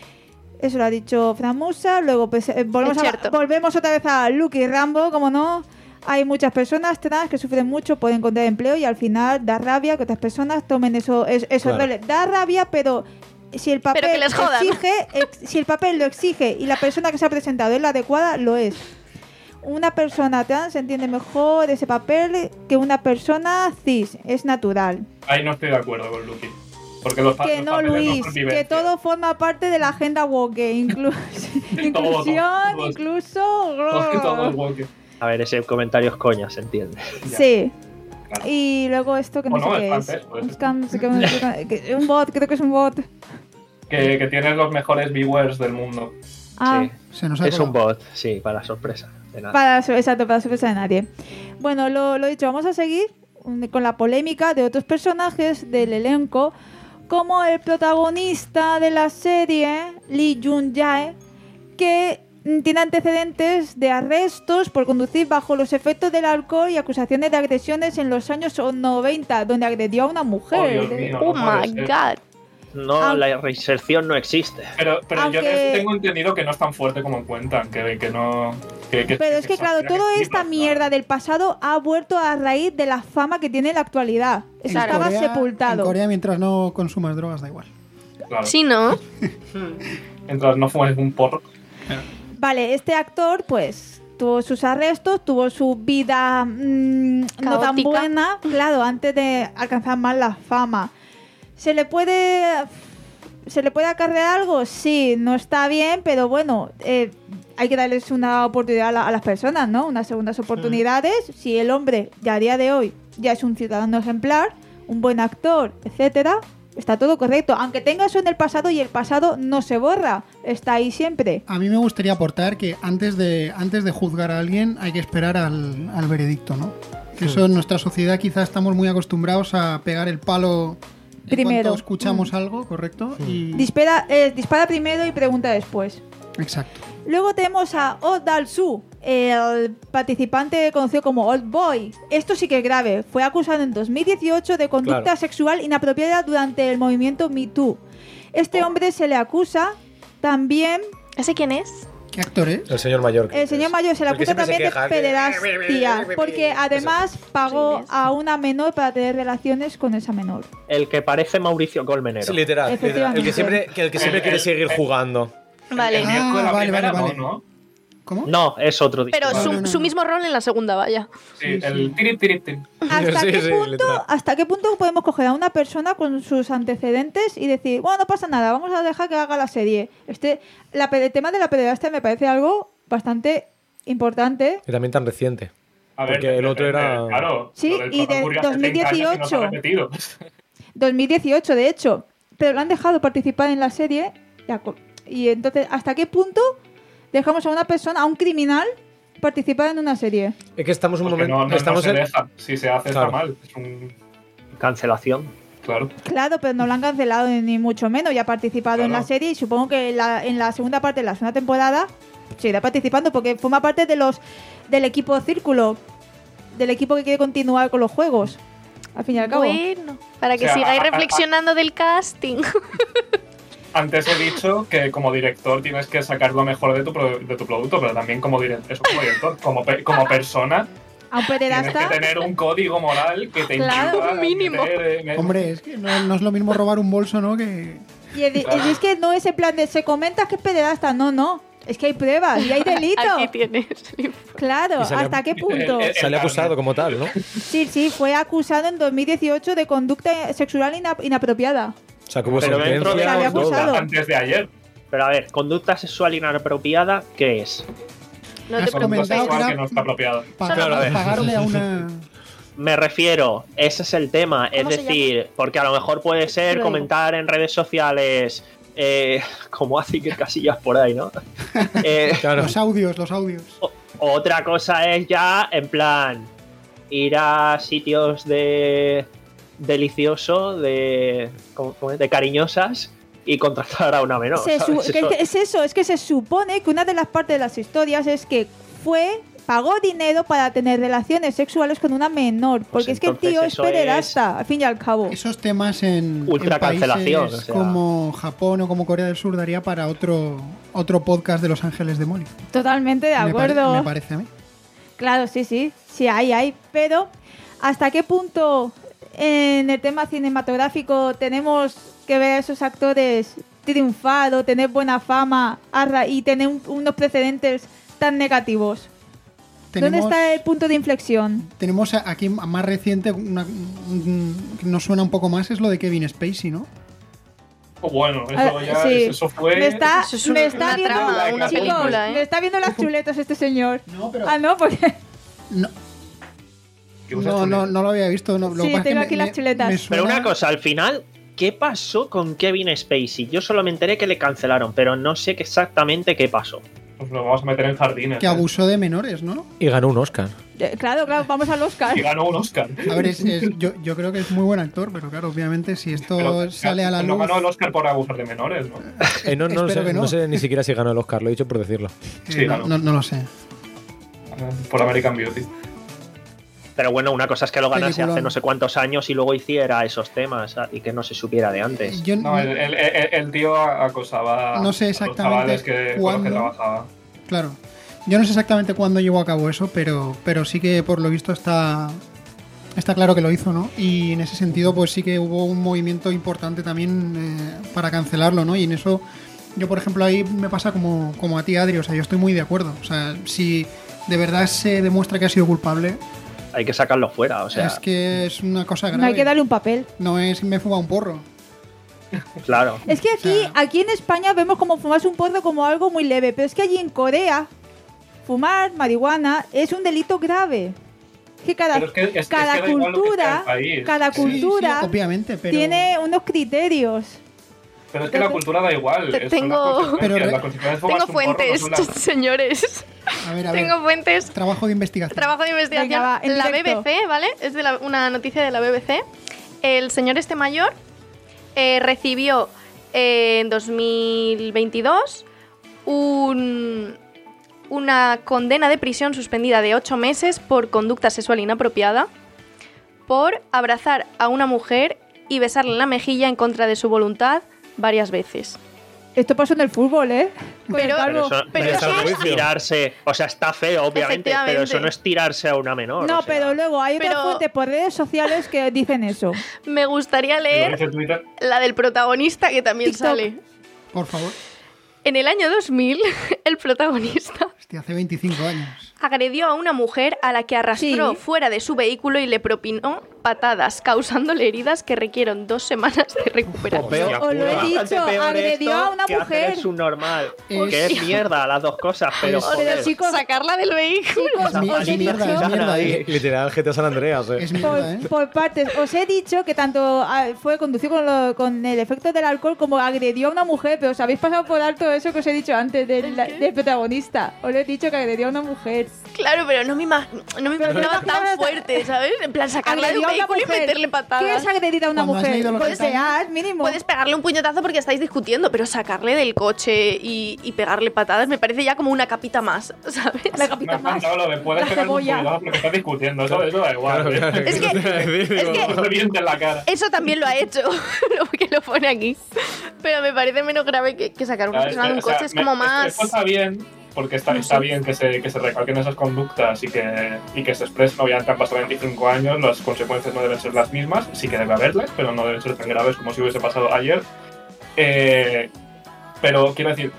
Eso lo ha dicho Fran Musa. Luego pues, eh, volvemos,
Es
a-
cierto.
volvemos otra vez a Lucky Rambo, como no. Hay muchas personas trans que sufren mucho por encontrar empleo y al final da rabia que otras personas tomen eso. es- Eso
Claro.
duele. Da rabia, pero si el papel
Pero que les jodan.
exige, ex- si el papel lo exige y la persona que se ha presentado es la adecuada, lo es. Una persona trans entiende mejor ese papel que una persona cis. Es natural.
Ahí no estoy de acuerdo con Lucky. Porque los, pa-
Que
los
no,
papeles
Luis,
son
que
vivencias.
todo forma parte de la agenda woke, inclu- inclusión,
todo.
incluso...
Todo- todo el woke.
A ver, ese comentario es coña, se entiende.
Ya,
Sí.
claro.
Y luego esto que no
O no,
sé
es
qué es.
francés, puede
Un
ser.
scam, no sé qué, que- un bot, creo que es un bot.
Que, que tiene los mejores viewers del mundo.
Ah,
Sí.
Se nos ha
Es un
colado.
bot, sí, para sorpresa. De nada.
para, exacto, para sorpresa de nadie. Bueno, lo, lo dicho, vamos a seguir mm, con la polémica de otros personajes del elenco, como el protagonista de la serie, Lee Jun-jae, que mm, tiene antecedentes de arrestos por conducir bajo los efectos del alcohol y acusaciones de agresiones en los años noventa, donde agredió a una
Oh,
mujer.
Dios mío,
Oh
no puede
my
ser.
god.
No,
Aunque-
la reinserción no existe.
Pero, pero
Aunque-
yo de- tengo entendido que no es tan fuerte como cuentan, que, que no... Que, que-
Pero es que, claro,
exagera,
toda
que
esta
flipas,
mierda del pasado ha vuelto a raíz de la fama que tiene en la actualidad. Eso
En
estaba
Corea-
sepultado.
En Corea, mientras no consumas drogas, da igual.
Claro.
Sí, ¿no?
Mientras no fumes un porro.
Vale, este actor, pues, tuvo sus arrestos, tuvo su vida mm, no tan
Caótica.
buena, claro, antes de alcanzar más la fama. ¿Se le puede... ¿Se le puede acarrear algo? Sí, no está bien, pero bueno, eh, hay que darles una oportunidad a, la- a las personas, ¿no? Unas segundas oportunidades. Si el hombre, ya a día de hoy, ya es un ciudadano ejemplar, un buen actor, etcétera, está todo correcto. Aunque tenga eso en el pasado y el pasado no se borra, está ahí siempre.
A mí me gustaría aportar que antes de, antes de juzgar a alguien hay que esperar al, al veredicto, ¿no? Que eso en nuestra sociedad quizás estamos muy acostumbrados a pegar el palo en
Primero.
cuanto escuchamos algo, ¿correcto? Y...
Dispara, eh, dispara primero y pregunta después.
Exacto.
Luego tenemos a Oh Dal-soo, el participante conocido como Old Boy. Esto sí que es grave. Fue acusado en dos mil dieciocho de conducta
Claro.
sexual inapropiada durante el movimiento Me Too. Este hombre se le acusa también...
¿Ese quién es?
¿Qué actor es?
El señor mayor.
El señor mayor se le
El que
acusa
siempre se
también de
queja, que-
pederastia, porque además pagó
Sí, es.
a una menor para tener relaciones con esa menor.
El que parece Mauricio Colmenero.
Sí, literal, literal. El
Efectivamente.
que siempre, que el que siempre
El-
quiere
el-
seguir
el-
jugando.
Vale.
El viejo de la
Ah, vale,
primera,
vale, vale.
no, ¿no?
¿Cómo?
No, es otro
Pero
distinto.
su,
no, no,
su
no.
mismo rol en la segunda, vaya.
Sí, el tirip, tirip, tirip.
¿Hasta,
Sí,
qué
sí,
punto,
literal.
¿Hasta qué punto podemos coger a una persona con sus antecedentes y decir, bueno, no pasa nada, vamos a dejar que haga la serie? Este, la, pe- el tema de la pederastia me parece algo bastante importante.
Y también tan reciente.
A ver,
Porque el otro
depende,
era-
Claro,
Sí,
lo del
y
Papa
de
ocurrió hace
dos mil
treinta años y no se ha
dieciocho.
repetido.
dos mil dieciocho, de hecho. Pero lo han dejado participar en la serie. Y, a- y entonces, ¿hasta qué punto dejamos a una persona, a un criminal, participar en una serie?
Es que estamos un
Porque
momento.
no, no,
estamos
no se
en-
deja. Si se hace
Claro.
está mal. Es un...
Cancelación.
Claro.
Claro, pero no lo han cancelado ni mucho menos. Ya ha participado en
Claro.
la serie y supongo que en la, en la segunda parte de la segunda temporada seguirá participando porque forma parte de los del equipo Círculo, del equipo que quiere continuar con los juegos. Al fin y al cabo.
Bueno, para que
O sea,
sigáis
a- a- a-
reflexionando del casting.
Antes he dicho que como director tienes que sacar lo mejor de tu, pro- de tu producto, pero también como, dire- eso como director, como, pe- como persona,
A un
tienes
pederasta.
que tener un código moral que te
Claro,
impida
un mínimo.
meter en-
Hombre, es que no, no es lo mismo robar un bolso, ¿no? Que...
Y es, y es que no es en plan de se comenta que es pederasta. No, no. Es que hay pruebas y hay delito.
Aquí tienes.
Claro,
Y sale-
¿hasta qué punto?
El- el-
Sale acusado como tal, ¿no?
Sí, sí, fue acusado en dos mil dieciocho de conducta sexual ina- inapropiada.
O sea, que hubo
Pero dentro de-
sentencia,
Había
todo.
acusado.
antes de ayer.
Pero a ver, conducta sexual inapropiada, ¿qué es?
No te
Has
Conducta
comentado
preocupes.
sexual
que
que
era-
no está apropiada.
Pagar-
Claro, a ver.
pagarle a una...
Me refiero, ese es el tema. Es
¿Cómo se
decir, porque a lo mejor puede ser
Luego.
comentar en redes sociales, eh, como hace que Casillas por ahí, ¿no? Eh,
Claro.
Los audios, los audios.
o- otra cosa es ya, en plan, ir a sitios de delicioso, de, ¿cómo- cómo es? De cariñosas y contratar a una menor.
Se su-
¿sabes?
que-
Eso-
que es eso, es que se supone que una de las partes de las historias es que fue, pagó dinero para tener relaciones sexuales con una menor. Porque
Pues
es que el
entonces
tío es
eso
pederasta, al fin y al cabo.
Esos temas en,
Ultra
en países
cancelación, o sea.
como Japón o como Corea del Sur daría para otro otro podcast de Los Ángeles de Molly.
Totalmente de
Me pare-
acuerdo.
me parece a mí.
Claro, sí, sí, sí hay, hay. Pero, ¿hasta qué punto en el tema cinematográfico tenemos que ver a esos actores triunfar o tener buena fama arra- y tener un- unos precedentes tan negativos? ¿Dónde
Tenemos-
está el punto de inflexión?
Tenemos a- aquí a más reciente, una, un- que nos suena un poco más, es lo de Kevin Spacey, ¿no?
Oh, bueno, eso
Ah,
ya,
sí.
eso fue...
Me está,
Eso es
me
una-
está
una
viendo,
trama,
una
chicos,
película, ¿eh?
me está viendo las chuletas este señor.
No, pero...
Ah, no, porque
No,
que usas
no,
chuleta.
no, no lo había visto. No, lo
Sí,
que pasa es que
tengo
me-
aquí las
me-
chuletas.
me
Pero
suena-
una cosa, al final, ¿qué pasó con Kevin Spacey? Yo solo me enteré que le cancelaron, pero no sé qué exactamente qué pasó.
Pues lo vamos a meter en jardines.
Que
¿eh?
abusó de menores, ¿no?
Y ganó un Oscar.
eh, claro, claro, vamos al Oscar.
Y ganó un Oscar.
A ver, es- es- yo, yo creo que es muy buen actor, pero claro, obviamente si esto
Pero,
sale a la
no
luz...
ganó el Oscar por abusar de menores, ¿no?
Eh, no, no,
Espero
sé,
que no.
no sé ni siquiera si ganó el Oscar, lo he dicho por decirlo.
eh,
Sí,
no,
ganó.
no- no lo sé.
Por American Beauty.
Pero bueno, una cosa es que lo ganase
Peliculón.
hace no sé cuántos años y luego hiciera esos temas ah, y que no se supiera de antes.
Yo
No, el, el- el- el tío acosaba
No sé
a los
exactamente
chavales que, con los que
cuándo.
trabajaba.
Claro. Yo no sé exactamente cuándo llevó a cabo eso, pero, pero sí que por lo visto está, está claro que lo hizo, ¿no? Y en ese sentido, pues sí que hubo un movimiento importante también eh, para cancelarlo, ¿no? Y en eso, yo por ejemplo, ahí me pasa como, como a ti, Adri, o sea, yo estoy muy de acuerdo. O sea, si de verdad se demuestra que ha sido culpable,
Hay que sacarlo fuera, o sea,
es que es una cosa grave.
No hay que darle un papel.
No es me fuma un porro.
claro.
Es que aquí,
O sea-
aquí en España vemos como fumarse un porro como algo muy leve, pero es que allí en Corea fumar marihuana es un delito grave. Es que cada,
Pero es que- es que
cada
da igual lo que sea
cultura,
el país.
cada
Sí,
cultura
sí, obviamente, pero...
tiene unos criterios.
Pero es que la cultura da igual.
Te-
es- son las
tengo-
consecuencias,
Pero-
las consecuencias
Tengo
fumas un porro, no
fuentes,
son las-
señores.
A ver, a ver.
Tengo fuentes.
Trabajo de investigación.
Trabajo de investigación.
Venga, va, en
la
directo.
B B C, ¿vale? Es de la- una noticia de la B B C. El señor este mayor eh, recibió eh, en dos mil veintidós un, una condena de prisión suspendida de ocho meses por conducta sexual inapropiada por abrazar a una mujer y besarle en la mejilla en contra de su voluntad varias veces.
Esto pasó en el fútbol, ¿eh? Con el
Pero-
calvo.
Pero eso,
Pero
pero
eso
eso no es
es-
tirarse. O sea, está feo, obviamente, pero
Efectivamente.
eso no es tirarse a una menor.
No,
o sea.
pero luego hay otras
Pero-
fuentes por redes sociales que dicen eso.
Me gustaría
Lo
leer
dice Twitter.
la del protagonista que también
TikTok.
sale.
Por favor.
En el año dos mil, el protagonista
Hostia, hace veinticinco años.
agredió a una mujer a la que arrastró
Sí.
fuera de su vehículo y le propinó patadas, causándole heridas que requieron dos semanas de recuperación.
Peor,
Os lo he
bastante
dicho,
peor
agredió
esto
a una
que hacer
mujer.
el subnormal.
Es-
Que es mierda las dos cosas, pero
Es-
joder.
Pero chicos,
Sacarla del vehículo.
Es, mi-
os
es
he
mierda,
dicho-
es mierda, eh.
Literal, G T A San Andreas, eh.
Es
por,
mierda, ¿eh?
por partes, os he dicho que tanto ah, fue conducido con, lo- con el efecto del alcohol como agredió a una mujer, pero os habéis pasado por alto eso que os he dicho antes del,
¿El qué?
del protagonista. Os he dicho que agredió a una mujer.
Claro, pero no me, ima- no me
Pero
imaginaba
no,
tan
no, no,
fuerte, ¿sabes? En plan, sacarla de un
Agredió a una
vehículo y
mujer.
meterle
¿Qué
patadas.
es agredir a una
Cuando has
mujer?
leído los
Golpear, mínimo.
Puedes pegarle un puñetazo porque estáis discutiendo, pero sacarle del coche y, y pegarle patadas me parece ya como una capita más, ¿sabes?
La
Me
capita
ha
más.
encantado lo de puedes
La
pegarle un
cebolla.
puñetazo porque estás discutiendo. Eso, eso da igual.
Claro,
¿eh?
claro,
Es que-
¿qué te iba a decir?
es
Digo,
que-
No te reviente en la cara.
Eso también lo ha hecho, lo que lo pone aquí. Pero me parece menos grave que, que sacar a una
O sea,
persona de un
o sea,
coche. Es
me-
como
esto-
más...
Esto está bien, porque está, está bien que se, que se recalquen esas conductas y que, y que se expresen. Obviamente han pasado veinticinco años, las consecuencias no deben ser las mismas, sí que debe haberlas, pero no deben ser tan graves como si hubiese pasado ayer. Eh, pero quiero decir,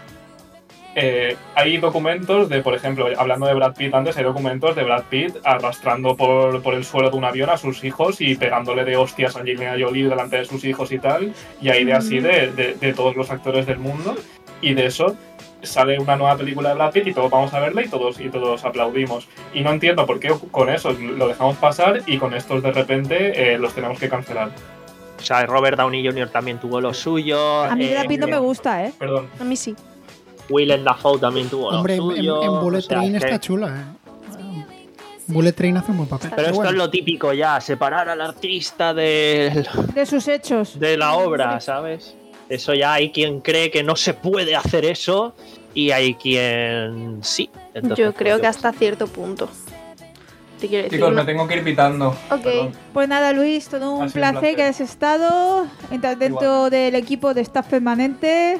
eh, hay documentos de, por ejemplo, hablando de Brad Pitt antes, hay documentos de Brad Pitt arrastrando por, por el suelo de un avión a sus hijos y pegándole de hostias a Angelina Jolie delante de sus hijos y tal, y hay de así de, de, de todos los actores del mundo, y de eso sale una nueva película de Brad Pitt y todos vamos a verla y todos, y todos aplaudimos. Y no entiendo por qué con eso lo dejamos pasar y con estos de repente eh, los tenemos que cancelar.
O sea, Robert Downey junior también tuvo lo suyo.
A mí
eh,
Brad Pitt no me gusta, ¿eh?
Perdón.
A mí sí.
Willem Dafoe también tuvo
Hombre,
lo
en,
suyo.
en Bullet
o sea,
Train
que-
está chula, eh. Bullet Train hace un buen papel.
Pero esto
bueno,
es lo típico ya, separar al artista del-
De sus hechos.
de la obra, ¿sabes? Eso ya hay quien cree que no se puede hacer eso y hay quien sí. Entonces,
Yo creo
pues,
que hasta cierto punto. Te quiero decir.
Chicos,
no-
me tengo que ir pitando.
Ok.
Perdón.
Pues nada, Luis, todo un
Ha sido un
placer,
placer.
que hayas estado. Entras dentro del equipo de staff permanente.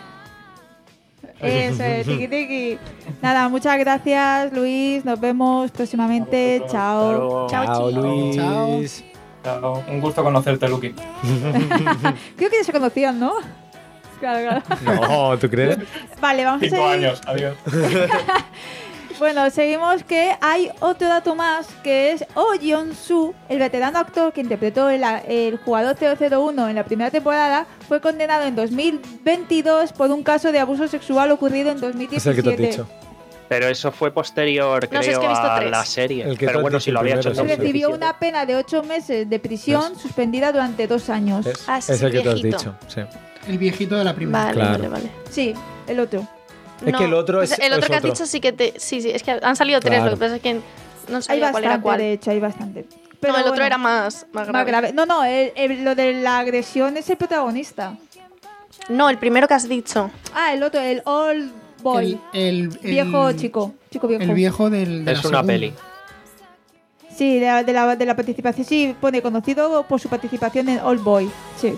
Eso es, tiki tiki. Nada, muchas gracias, Luis. Nos vemos próximamente.
A vosotros.
Chao.
Hasta luego.
Chao,
Chao,
chicos.
Luis.
Chao. Un gusto conocerte, Luki.
Creo que ya se conocían, ¿no? Claro, claro.
No, ¿tú crees?
Vale, vamos a
Cinco
seguir.
años. Adiós.
Bueno, seguimos que hay otro dato más, que es Oh Yeon-soo, el veterano actor que interpretó el, el jugador cero cero uno en la primera temporada, fue condenado en dos mil veintidós por un caso de abuso sexual ocurrido en dos mil
Es el que
diecisiete.
te has dicho.
Pero eso fue posterior,
No sé,
creo,
es que he visto
a
tres.
la serie.
El que
Pero
te
bueno,
has
si
dicho
lo había hecho en
primero, sí.
Recibió
dos mil diecisiete.
una pena de ocho meses de prisión suspendida durante dos años.
Es,
Ah,
es
sí,
el que te has
viejito.
dicho, sí.
el viejito de la primera.
Vale,
Claro.
vale, vale.
Sí, el otro.
Es que el otro
pues
es-
el otro
es
que has
otro.
dicho sí que te. Sí, sí, es que han salido tres,
Claro.
lo que pasa es que no
Hay
sabía cuál era
bastante,
cuál.
de hecho, hay bastante.
No, el otro
bueno,
era más, más grave.
más grave. No, no, el- el- lo de la agresión es el protagonista.
No, el primero que has dicho.
Ah, el otro, el old boy.
El, el- el-
viejo chico. Chico viejo.
El viejo del. de
Es
la
una
segunda.
peli.
Sí, de la, de, la, de la participación. Sí, pone conocido por su participación en Old Boy. Sí.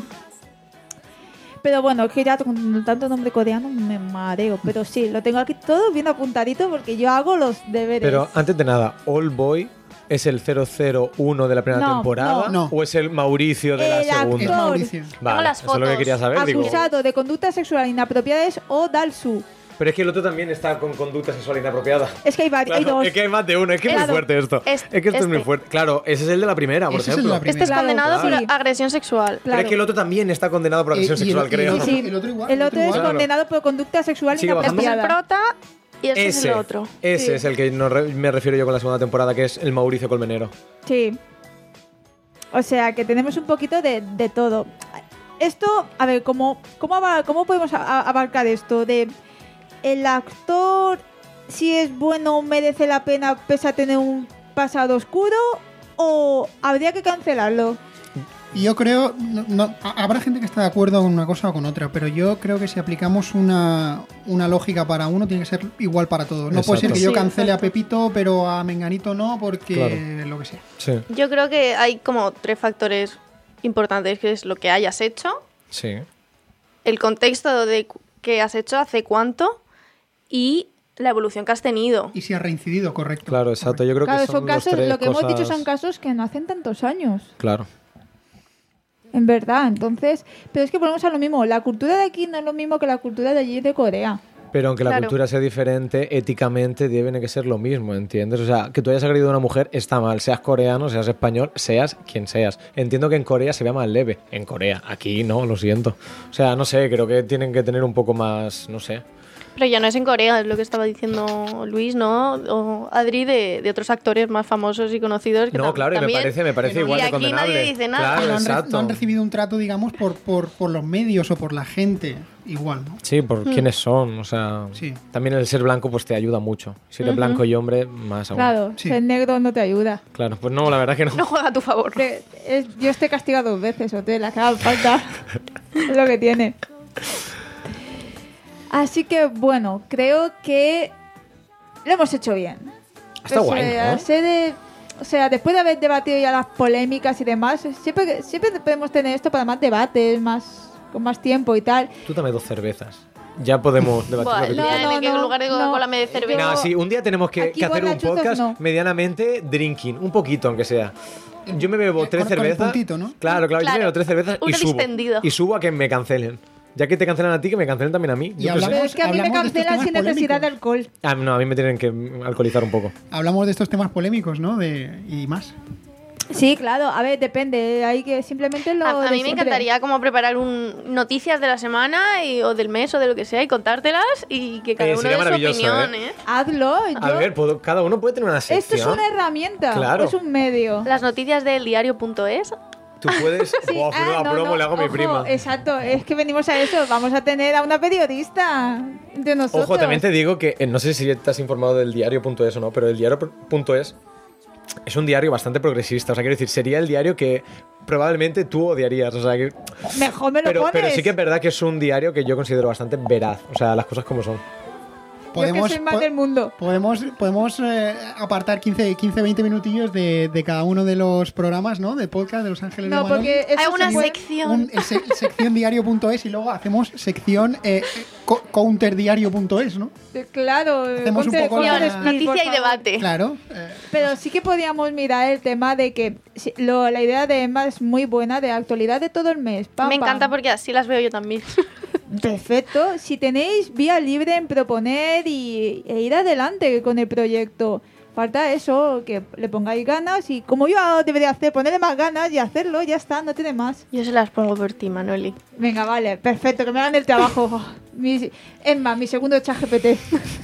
Pero bueno, es que ya con tanto nombre coreano me mareo. Pero sí, lo tengo aquí todo bien apuntadito porque yo hago los deberes.
Pero antes de nada, Old Boy es el cero cero uno de la primera
No,
temporada
no.
o es el Mauricio de la
El
Es
segunda.
actor.
Mauricio.
Vale,
las
eso es lo que
fotos.
quería saber, digo.
Acusado de conducta sexual inapropiada es Oh Dal-soo.
Pero es que el otro también está con conducta sexual inapropiada.
Es que hay, vari- hay
Claro,
dos.
es que hay más de uno, es que es muy
Claro.
fuerte esto.
Es-
es que esto es muy
este.
fuerte. Claro, ese es el de la primera, por
Ese es el de
ejemplo.
la primera.
Este es
Claro,
condenado
claro.
por agresión sexual.
Pero es que el otro también está condenado por agresión
Eh, y el-
sexual,
y el
creo.
otro-
Sí, sí.
el otro igual,
El otro es
igual.
condenado por conducta sexual
Sigue bajando.
Este es el
inapropiada.
prota Y ese,
ese
es el otro.
Ese
Sí.
es el que no re- me refiero yo con la segunda temporada, que es el Mauricio Colmenero.
Sí. O sea, que tenemos un poquito de, de todo. Esto, a ver, ¿cómo, cómo, aba- cómo podemos a- a- abarcar esto? De el actor, si es bueno, merece la pena pese a tener un pasado oscuro, o habría que cancelarlo.
Y yo creo, no, no, ha- habrá gente que está de acuerdo con una cosa o con otra, pero yo creo que si aplicamos una, una lógica para uno, tiene que ser igual para todos. No puede ser
Exacto.
que yo
Sí,
cancele
exacto.
a Pepito, pero a Menganito no, porque
Claro.
lo que sea.
Sí,
Yo creo que hay como tres factores importantes, que es lo que hayas hecho,
sí.
el contexto de cu- que has hecho, hace cuánto, y la evolución que has tenido.
Y si ha reincidido, correcto.
Claro, exacto. Yo creo
Claro,
que
son,
son, los
casos,
tres
lo que hemos dicho
cosas-
son casos que no hacen tantos años.
Claro.
En verdad, entonces, pero es que volvemos a lo mismo, la cultura de aquí no es lo mismo que la cultura de allí de Corea.
Pero aunque la
Claro.
cultura sea diferente, éticamente tiene que ser lo mismo, ¿entiendes? O sea, que tú hayas agredido a una mujer está mal, seas coreano, seas español, seas quien seas. Entiendo que en Corea se vea más leve. En Corea, aquí no, lo siento. O sea, no sé, creo que tienen que tener un poco más, no sé.
Pero ya no es en Corea, es lo que estaba diciendo Luis, ¿no? O Adri, de, de otros actores más famosos y conocidos. Que
No,
tam-
claro, y me
también-
parece, me parece
que no-
igual
y
de
aquí
condenable.
nadie dice nada.
Claro,
no, han re-
exacto.
no han recibido un trato, digamos, por, por, por los medios o por la gente. Igual, ¿no?
Sí, por quiénes son, o sea...
Sí.
También el ser blanco pues te ayuda mucho. Si eres
Ujú.
blanco y hombre, más aún.
Claro,
Sí.
ser negro no te ayuda.
Claro, pues no, la verdad que no.
No juega a tu favor.
Te- es- yo estoy castigado dos veces, o te la que haga falta. Es lo que tiene. Así que, bueno, creo que lo hemos hecho bien.
Está
Pues,
guay,
eh,
¿no?
al ser de- o sea, después de haber debatido ya las polémicas y demás, siempre, siempre podemos tener esto para más debates, más con más tiempo y tal.
Tú dame dos cervezas. Ya podemos debatir
Buah,
lo que
el
tú
día
quieras.
en el
no,
que en
no,
lugar de
no.
Coca-Cola me dé cerveza.
Yo-
No, sí, un día tenemos que,
Aquí
que hacer un
borrachuzos
podcast
no.
medianamente drinking, un poquito aunque sea. Yo me bebo
Eh,
tres
con- con el
cervezas.
puntito, ¿no?
Claro, claro, yo
Claro,
me bebo tres cervezas
un
y subo.
distendido.
Y subo a que me cancelen. Ya que te cancelan a ti, que me cancelen también a mí.
Y
Yo qué sé.
hablamos-
Pero es que a mí me
hablamos de estos
cancelan
temas
sin necesidad de
polémicos.
alcohol.
Ah, no, a mí me tienen que alcoholizar un poco.
Hablamos de estos temas polémicos, ¿no? De, y más.
Sí, claro, a ver, depende. Hay que simplemente lo.
A, a
de
mí me
siempre.
encantaría como preparar un noticias de la semana y- o del mes o de lo que sea y contártelas y que cada
Eh,
uno
sería
dé su
maravilloso,
opinión,
¿eh?
¿eh?
Hazlo.
A
yo-
ver, puedo- cada uno puede tener una sección.
Esto es una herramienta.
Claro.
Es un medio.
Las noticias del diario punto es.
Tú puedes...
Sí,
Buah,
ah,
menuda
no,
promo
no,
le hago a mi
ojo,
prima.
Exacto, es que venimos a eso. Vamos a tener a una periodista de nosotros.
Ojo, también te digo que eh, no sé si estás informado del diario punto es o no, pero el diario punto es es un diario bastante progresista. O sea, quiero decir, sería el diario que probablemente tú odiarías. O sea, que,
Mejor me lo
pero,
pones.
pero sí que es verdad que es un diario que yo considero bastante veraz. O sea, las cosas como son.
Yo que
Podemos,
soy más
po-
del mundo.
podemos, podemos eh, apartar quince, veinte minutillos de, de cada uno de los programas, ¿no? De podcast de Los Ángeles de
No,
Manolo.
porque eso
Hay una
se puede-
sección.
Un, el se- sección diario punto es y luego hacemos sección eh, co- counterdiario punto es, ¿no?
Eh, Claro,
Hacemos un
contra-
poco
contra
la-
el speed, por
Noticia y
favor.
debate.
Claro. eh,
Pero sí que podríamos mirar el tema de que si- lo- la idea de Emma es muy buena, de actualidad de todo el mes. Pam,
Me encanta
pam.
porque así las veo yo también.
Perfecto. Si tenéis vía libre en proponer y, e ir adelante con el proyecto. Falta eso, que le pongáis ganas y como yo debería hacer, ponerle más ganas y hacerlo, ya está, no tiene más.
Yo se las pongo por ti, Manoli.
Venga, vale, perfecto, que me hagan el trabajo. Oh, mi, Emma, mi segundo chat G P T.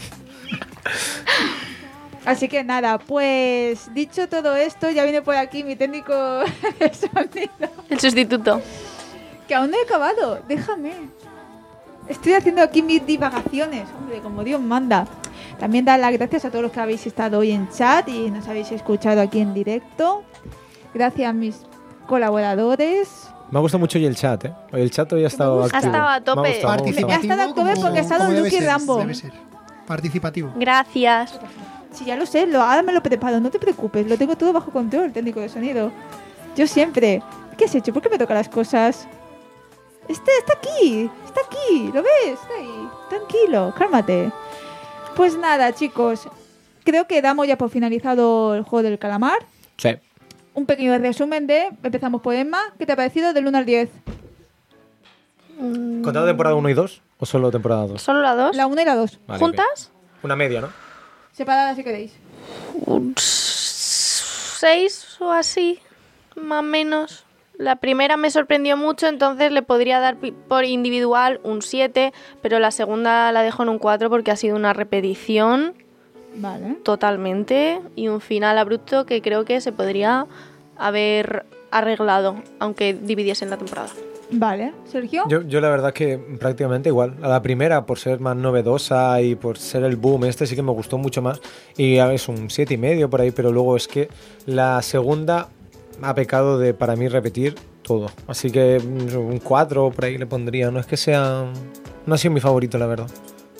Así que nada, pues dicho todo esto, ya viene por aquí mi técnico de sonido.
El sustituto.
Que aún no he acabado, déjame. Estoy haciendo aquí mis divagaciones, hombre, como Dios manda. También dar las gracias a todos los que habéis estado hoy en chat y nos habéis escuchado aquí en directo. Gracias a mis colaboradores.
Me ha gustado mucho hoy el chat, ¿eh? Hoy el chat hoy ha estado
gusta.
activo.
Ha estado a tope.
Me ha gustado, me ha gustado.
Ya está de octubre porque ha estado
como debe
Lucky
ser,
Rambo.
Debe ser. Participativo.
Gracias.
Sí, ya lo sé, lo, ahora me lo preparo, no te preocupes, lo tengo todo bajo control, técnico de sonido. Yo siempre. ¿Qué has hecho? ¿Por qué me toca las cosas? Este está aquí, está aquí, ¿lo ves? Está ahí. Tranquilo, cálmate. Pues nada, chicos, creo que damos ya por finalizado el juego del calamar.
Sí.
Un pequeño resumen de, empezamos por Emma, ¿qué te ha parecido del uno al diez?
¿Contado temporada uno y dos o solo temporada dos?
¿Solo la dos?
La uno y la dos.
Vale,
¿Juntas?
ok. Una media, ¿no?
Separadas si queréis.
Un seis o así. Más o menos. La primera me sorprendió mucho, entonces le podría dar pi- por individual un siete, pero la segunda la dejo en un cuatro porque ha sido una repetición
Vale.
totalmente y un final abrupto que creo que se podría haber arreglado, aunque dividiesen la temporada.
Vale. ¿Sergio?
Yo, yo la verdad que prácticamente igual. A la primera, por ser más novedosa y por ser el boom, este sí que me gustó mucho más. Y es un siete y medio por ahí, pero luego es que la segunda ha pecado de, para mí, repetir todo. Así que un cuatro por ahí le pondría. No es que sea... No ha sido mi favorito, la verdad.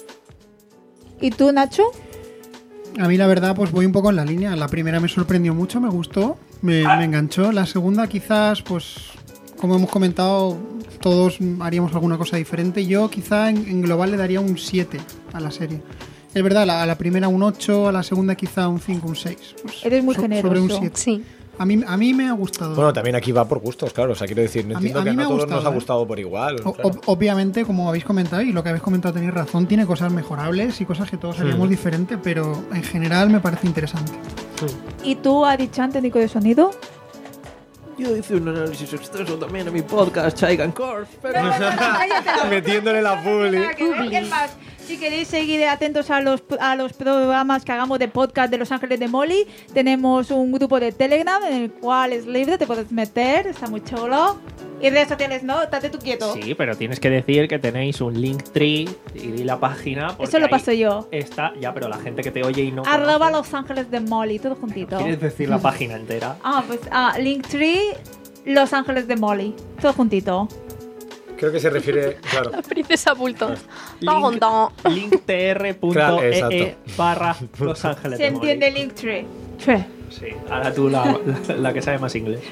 ¿Y tú, Nacho?
A mí la verdad pues voy un poco en la línea. La primera me sorprendió mucho, me gustó, me, me enganchó. La segunda quizás pues como hemos comentado todos haríamos alguna cosa diferente. Yo quizá en, en global le daría un siete a la serie. Es verdad, la- a la primera un ocho, a la segunda quizá un cinco, un seis. Pues,
Eres muy
so-
generoso.
Sobre un siete.
Sí.
A mí, a mí me ha gustado.
Bueno, también aquí va por gustos, claro. O sea, quiero decir, no
A mí-
entiendo
a
que
mí me
no
ha
a todos
gustado,
nos ha
¿eh?
gustado por igual.
O-
claro.
ob- obviamente, como habéis comentado y lo que habéis comentado tenéis razón, tiene cosas mejorables y cosas que todos haríamos
Mm.
diferente, pero en general me parece interesante.
¿Y tú, Adichan, técnico de sonido?
Yo hice un análisis extenso también en mi podcast, Chaigan Corp, pero...
Metiéndole la publi.
Es más, si queréis seguir atentos a los, a los programas que hagamos de podcast de Los Ángeles de Molly, tenemos un grupo de Telegram en el cual es libre, te puedes meter, está muy chulo. Y redes sociales no, estate tú quieto.
Sí, pero tienes que decir que tenéis un Linktree y di la página. porque
Eso lo
ahí
paso yo.
Está, ya, pero la gente que te oye y no
Arroba
conoce,
Los Ángeles de Molly, todo juntito.
¿quieres decir la página entera?
Ah, pues ah, Linktree, Los Ángeles de Molly, todo juntito.
Creo que se refiere, claro.
La princesa Bulton.
Link-
Tonto.
linktr.ee
Claro, exacto.
barra Los Ángeles
Se
de Molly.
entiende Linktree. Tre.
Sí, ahora tú la, la, la que sabe más inglés.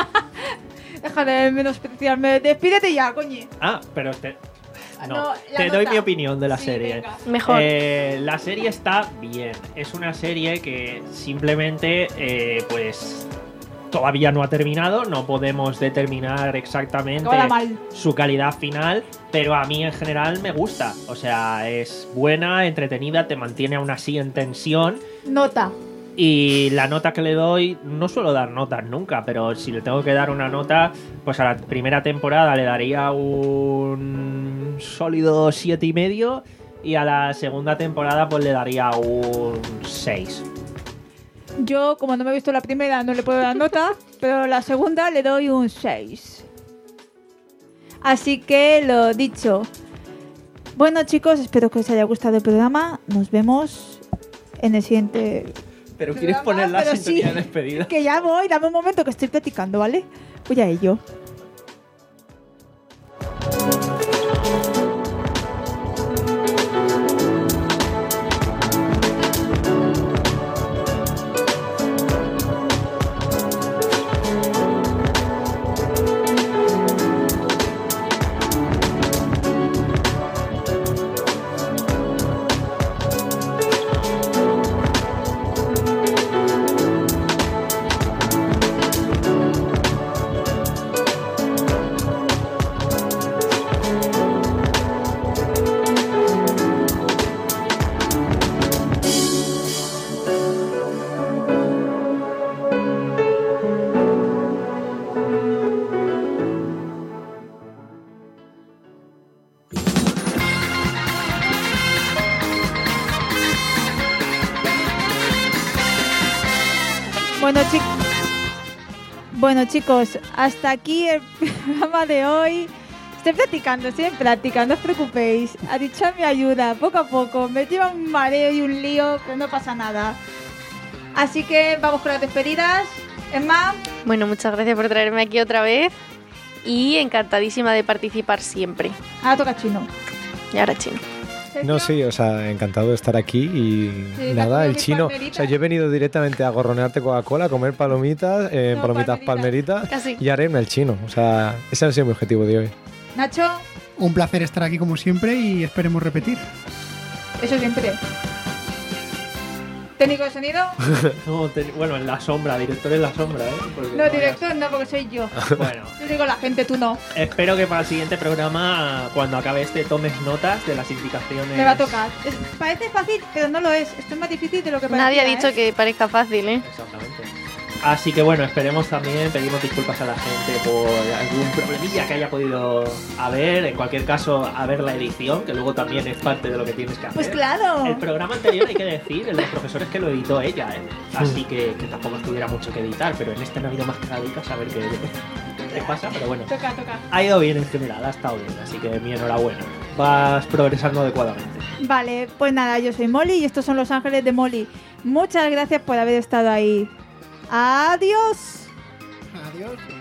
Deja de menospreciarme. Despídete ya, coño.
Ah, pero te, no,
No, la
te doy
nota.
mi opinión de la
Sí,
serie.
venga.
Mejor.
Eh, la serie está bien. Es una serie que simplemente, eh, pues, todavía no ha terminado. No podemos determinar exactamente
Acaba mal.
su calidad final, pero a mí en general me gusta. O sea, es buena, entretenida, te mantiene aún así en tensión.
Nota.
Y la nota que le doy, no suelo dar notas nunca, pero si le tengo que dar una nota, pues a la primera temporada le daría un sólido siete y medio y a la segunda temporada pues le daría un seis.
Yo, como no me he visto la primera, no le puedo dar nota, pero la segunda le doy un seis. Así que lo dicho. Bueno, chicos, espero que os haya gustado el programa. Nos vemos en el siguiente.
Pero quieres
programa,
poner la
pero
sintonía
sí,
de despedida.
Que ya voy, dame un momento que estoy platicando, ¿vale? Voy a ello. Bueno, chicos. Bueno, chicos, hasta aquí el programa de hoy. Estoy platicando, estoy en práctica, no os preocupéis. Ha dicho mi ayuda, poco a poco. Me lleva un mareo y un lío, pero no pasa nada. Así que vamos con las despedidas. Emma,
Bueno, muchas gracias por traerme aquí otra vez y encantadísima de participar siempre.
ahora toca chino.
Y ahora chino.
Sergio.
No, sí, o sea, encantado de estar aquí y
Sí,
nada,
la
el
comida
chino.
palmerita.
O sea, yo he venido directamente a gorronearte Coca-Cola, a comer palomitas, eh,
No,
palomitas
palmerita.
palmeritas
Casi.
y ahora irme al chino. O sea, ese ha sido mi objetivo de hoy.
Nacho,
Un placer estar aquí como siempre y esperemos repetir.
eso siempre. ¿Técnico de sonido?
No, te- bueno, en la sombra, director en la sombra, ¿eh? Porque
No,
vayas-
director, no, porque soy yo.
Bueno,
Yo digo la gente, tú no.
espero que para el siguiente programa, cuando acabe este, tomes notas de las indicaciones.
Me va a tocar. Es- parece fácil, pero no lo es. Esto es más difícil de lo que parece.
Nadie ha dicho que parezca fácil, ¿eh?
Exactamente. Así que bueno, esperemos también, pedimos disculpas a la gente por algún problemilla que haya podido haber. En cualquier caso, a ver la edición, que luego también es parte de lo que tienes que hacer.
Pues claro.
El programa anterior, hay que decir, el de los profesores que lo editó ella, ¿eh? Así que, que tampoco tuviera mucho que editar, pero en este no ha habido más cagadicas, a ver qué, qué pasa, pero bueno.
Toca, toca.
Ha ido bien en general, ha estado bien, así que mi enhorabuena. Vas progresando adecuadamente.
Vale, pues nada, yo soy Molly y estos son Los Ángeles de Molly. Muchas gracias por haber estado ahí. Adiós.
Adiós.